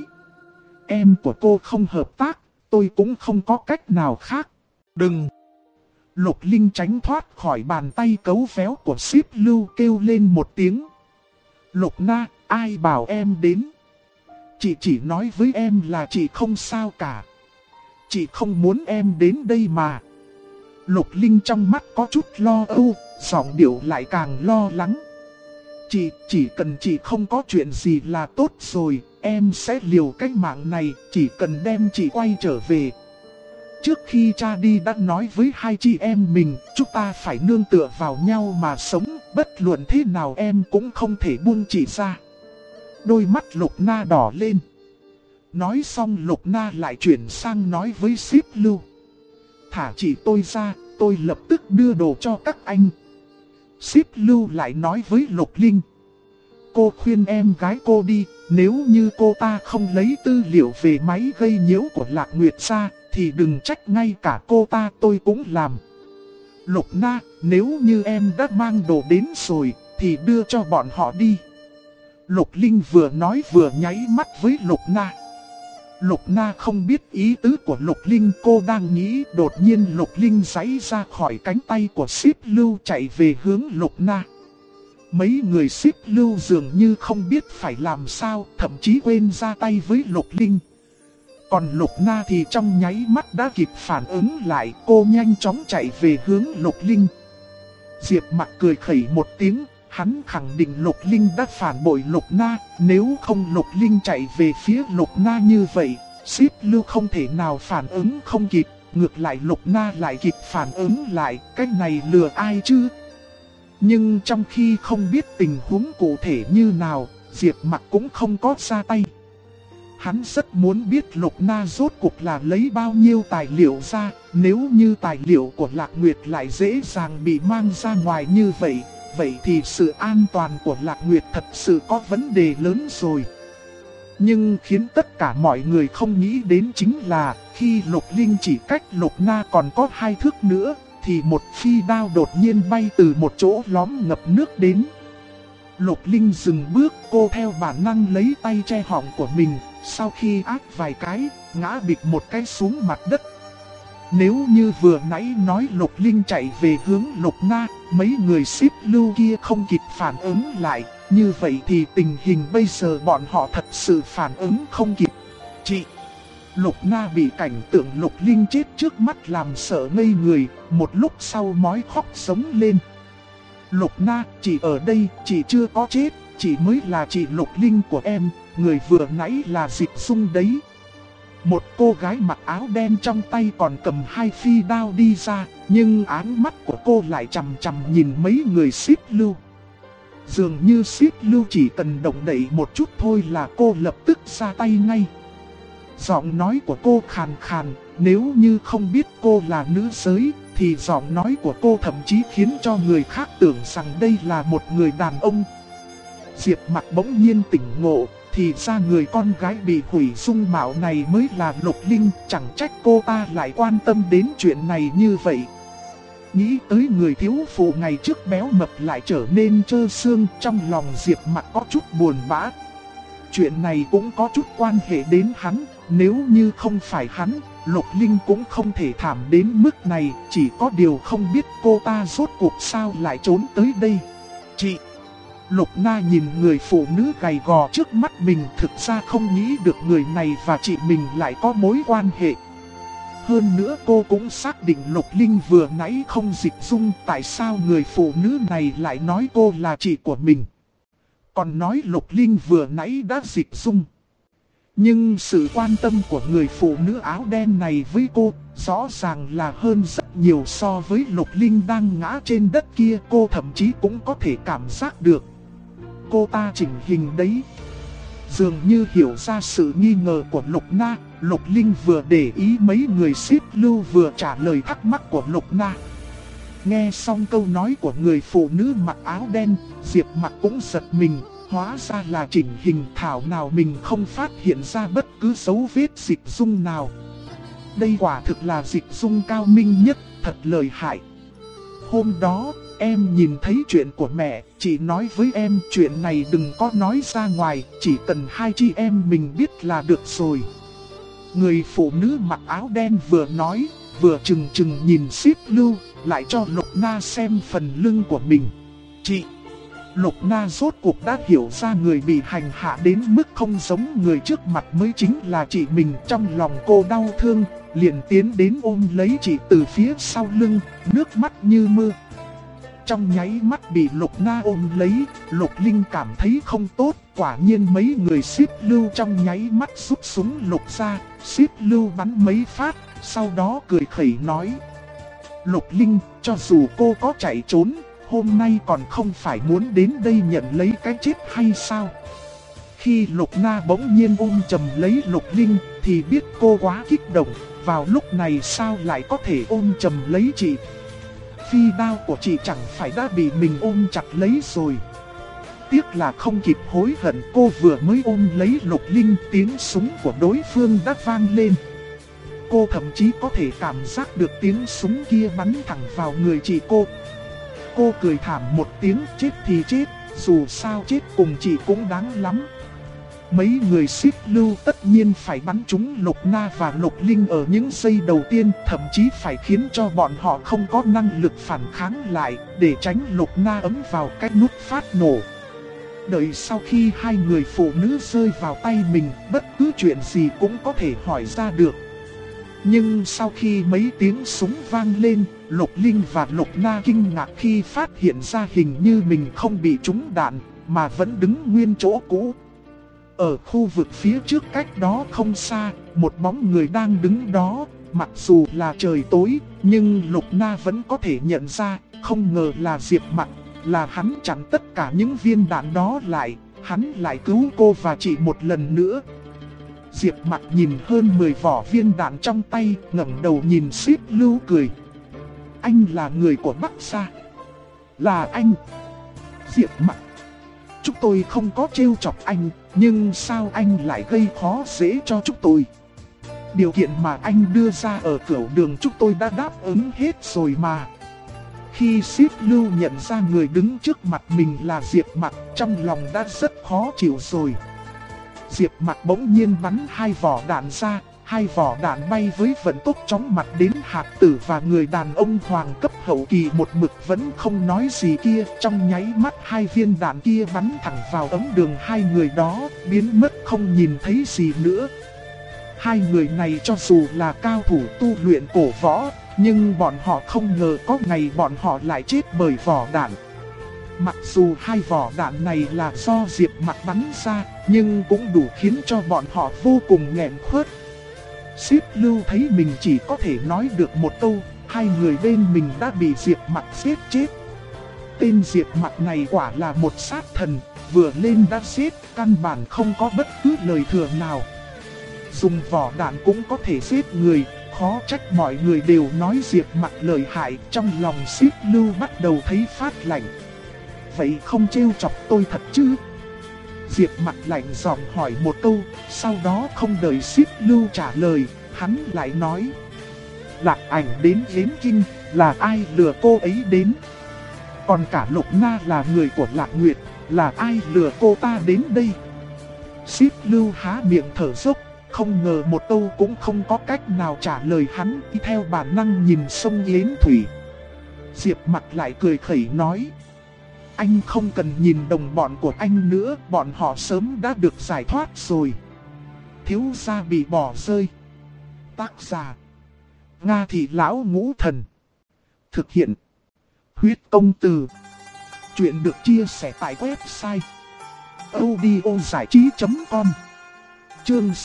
Speaker 1: Em của cô không hợp tác, tôi cũng không có cách nào khác. Đừng! Lục Linh tránh thoát khỏi bàn tay cấu véo của Ship lưu kêu lên một tiếng. Lục Na, ai bảo em đến? Chị chỉ nói với em là chị không sao cả. Chị không muốn em đến đây mà. Lục Linh trong mắt có chút lo âu, giọng điệu lại càng lo lắng. Chị chỉ cần chị không có chuyện gì là tốt rồi, em sẽ liều cái mạng này, chỉ cần đem chị quay trở về. Trước khi cha đi đã nói với hai chị em mình, chúng ta phải nương tựa vào nhau mà sống, bất luận thế nào em cũng không thể buông chị ra. Đôi mắt Lục Na đỏ lên. Nói xong Lục Na lại chuyển sang nói với Ship lưu. Thả chị tôi ra, tôi lập tức đưa đồ cho các anh. Ship lưu lại nói với Lục Linh. Cô khuyên em gái cô đi, nếu như cô ta không lấy tư liệu về máy gây nhiễu của Lạc Nguyệt ra, thì đừng trách ngay cả cô ta tôi cũng làm. Lục Na, nếu như em đã mang đồ đến rồi, thì đưa cho bọn họ đi. Lục Linh vừa nói vừa nháy mắt với Lục Na. Lục Na không biết ý tứ của Lục Linh, cô đang nghĩ, đột nhiên Lục Linh giãy ra khỏi cánh tay của Ship lưu chạy về hướng Lục Na. Mấy người ship lưu dường như không biết phải làm sao, thậm chí quên ra tay với Lục Linh. Còn Lục Na thì trong nháy mắt đã kịp phản ứng lại, cô nhanh chóng chạy về hướng Lục Linh. Diệp Mặc cười khẩy một tiếng, hắn khẳng định Lục Linh đã phản bội Lục Na, nếu không Lục Linh chạy về phía Lục Na như vậy, ship lưu không thể nào phản ứng không kịp, ngược lại Lục Na lại kịp phản ứng lại, cách này lừa ai chứ? Nhưng trong khi không biết tình huống cụ thể như nào, Diệp Mặc cũng không có ra tay. Hắn rất muốn biết Lục Na rốt cuộc là lấy bao nhiêu tài liệu ra, nếu như tài liệu của Lạc Nguyệt lại dễ dàng bị mang ra ngoài như vậy, vậy thì sự an toàn của Lạc Nguyệt thật sự có vấn đề lớn rồi. Nhưng khiến tất cả mọi người không nghĩ đến chính là, khi Lục Linh chỉ cách Lục Na còn có 2 thước nữa, thì một phi đao đột nhiên bay từ một chỗ lõm ngập nước đến. Lục Linh dừng bước, cô theo bản năng lấy tay che họng của mình, sau khi ác vài cái, ngã bịch một cái xuống mặt đất. Nếu như vừa nãy nói Lục Linh chạy về hướng Lục Na, mấy người ship lưu kia không kịp phản ứng lại, như vậy thì tình hình bây giờ bọn họ thật sự phản ứng không kịp. Chị! Lục Na bị cảnh tượng Lục Linh chết trước mắt làm sợ ngây người, một lúc sau mói khóc sống lên. Lục Na, chị ở đây, chị chưa có chết, chị mới là chị Lục Linh của em, người vừa nãy là Dịch Dung đấy. Một cô gái mặc áo đen trong tay còn cầm 2 phi đao đi ra, nhưng ánh mắt của cô lại chằm chằm nhìn mấy người ship lưu. Dường như ship lưu chỉ cần động đậy một chút thôi là cô lập tức ra tay ngay. Giọng nói của cô khàn khàn, nếu như không biết cô là nữ giới, thì giọng nói của cô thậm chí khiến cho người khác tưởng rằng đây là một người đàn ông. Diệp Mặc bỗng nhiên tỉnh ngộ, thì ra người con gái bị hủy dung mạo này mới là Lục Linh, chẳng trách cô ta lại quan tâm đến chuyện này như vậy. Nghĩ tới người thiếu phụ ngày trước béo mập lại trở nên trơ xương, trong lòng Diệp Mặc có chút buồn bã. Chuyện này cũng có chút quan hệ đến hắn, nếu như không phải hắn, Lục Linh cũng không thể thảm đến mức này, chỉ có điều không biết cô ta rốt cuộc sao lại trốn tới đây. Chị! Lục Na nhìn người phụ nữ gầy gò trước mắt mình, thực ra không nghĩ được người này và chị mình lại có mối quan hệ. Hơn nữa cô cũng xác định Lục Linh vừa nãy không dịch dung, tại sao người phụ nữ này lại nói cô là chị của mình. Còn nói Lục Linh vừa nãy đã dịch dung. Nhưng sự quan tâm của người phụ nữ áo đen này với cô rõ ràng là hơn rất nhiều so với Lục Linh đang ngã trên đất kia, cô thậm chí cũng có thể cảm giác được. Cô ta chỉnh hình đấy. Dường như hiểu ra sự nghi ngờ của Lục Na, Lục Linh vừa để ý mấy người ship lưu vừa trả lời thắc mắc của Lục Na. Nghe xong câu nói của người phụ nữ mặc áo đen, Diệp Mặc cũng giật mình, hóa ra là chỉnh hình, thảo nào mình không phát hiện ra bất cứ dấu vết dịch dung nào. Đây quả thực là dịch dung cao minh nhất, thật lợi hại. Hôm đó, em nhìn thấy chuyện của mẹ, chị nói với em chuyện này đừng có nói ra ngoài, chỉ cần 2 chị em mình biết là được rồi. Người phụ nữ mặc áo đen vừa nói, vừa chừng nhìn ship lưu, lại cho Lục Na xem phần lưng của mình. Chị! Lục Na rốt cuộc đã hiểu ra người bị hành hạ đến mức không giống người trước mặt mới chính là chị mình. Trong lòng cô đau thương, liền tiến đến ôm lấy chị từ phía sau lưng, nước mắt như mưa. Trong nháy mắt bị Lục Na ôm lấy, Lục Linh cảm thấy không tốt. Quả nhiên mấy người ship lưu trong nháy mắt rút súng lục ra, ship lưu bắn mấy phát, sau đó cười khẩy nói: Lục Linh, cho dù cô có chạy trốn, hôm nay còn không phải muốn đến đây nhận lấy cái chết hay sao? Khi Lục Na bỗng nhiên ôm chầm lấy Lục Linh thì biết cô quá kích động, vào lúc này sao lại có thể ôm chầm lấy chị? Phi đao của chị chẳng phải đã bị mình ôm chặt lấy rồi. Tiếc là không kịp hối hận, cô vừa mới ôm lấy Lục Linh, tiếng súng của đối phương đã vang lên. Cô thậm chí có thể cảm giác được tiếng súng kia bắn thẳng vào người chị cô. Cô cười thảm một tiếng, chết thì chết, dù sao chết cùng chị cũng đáng lắm. Mấy người xích lưu tất nhiên phải bắn trúng Lục Na và Lục Linh ở những giây đầu tiên, thậm chí phải khiến cho bọn họ không có năng lực phản kháng lại, để tránh Lục Na ấm vào cái nút phát nổ. Đợi sau khi hai người phụ nữ rơi vào tay mình, bất cứ chuyện gì cũng có thể hỏi ra được. Nhưng sau khi mấy tiếng súng vang lên, Lục Linh và Lục Na kinh ngạc khi phát hiện ra hình như mình không bị trúng đạn, mà vẫn đứng nguyên chỗ cũ. Ở khu vực phía trước cách đó không xa, một bóng người đang đứng đó, mặc dù là trời tối, nhưng Lục Na vẫn có thể nhận ra, không ngờ là Diệp Mặc, là hắn chặn tất cả những viên đạn đó lại, hắn lại cứu cô và chị một lần nữa. Diệp Mặc nhìn hơn 10 vỏ viên đạn trong tay, ngẩng đầu nhìn xích lưu cười. Anh là người của Bắc Gia. Là anh. Diệp Mặc. Chúng tôi không có trêu chọc anh, nhưng sao anh lại gây khó dễ cho chúng tôi? Điều kiện mà anh đưa ra ở cửu đường chúng tôi đã đáp ứng hết rồi mà. Khi xích lưu nhận ra người đứng trước mặt mình là Diệp Mặc, trong lòng đã rất khó chịu rồi. Diệp Mặc bỗng nhiên bắn hai vỏ đạn ra, hai vỏ đạn bay với vận tốc chóng mặt đến Hạc Tử và người đàn ông hoàng cấp hậu kỳ một mực vẫn không nói gì kia. Trong nháy mắt hai viên đạn kia bắn thẳng vào ấm đường hai người đó, biến mất không nhìn thấy gì nữa. Hai người này cho dù là cao thủ tu luyện cổ võ, nhưng bọn họ không ngờ có ngày bọn họ lại chết bởi vỏ đạn. Mặc dù hai vỏ đạn này là do Diệp Mặc bắn ra, nhưng cũng đủ khiến cho bọn họ vô cùng nghẹn khuất. Xích lưu thấy mình chỉ có thể nói được một câu, hai người bên mình đã bị Diệp Mặc giết chết. Tên Diệp Mặc này quả là một sát thần, vừa lên đã giết, căn bản không có bất cứ lời thừa nào. Dùng vỏ đạn cũng có thể giết người, khó trách mọi người đều nói Diệp Mặc lợi hại. Trong lòng xích lưu bắt đầu thấy phát lạnh. Vậy không trêu chọc tôi thật chứ? Diệp Mặc lạnh giọng hỏi một câu, sau đó không đợi xích lưu trả lời, hắn lại nói. Lạc Ảnh đến Yến Kinh, là ai lừa cô ấy đến? Còn cả Lục Na là người của Lạc Nguyệt, là ai lừa cô ta đến đây? Xích lưu há miệng thở dốc, không ngờ một câu cũng không có cách nào trả lời hắn, đi theo bản năng nhìn sông Yến Thủy. Diệp Mặc lại cười khẩy nói. Anh không cần nhìn đồng bọn của anh nữa, bọn họ sớm đã được giải thoát rồi. Thiếu gia bị bỏ rơi. Tác giả Nga Thị Lão Ngũ Thần. Thực hiện Huyết Công Từ. Chuyện được chia sẻ tại website audiozảichí.com. Chương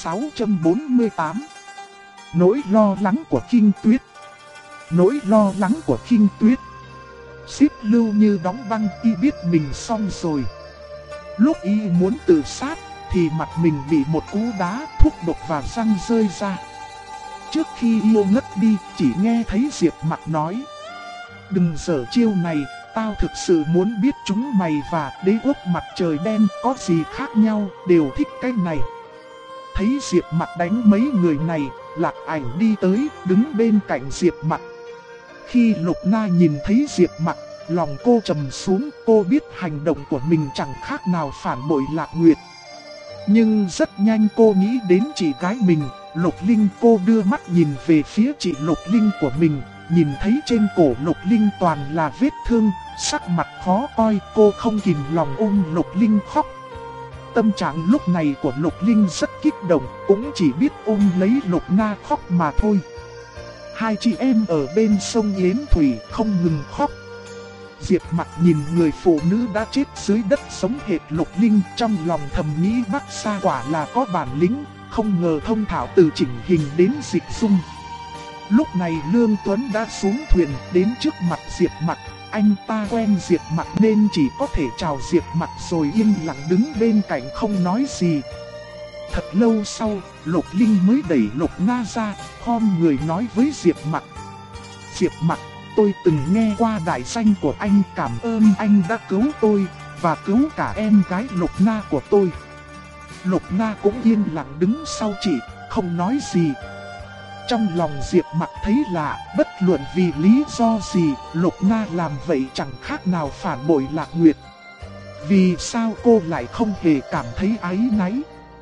Speaker 1: 648. Nỗi lo lắng của Kinh Tuyết. Nỗi lo lắng của Kinh Tuyết. Xích lưu như đóng băng, y biết mình xong rồi. Lúc y muốn tự sát thì mặt mình bị một cú đá thuốc độc và răng rơi ra. Trước khi y ngất đi, chỉ nghe thấy Diệp Mặc nói. Đừng giở chiêu này, tao thực sự muốn biết chúng mày và Đế Quốc Mặt Trời Đen có gì khác nhau, đều thích cái này. Thấy Diệp Mặc đánh mấy người này, Lạc Ảnh đi tới, đứng bên cạnh Diệp Mặc. Khi Lục Na nhìn thấy Diệp Mặc, lòng cô trầm xuống, cô biết hành động của mình chẳng khác nào phản bội Lạc Nguyệt. Nhưng rất nhanh cô nghĩ đến chị gái mình, Lục Linh. Cô đưa mắt nhìn về phía chị Lục Linh của mình, nhìn thấy trên cổ Lục Linh toàn là vết thương, sắc mặt khó coi, cô không kìm lòng ôm Lục Linh khóc. Tâm trạng lúc này của Lục Linh rất kích động, cũng chỉ biết ôm lấy Lục Na khóc mà thôi. Hai chị em ở bên sông Yến Thủy không ngừng khóc. Diệp Mặc nhìn người phụ nữ đã chết dưới đất sống hệt Lục Linh, trong lòng thầm nghĩ Bắc Sa quả là có bản lĩnh, không ngờ thông thạo từ chỉnh hình đến dịch dung. Lúc này Lương Tuấn đã xuống thuyền đến trước mặt Diệp Mặc. Anh ta quen Diệp Mặc nên chỉ có thể chào Diệp Mặc rồi yên lặng đứng bên cạnh không nói gì. Thật lâu sau, Lục Linh mới đẩy Lục Na ra, khom người nói với Diệp Mặc. Diệp Mặc, tôi từng nghe qua đại danh của anh, cảm ơn anh đã cứu tôi, và cứu cả em gái Lục Na của tôi. Lục Na cũng yên lặng đứng sau chị, không nói gì. Trong lòng Diệp Mặc thấy lạ, bất luận vì lý do gì, Lục Na làm vậy chẳng khác nào phản bội Lạc Nguyệt. Vì sao cô lại không hề cảm thấy áy náy?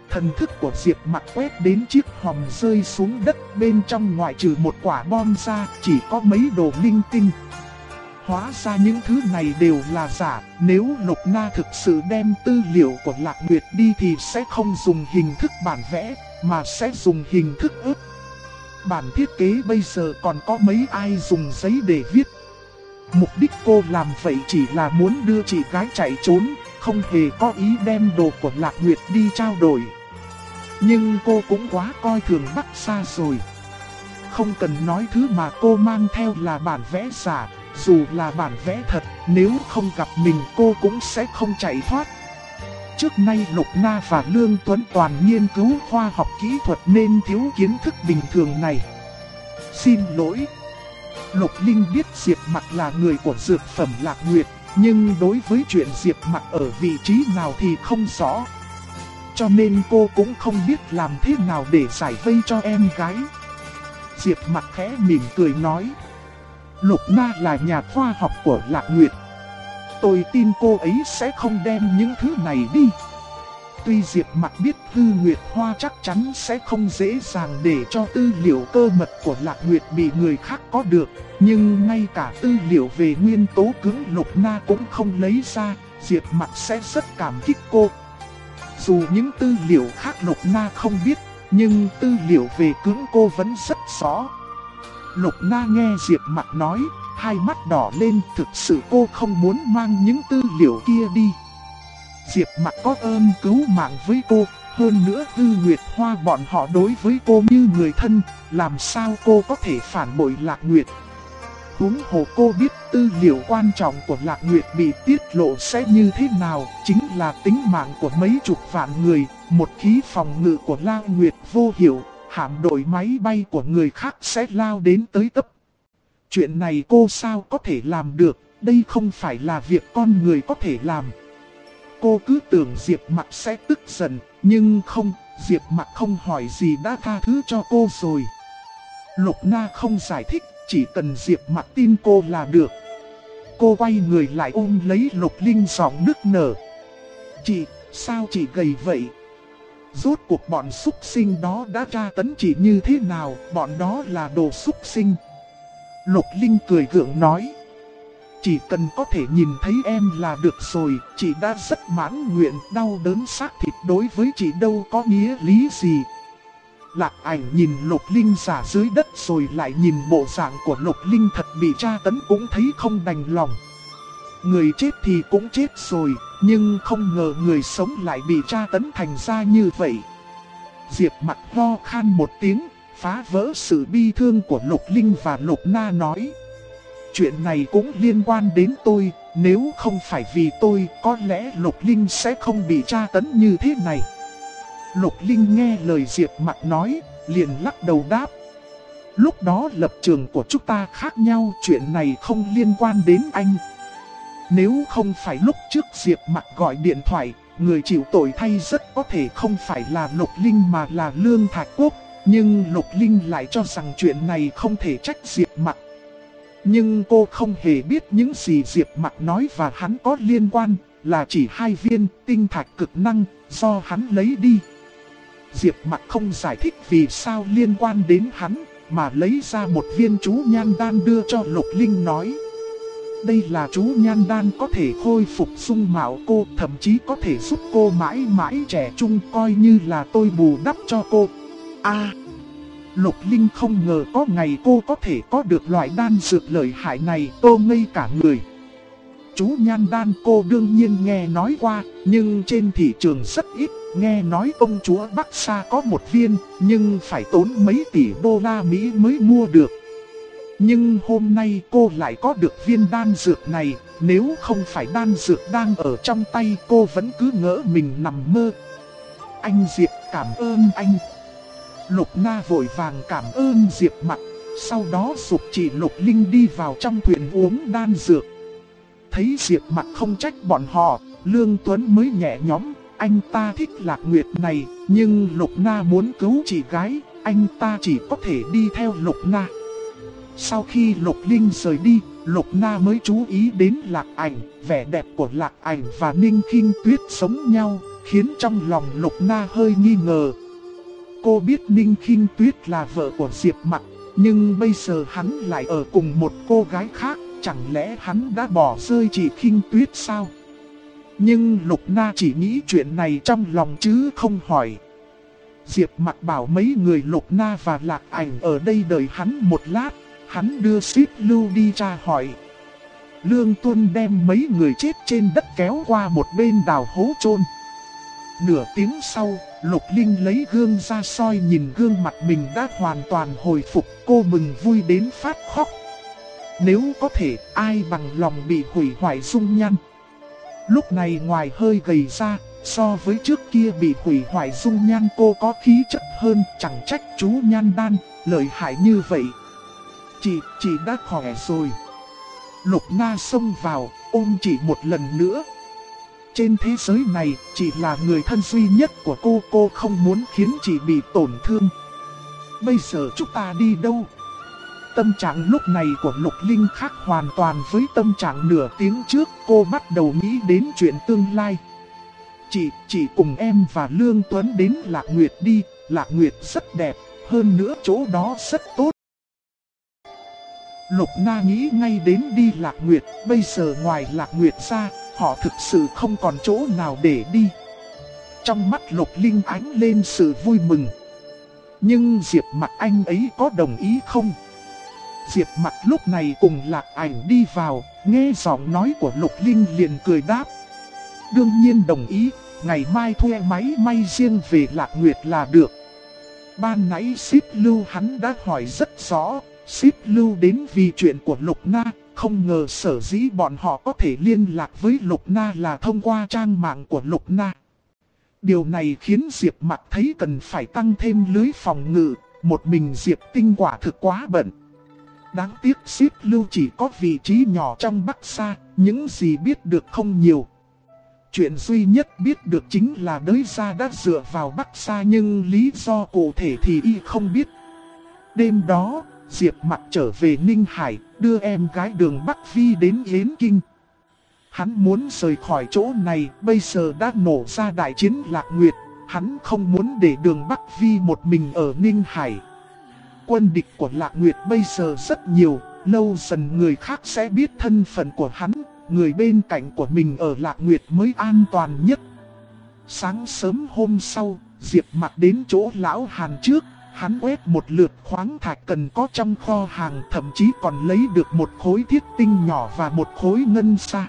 Speaker 1: Thần thức của Diệp Mặc quét đến chiếc hòm rơi xuống đất, bên trong ngoại trừ một quả bom ra, chỉ có mấy đồ linh tinh. Hóa ra những thứ này đều là giả, nếu Lục Na thực sự đem tư liệu của Lạc Nguyệt đi thì sẽ không dùng hình thức bản vẽ, mà sẽ dùng hình thức ướp. Bản thiết kế bây giờ còn có mấy ai dùng giấy để viết. Mục đích cô làm vậy chỉ là muốn đưa chị gái chạy trốn, không hề có ý đem đồ của Lạc Nguyệt đi trao đổi. Nhưng cô cũng quá coi thường Bắc Sa rồi. Không cần nói thứ mà cô mang theo là bản vẽ giả, dù là bản vẽ thật, nếu không gặp mình cô cũng sẽ không chạy thoát. Trước nay Lục Na và Lương Tuấn toàn nghiên cứu khoa học kỹ thuật nên thiếu kiến thức bình thường này. Xin lỗi. Lục Linh biết Diệp Mặc là người của dược phẩm Lạc Nguyệt, nhưng đối với chuyện Diệp Mặc ở vị trí nào thì không rõ. Cho nên cô cũng không biết làm thế nào để giải vây cho em gái. Diệp Mặc khẽ mỉm cười nói. Lục Na là nhà khoa học của Lạc Nguyệt. Tôi tin cô ấy sẽ không đem những thứ này đi. Tuy Diệp Mặc biết Tư Nguyệt Hoa chắc chắn sẽ không dễ dàng để cho tư liệu cơ mật của Lạc Nguyệt bị người khác có được, nhưng ngay cả tư liệu về nguyên tố cứng Lục Na cũng không lấy ra, Diệp Mặc sẽ rất cảm kích cô. Dù những tư liệu khác Lục Na không biết, nhưng tư liệu về cứng cô vẫn rất rõ. Lục Na nghe Diệp Mặc nói, hai mắt đỏ lên, thực sự cô không muốn mang những tư liệu kia đi. Diệp Mặc có ơn cứu mạng với cô, hơn nữa Tư Nguyệt Hoa bọn họ đối với cô như người thân, làm sao cô có thể phản bội Lạc Nguyệt. Huống hồ cô biết tư liệu quan trọng của Lạc Nguyệt bị tiết lộ sẽ như thế nào, chính là tính mạng của mấy chục vạn người, một khí phòng ngự của Lạc Nguyệt vô hiệu, hạm đội máy bay của người khác sẽ lao đến tới tấp. Chuyện này cô sao có thể làm được, đây không phải là việc con người có thể làm. Cô cứ tưởng Diệp Mặc sẽ tức giận, nhưng không, Diệp Mặc không hỏi gì đã tha thứ cho cô rồi. Lục Na không giải thích, chỉ cần Diệp Mặc tin cô là được. Cô quay người lại ôm lấy Lục Linh giọng nức nở. Chị, sao chị gầy vậy? Rốt cuộc bọn súc sinh đó đã tra tấn chị như thế nào, bọn đó là đồ súc sinh. Lục Linh cười gượng nói. Chỉ cần có thể nhìn thấy em là được rồi, chị đã rất mãn nguyện, đau đớn xác thịt đối với chị đâu có nghĩa lý gì. Lạc Ảnh nhìn Lục Linh giả dưới đất rồi lại nhìn bộ dạng của Lục Linh thật bị tra tấn cũng thấy không đành lòng. Người chết thì cũng chết rồi, nhưng không ngờ người sống lại bị tra tấn thành ra như vậy. Diệp Mặc ho khan một tiếng, phá vỡ sự bi thương của Lục Linh và Lục Na nói. Chuyện này cũng liên quan đến tôi, nếu không phải vì tôi, có lẽ Lục Linh sẽ không bị tra tấn như thế này. Lục Linh nghe lời Diệp Mặc nói, liền lắc đầu đáp. Lúc đó lập trường của chúng ta khác nhau, chuyện này không liên quan đến anh. Nếu không phải lúc trước Diệp Mặc gọi điện thoại, người chịu tội thay rất có thể không phải là Lục Linh mà là Lương Thạch Quốc, nhưng Lục Linh lại cho rằng chuyện này không thể trách Diệp Mặc. Nhưng cô không hề biết những gì Diệp Mặc nói và hắn có liên quan, là chỉ 2 viên tinh thạch cực năng do hắn lấy đi. Diệp Mặc không giải thích vì sao liên quan đến hắn, mà lấy ra một viên chú nhan đan đưa cho Lục Linh nói. Đây là chú nhan đan có thể khôi phục dung mạo cô, thậm chí có thể giúp cô mãi mãi trẻ trung, coi như là tôi bù đắp cho cô. Lục Linh không ngờ có ngày cô có thể có được loại đan dược lợi hại này, cô ngây cả người. Chú nhan đan cô đương nhiên nghe nói qua, nhưng trên thị trường rất ít, nghe nói công chúa Bắc Sa có một viên, nhưng phải tốn mấy tỷ đô la Mỹ mới mua được. Nhưng hôm nay cô lại có được viên đan dược này, nếu không phải đan dược đang ở trong tay cô vẫn cứ ngỡ mình nằm mơ. Anh Diệp, cảm ơn anh. Lục Na vội vàng cảm ơn Diệp Mặc, sau đó giục chị Lục Linh đi vào trong thuyền uống đan dược. Thấy Diệp Mặc không trách bọn họ, Lương Tuấn mới nhẹ nhõm, anh ta thích Lạc Nguyệt này, nhưng Lục Na muốn cứu chị gái, anh ta chỉ có thể đi theo Lục Na. Sau khi Lục Linh rời đi, Lục Na mới chú ý đến Lạc Ảnh, vẻ đẹp của Lạc Ảnh và Ninh Khinh Tuyết giống nhau, khiến trong lòng Lục Na hơi nghi ngờ. Cô biết Ninh Khinh Tuyết là vợ của Diệp Mặc, nhưng bây giờ hắn lại ở cùng một cô gái khác, chẳng lẽ hắn đã bỏ rơi chị Khinh Tuyết sao? Nhưng Lục Na chỉ nghĩ chuyện này trong lòng chứ không hỏi. Diệp Mặc bảo mấy người Lục Na và Lạc Ảnh ở đây đợi hắn một lát, hắn đưa Xích Lưu đi tra hỏi. Lương Tuân đem mấy người chết trên đất kéo qua một bên đào hố chôn. Nửa tiếng sau, Lục Linh lấy gương ra soi nhìn gương mặt mình đã hoàn toàn hồi phục, cô mừng vui đến phát khóc. Nếu có thể, ai bằng lòng bị hủy hoại dung nhan. Lúc này ngoài hơi gầy ra, so với trước kia bị hủy hoại dung nhan cô có khí chất hơn, chẳng trách chú Nhan Đan, lợi hại như vậy. Chị đã khỏe rồi. Lục Na xông vào, ôm chị một lần nữa. Trên thế giới này, chị là người thân duy nhất của cô không muốn khiến chị bị tổn thương. Bây giờ chúng ta đi đâu? Tâm trạng lúc này của Lục Linh khác hoàn toàn với tâm trạng nửa tiếng trước, cô bắt đầu nghĩ đến chuyện tương lai. Chị cùng em và Lương Tuấn đến Lạc Nguyệt đi, Lạc Nguyệt rất đẹp, hơn nữa chỗ đó rất tốt. Lục Na nghĩ ngay đến đi Lạc Nguyệt, bây giờ ngoài Lạc Nguyệt ra, họ thực sự không còn chỗ nào để đi. Trong mắt Lục Linh ánh lên sự vui mừng. Nhưng Diệp Mặc anh ấy có đồng ý không? Diệp Mặc lúc này cùng Lạc Ảnh đi vào, nghe giọng nói của Lục Linh liền cười đáp. Đương nhiên đồng ý, ngày mai thuê máy may riêng về Lạc Nguyệt là được. Ban nãy Xích Lưu hắn đã hỏi rất rõ, Xích Lưu đến vì chuyện của Lục Na, không ngờ sở dĩ bọn họ có thể liên lạc với Lục Na là thông qua trang mạng của Lục Na. Điều này khiến Diệp Mặc thấy cần phải tăng thêm lưới phòng ngự, một mình Diệp Tinh quả thực quá bận. Đáng tiếc Xích Lưu chỉ có vị trí nhỏ trong Bắc Sa, những gì biết được không nhiều. Chuyện duy nhất biết được chính là đới gia đã dựa vào Bắc Sa, nhưng lý do cụ thể thì y không biết. Đêm đó, Diệp Mặc trở về Ninh Hải, đưa em gái Đường Bắc Vi đến Yến Kinh. Hắn muốn rời khỏi chỗ này, bây giờ đã nổ ra đại chiến Lạc Nguyệt, hắn không muốn để Đường Bắc Vi một mình ở Ninh Hải. Quân địch của Lạc Nguyệt bây giờ rất nhiều, lâu dần người khác sẽ biết thân phận của hắn, người bên cạnh của mình ở Lạc Nguyệt mới an toàn nhất. Sáng sớm hôm sau, Diệp Mặc đến chỗ lão Hàn trước, hắn quét một lượt khoáng thạch cần có trong kho hàng, thậm chí còn lấy được một khối thiết tinh nhỏ và một khối ngân sa.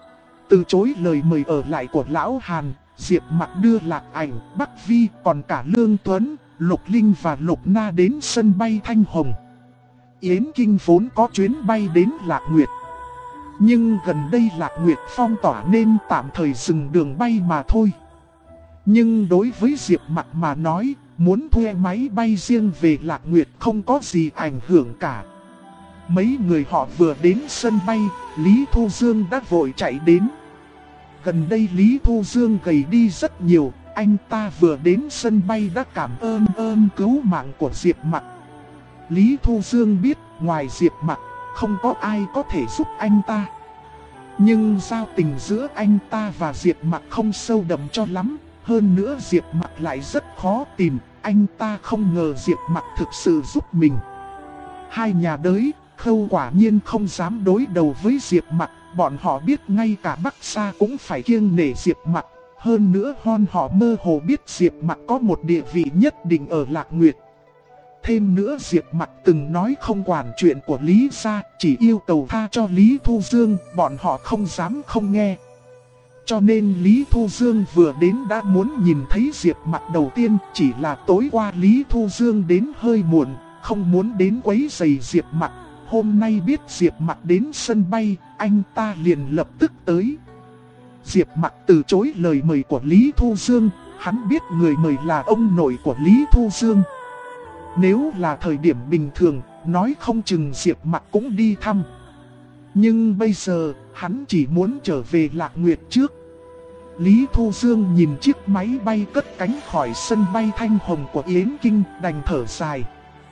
Speaker 1: Từ chối lời mời ở lại của lão Hàn, Diệp Mặc đưa Lạc Ảnh, Bắc Vi, còn cả Lương Tuấn, Lục Linh và Lục Na đến sân bay Thanh Hồng. Yến Kinh vốn có chuyến bay đến Lạc Nguyệt, nhưng gần đây Lạc Nguyệt phong tỏa nên tạm thời dừng đường bay mà thôi. Nhưng đối với Diệp Mặc mà nói, muốn thuê máy bay riêng về Lạc Nguyệt không có gì ảnh hưởng cả. Mấy người họ vừa đến sân bay, Lý Thu Dương đã vội chạy đến. Gần đây Lý Thu Dương gầy đi rất nhiều, anh ta vừa đến sân bay đã cảm ơn cứu mạng của Diệp Mặc. Lý Thu Dương biết ngoài Diệp Mặc, không có ai có thể giúp anh ta. Nhưng giao tình giữa anh ta và Diệp Mặc không sâu đậm cho lắm. Hơn nữa Diệp Mặc lại rất khó tìm, anh ta không ngờ Diệp Mặc thực sự giúp mình. Hai nhà đới, Khâu quả nhiên không dám đối đầu với Diệp Mặc, bọn họ biết ngay cả Bắc Sa cũng phải kiêng nể Diệp Mặc. Hơn nữa họ mơ hồ biết Diệp Mặc có một địa vị nhất định ở Lạc Nguyệt. Thêm nữa Diệp Mặc từng nói không quản chuyện của Lý gia, chỉ yêu cầu tha cho Lý Thu Dương, bọn họ không dám không nghe. Cho nên Lý Thu Dương vừa đến đã muốn nhìn thấy Diệp Mặc đầu tiên, chỉ là tối qua Lý Thu Dương đến hơi muộn, không muốn đến quấy rầy Diệp Mặc. Hôm nay biết Diệp Mặc đến sân bay, anh ta liền lập tức tới. Diệp Mặc từ chối lời mời của Lý Thu Dương, hắn biết người mời là ông nội của Lý Thu Dương. Nếu là thời điểm bình thường, nói không chừng Diệp Mặc cũng đi thăm. Nhưng bây giờ, hắn chỉ muốn trở về Lạc Nguyệt trước. Lý Thu Dương nhìn chiếc máy bay cất cánh khỏi sân bay Thanh Hồng của Yến Kinh, đành thở dài.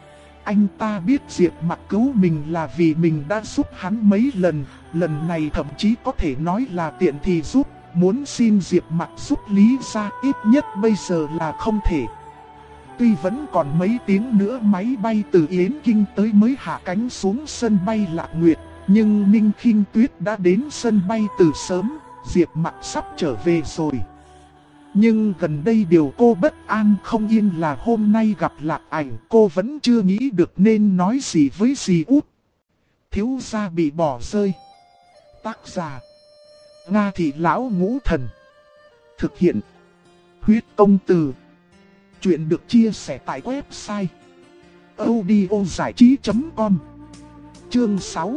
Speaker 1: Anh ta biết Diệp Mặc cứu mình là vì mình đã giúp hắn mấy lần, lần này thậm chí có thể nói là tiện thì giúp, Muốn xin Diệp Mặc giúp Lý gia ít nhất bây giờ là không thể. Tuy vẫn còn mấy tiếng nữa máy bay từ Yến Kinh tới mới hạ cánh xuống sân bay Lạc Nguyệt, nhưng Ninh Khinh Tuyết đã đến sân bay từ sớm, Diệp Mặc sắp trở về rồi. Nhưng gần đây điều cô bất an không yên là hôm nay gặp Lạc Ảnh, cô vẫn chưa nghĩ được nên nói gì với dì út. Thiếu gia bị bỏ rơi. Tác giả Nga Thị Lão Ngũ Thần. Thực hiện Huyết Công Từ. Chuyện được chia sẻ tại website audiozảichí.com. Chương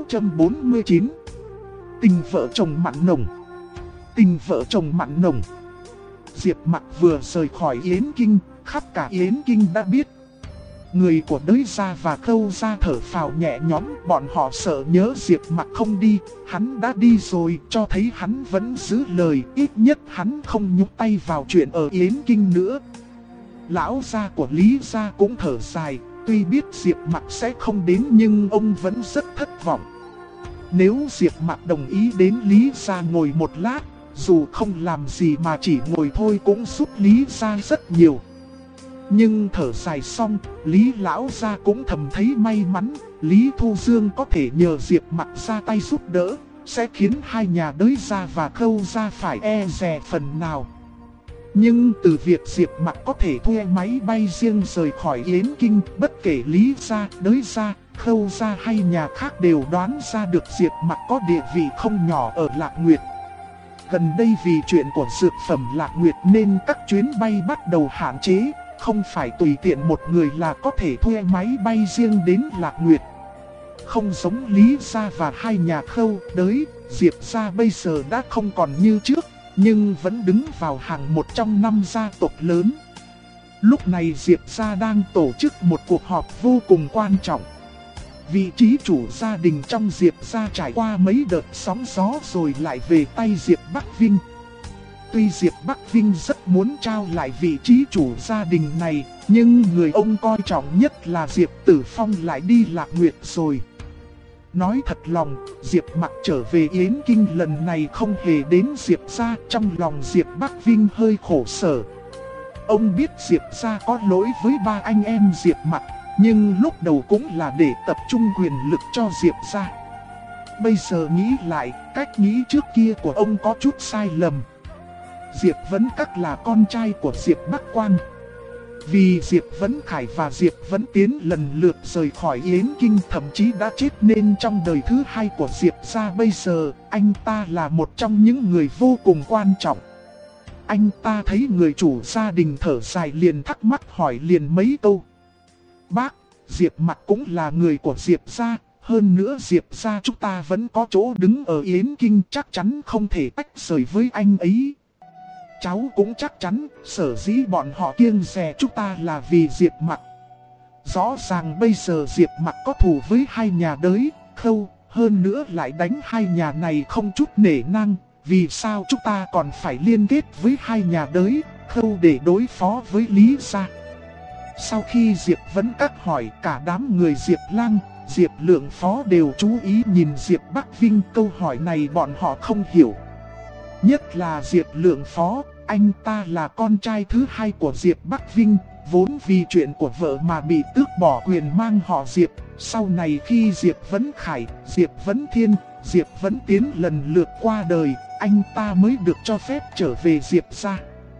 Speaker 1: 649. Tình vợ chồng mặn nồng. Tình vợ chồng mặn nồng. Diệp Mặc vừa rời khỏi Yến Kinh, khắp cả Yến Kinh đã biết. Người của Đới gia và Khâu gia thở phào nhẹ nhõm, bọn họ sợ nhớ Diệp Mặc không đi, hắn đã đi rồi, cho thấy hắn vẫn giữ lời, ít nhất hắn không nhúc tay vào chuyện ở Yến Kinh nữa. Lão gia của Lý gia cũng thở dài, tuy biết Diệp Mặc sẽ không đến nhưng ông vẫn rất thất vọng. Nếu Diệp Mặc đồng ý đến Lý gia ngồi một lát, dù không làm gì mà chỉ ngồi thôi cũng giúp Lý gia rất nhiều. Nhưng thở dài xong, Lý lão gia cũng thầm thấy may mắn, Lý Thu Dương có thể nhờ Diệp Mặc ra tay giúp đỡ, sẽ khiến hai nhà Đới gia và Khâu gia phải e dè phần nào. Nhưng từ việc Diệp Mặc có thể thuê máy bay riêng rời khỏi Yến Kinh, bất kể Lý gia, Đới gia, Khâu gia hay nhà khác đều đoán ra được Diệp Mặc có địa vị không nhỏ ở Lạc Nguyệt. Gần đây vì chuyện của dược phẩm Lạc Nguyệt nên các chuyến bay bắt đầu hạn chế, không phải tùy tiện một người là có thể thuê máy bay riêng đến Lạc Nguyệt. Không giống Lý gia và hai nhà Khâu, Đới, Diệp gia bây giờ đã không còn như trước, nhưng vẫn đứng vào hàng một trong 5 gia tộc lớn. Lúc này Diệp gia đang tổ chức một cuộc họp vô cùng quan trọng. Vị trí chủ gia đình trong Diệp gia trải qua mấy đợt sóng gió rồi lại về tay Diệp Bắc Vinh. Tuy Diệp Bắc Vinh rất muốn trao lại vị trí chủ gia đình này, nhưng người ông coi trọng nhất là Diệp Tử Phong lại đi Lạc Nguyệt rồi. Nói thật lòng, Diệp Mặc trở về Yến Kinh lần này không hề đến Diệp gia, trong lòng Diệp Bắc Vinh hơi khổ sở. Ông biết Diệp gia có lỗi với ba anh em Diệp Mặc, nhưng lúc đầu cũng là để tập trung quyền lực cho Diệp gia. Bây giờ nghĩ lại, cách nghĩ trước kia của ông có chút sai lầm. Diệp Vấn Các là con trai của Diệp Bắc Quang. Vì Diệp Vấn Khải và Diệp Vấn Tiến lần lượt rời khỏi Yến Kinh, thậm chí đã chết, nên trong đời thứ hai của Diệp gia bây giờ, anh ta là một trong những người vô cùng quan trọng. Anh ta thấy người chủ gia đình thở dài liền thắc mắc hỏi liền mấy câu. Bác, Diệp Mặc cũng là người của Diệp gia, hơn nữa Diệp gia chúng ta vẫn có chỗ đứng ở Yến Kinh, chắc chắn không thể tách rời với anh ấy. Cháu cũng chắc chắn, sở dĩ bọn họ kiêng dè chúng ta là vì Diệp Mặc. Rõ ràng bây giờ Diệp Mặc có thù với hai nhà Đới, Khâu, hơn nữa lại đánh hai nhà này không chút nể nang. Vì sao chúng ta còn phải liên kết với hai nhà Đới, Khâu để đối phó với Lý gia? Sau khi Diệp Vấn Các hỏi, cả đám người Diệp Lang, Diệp Lượng Phó đều chú ý nhìn Diệp Bắc Vinh. Câu hỏi này bọn họ không hiểu. Nhất là Diệp Lượng Phó, anh ta là con trai thứ hai của Diệp Bắc Vinh, vốn vì chuyện của vợ mà bị tước bỏ quyền mang họ Diệp. Sau này khi Diệp Vấn Khải, Diệp Vấn Thiên, Diệp Vấn Tiến lần lượt qua đời, anh ta mới được cho phép trở về Diệp gia.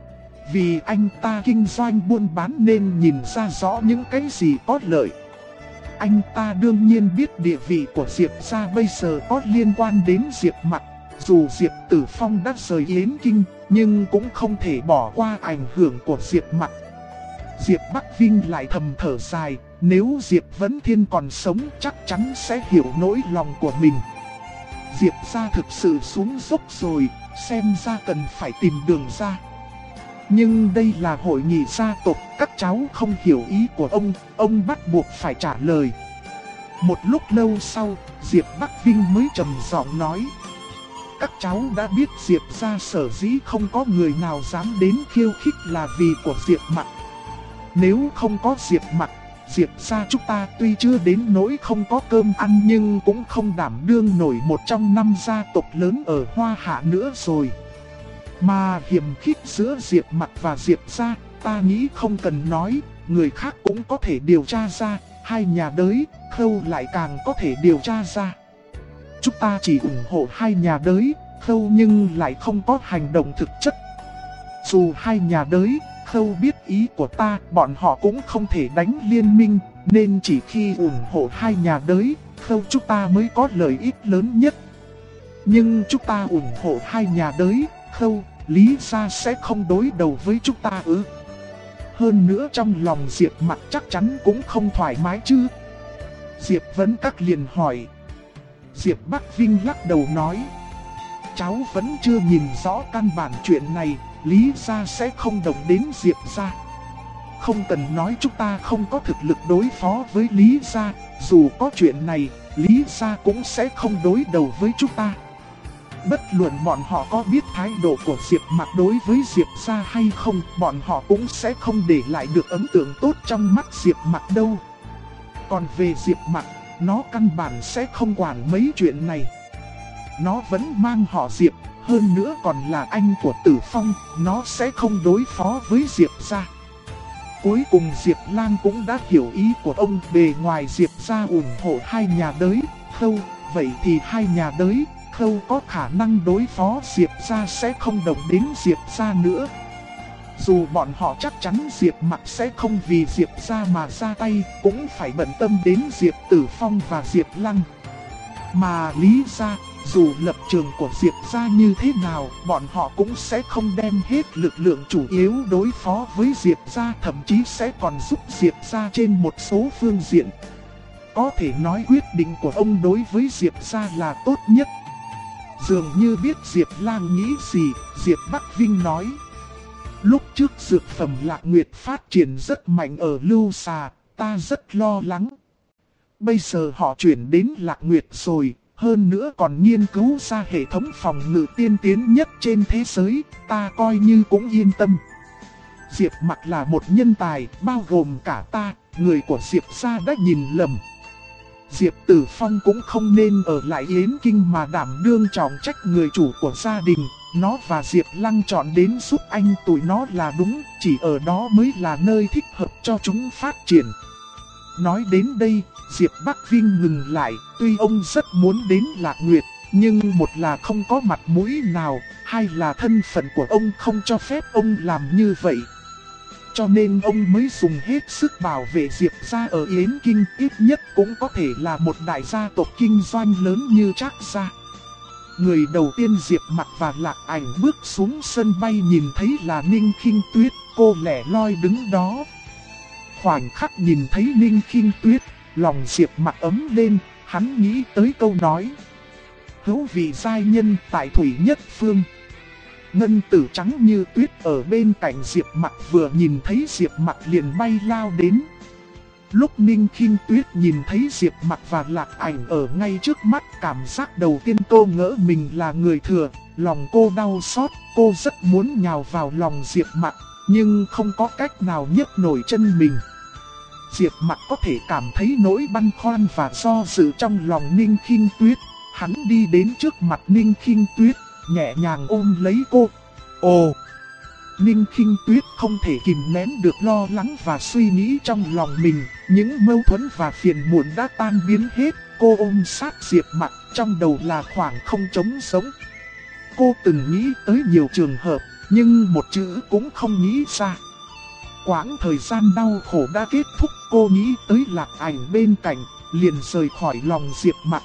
Speaker 1: Vì anh ta kinh doanh buôn bán nên nhìn ra rõ những cái gì có lợi. Anh ta đương nhiên biết địa vị của Diệp gia bây giờ có liên quan đến Diệp Mặc. Dù Diệp Tử Phong đã rời Yến Kinh, nhưng cũng không thể bỏ qua ảnh hưởng của Diệp Mặc. Diệp Bắc Vinh lại thầm thở dài, nếu Diệp Vấn Thiên còn sống chắc chắn sẽ hiểu nỗi lòng của mình. Diệp gia thực sự xuống dốc rồi, xem ra cần phải tìm đường ra. Nhưng đây là hội nghị gia tộc, các cháu không hiểu ý của ông bắt buộc phải trả lời. Một lúc lâu sau, Diệp Bắc Vinh mới trầm giọng nói. Các cháu đã biết Diệp gia sở dĩ không có người nào dám đến khiêu khích là vì của Diệp Mặc. Nếu không có Diệp Mặc, Diệp gia chúng ta tuy chưa đến nỗi không có cơm ăn nhưng cũng không đảm đương nổi một trong 5 gia tộc lớn ở Hoa Hạ nữa rồi. Mà hiềm khích giữa Diệp Mặc và Diệp gia, ta nghĩ không cần nói, người khác cũng có thể điều tra ra, hai nhà đới, Khâu lại càng có thể điều tra ra. Chúng ta chỉ ủng hộ hai nhà đới, Khâu nhưng lại không có hành động thực chất. Dù hai nhà đới, Khâu biết ý của ta, bọn họ cũng không thể đánh liên minh, nên chỉ khi ủng hộ hai nhà đới, Khâu chúng ta mới có lợi ích lớn nhất. Nhưng chúng ta ủng hộ hai nhà đới, Khâu, Lý gia sẽ không đối đầu với chúng ta ư? Hơn nữa trong lòng Diệp Mặc chắc chắn cũng không thoải mái chứ. Diệp Vấn Các liền hỏi. Diệp Bắc Vinh lắc đầu nói. Cháu vẫn chưa nhìn rõ căn bản chuyện này, Lý gia sẽ không động đến Diệp gia. Không cần nói chúng ta không có thực lực đối phó với Lý gia, dù có chuyện này, Lý gia cũng sẽ không đối đầu với chúng ta. Bất luận bọn họ có biết thái độ của Diệp Mặc đối với Diệp gia hay không, bọn họ cũng sẽ không để lại được ấn tượng tốt trong mắt Diệp Mặc đâu. Còn về Diệp Mặc, nó căn bản sẽ không quản mấy chuyện này. Nó vẫn mang họ Diệp, hơn nữa còn là anh của Tử Phong, nó sẽ không đối phó với Diệp gia. Cuối cùng Diệp Lang cũng đã hiểu ý của ông, bề ngoài Diệp gia ủng hộ hai nhà đới, Khâu, vậy thì hai nhà đới, Khâu có khả năng đối phó Diệp gia sẽ không động đến Diệp gia nữa. Dù bọn họ chắc chắn Diệp Mặc sẽ không vì Diệp gia mà ra tay, cũng phải bận tâm đến Diệp Tử Phong và Diệp Lăng. Mà Lý gia, dù lập trường của Diệp gia như thế nào, bọn họ cũng sẽ không đem hết lực lượng chủ yếu đối phó với Diệp gia, thậm chí sẽ còn giúp Diệp gia trên một số phương diện. Có thể nói quyết định của ông đối với Diệp gia là tốt nhất. Dường như biết Diệp Lang nghĩ gì, Diệp Bắc Vinh nói. Lúc trước dược phẩm Lạc Nguyệt phát triển rất mạnh ở Lưu Xà, ta rất lo lắng. Bây giờ họ chuyển đến Lạc Nguyệt rồi, hơn nữa còn nghiên cứu ra hệ thống phòng ngự tiên tiến nhất trên thế giới, ta coi như cũng yên tâm. Diệp Mặc là một nhân tài, bao gồm cả ta, người của Diệp gia đã nhìn lầm. Diệp Tử Phong cũng không nên ở lại Yến Kinh mà đảm đương trọng trách người chủ của gia đình. Nó và Diệp Lăng chọn đến giúp anh tụi nó là đúng, chỉ ở đó mới là nơi thích hợp cho chúng phát triển. Nói đến đây, Diệp Bắc Vinh ngừng lại, tuy ông rất muốn đến Lạc Nguyệt, nhưng một là không có mặt mũi nào, hai là thân phận của ông không cho phép ông làm như vậy. Cho nên ông mới dùng hết sức bảo vệ Diệp gia ở Yến Kinh, ít nhất cũng có thể là một đại gia tộc kinh doanh lớn như Trác gia. Người đầu tiên Diệp Mặc và Lạc Ảnh bước xuống sân bay nhìn thấy là Ninh Khinh Tuyết, cô lẻ loi đứng đó. Khoảnh khắc nhìn thấy Ninh Khinh Tuyết, lòng Diệp Mặc ấm lên, hắn nghĩ tới câu nói. Hữu vị giai nhân tại thủy nhất phương. Ngân tử trắng như tuyết ở bên cạnh Diệp Mặc vừa nhìn thấy Diệp Mặc liền bay lao đến. Lúc Ninh Khinh Tuyết nhìn thấy Diệp Mặc và Lạc Ảnh ở ngay trước mắt, cảm giác đầu tiên cô ngỡ mình là người thừa, lòng cô đau xót, cô rất muốn nhào vào lòng Diệp Mặc, nhưng không có cách nào nhấc nổi chân mình. Diệp Mặc có thể cảm thấy nỗi băn khoăn và do dự trong lòng Ninh Khinh Tuyết, hắn đi đến trước mặt Ninh Khinh Tuyết, nhẹ nhàng ôm lấy cô. Ồ! Ninh Khinh Tuyết không thể kìm nén được lo lắng và suy nghĩ trong lòng mình, những mâu thuẫn và phiền muộn đã tan biến hết, cô ôm sát Diệp Mặc, trong đầu là khoảng không trống sống. Cô từng nghĩ tới nhiều trường hợp, nhưng một chữ cũng không nghĩ ra. Quãng thời gian đau khổ đã kết thúc, cô nghĩ tới Lạc Ảnh bên cạnh, liền rời khỏi lòng Diệp Mặc.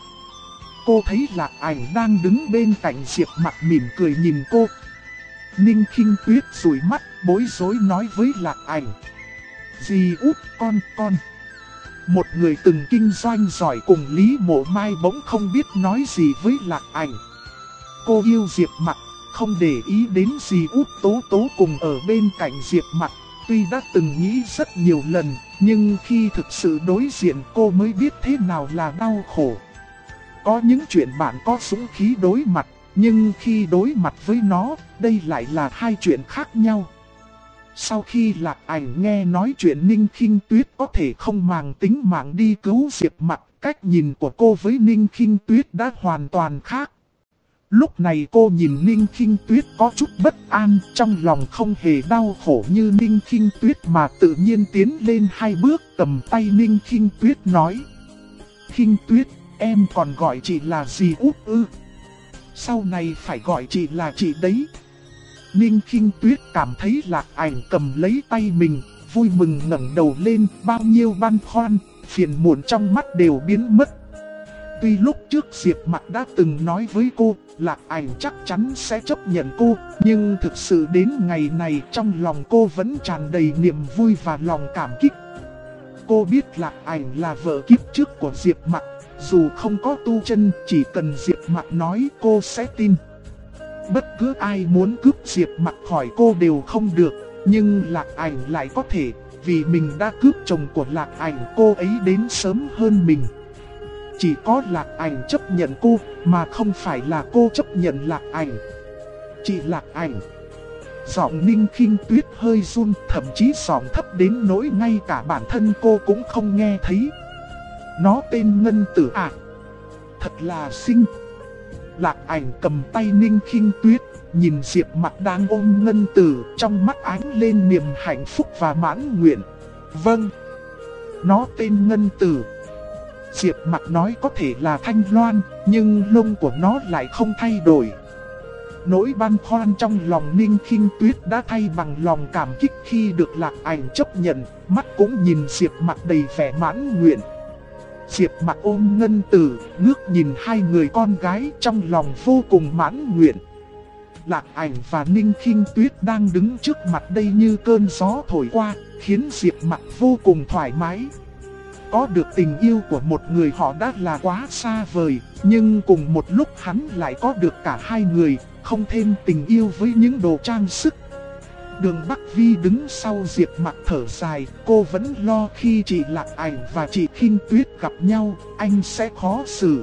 Speaker 1: Cô thấy Lạc Ảnh đang đứng bên cạnh Diệp Mặc mỉm cười nhìn cô. Ninh Khinh Tuyết rủi mắt, bối rối nói với Lạc Ảnh. Dì út con. Một người từng kinh doanh giỏi cùng Lý Mộ Mai bỗng không biết nói gì với Lạc Ảnh. Cô yêu Diệp Mặc, không để ý đến dì út Tố Tố cùng ở bên cạnh Diệp Mặc. Tuy đã từng nghĩ rất nhiều lần, nhưng khi thực sự đối diện cô mới biết thế nào là đau khổ. Có những chuyện bạn có dũng khí đối mặt, nhưng khi đối mặt với nó, đây lại là hai chuyện khác nhau. Sau khi Lạc Ảnh nghe nói chuyện Ninh Khinh Tuyết có thể không màng tính mạng đi cứu Diệp Mặc, cách nhìn của cô với Ninh Khinh Tuyết đã hoàn toàn khác. Lúc này cô nhìn Ninh Khinh Tuyết có chút bất an, trong lòng không hề đau khổ như Ninh Khinh Tuyết mà tự nhiên tiến lên 2 bước cầm tay Ninh Khinh Tuyết nói. Khinh Tuyết, em còn gọi chị là gì út ư? Sau này phải gọi chị là chị đấy. Ninh Khinh Tuyết cảm thấy Lạc Ảnh cầm lấy tay mình, vui mừng ngẩng đầu lên, bao nhiêu băn khoăn, phiền muộn trong mắt đều biến mất. Tuy lúc trước Diệp Mặc đã từng nói với cô, Lạc Ảnh chắc chắn sẽ chấp nhận cô, nhưng thực sự đến ngày này trong lòng cô vẫn tràn đầy niềm vui và lòng cảm kích. Cô biết Lạc Ảnh là vợ kiếp trước của Diệp Mặc, dù không có tu chân, chỉ cần Diệp Mặc nói cô sẽ tin. Bất cứ ai muốn cướp Diệp Mặc khỏi cô đều không được, nhưng Lạc Ảnh lại có thể, vì mình đã cướp chồng của Lạc Ảnh, cô ấy đến sớm hơn mình. Chỉ có Lạc Ảnh chấp nhận cô, mà không phải là cô chấp nhận Lạc Ảnh. Chị Lạc Ảnh. Giọng Ninh Khinh Tuyết hơi run, thậm chí giọng thấp đến nỗi ngay cả bản thân cô cũng không nghe thấy. Nó tên Ngân Tử à? Thật là xinh. Lạc Ảnh cầm tay Ninh Khinh Tuyết, nhìn Diệp Mặc đang ôm Ngân Tử, trong mắt ánh lên niềm hạnh phúc và mãn nguyện. Vâng. Nó tên Ngân Tử. Diệp Mặc nói có thể là Thanh Loan, nhưng lông của nó lại không thay đổi. Nỗi băn khoăn trong lòng Ninh Khinh Tuyết đã thay bằng lòng cảm kích khi được Lạc Ảnh chấp nhận, mắt cũng nhìn Diệp Mặc đầy vẻ mãn nguyện. Diệp Mặc ôm Ngân Tử, ngước nhìn hai người con gái trong lòng vô cùng mãn nguyện. Lạc Ảnh và Ninh Khinh Tuyết đang đứng trước mặt đây như cơn gió thổi qua, khiến Diệp Mặc vô cùng thoải mái. Có được tình yêu của một người họ đã là quá xa vời, nhưng cùng một lúc hắn lại có được cả hai người, không thêm tình yêu với những đồ trang sức. Đường Bắc Vi đứng sau Diệp Mặc thở dài, cô vẫn lo khi chị Lạc Ảnh và chị Khinh Tuyết gặp nhau, anh sẽ khó xử.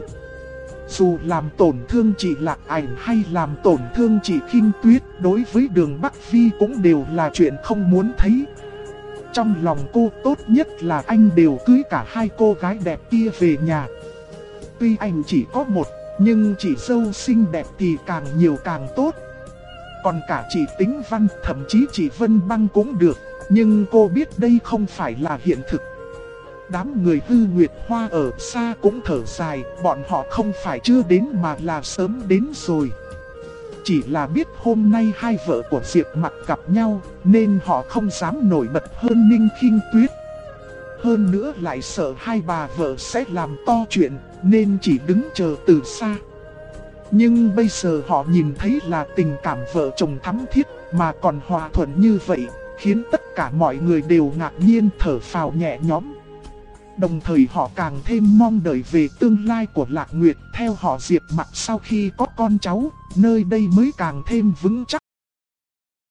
Speaker 1: Dù làm tổn thương chị Lạc Ảnh hay làm tổn thương chị Khinh Tuyết, đối với Đường Bắc Vi cũng đều là chuyện không muốn thấy. Trong lòng cô tốt nhất là anh đều cưới cả hai cô gái đẹp kia về nhà. Tuy anh chỉ có một, nhưng chị dâu xinh đẹp thì càng nhiều càng tốt. Còn cả chị Tĩnh Văn, thậm chí chị Vân Băng cũng được, nhưng cô biết đây không phải là hiện thực. Đám người Hư Nguyệt Hoa ở xa cũng thở dài, bọn họ không phải chưa đến mà là sớm đến rồi. Chỉ là biết hôm nay hai vợ của Diệp Mặc gặp nhau, nên họ không dám nổi bật hơn Ninh Khinh Tuyết. Hơn nữa lại sợ hai bà vợ sẽ làm to chuyện, nên chỉ đứng chờ từ xa. Nhưng bây giờ họ nhìn thấy là tình cảm vợ chồng thắm thiết, mà còn hòa thuận như vậy, khiến tất cả mọi người đều ngạc nhiên thở phào nhẹ nhõm. Đồng thời họ càng thêm mong đợi về tương lai của Lạc Nguyệt. Theo họ Diệp Mặc sau khi có con cháu, nơi đây mới càng thêm vững chắc.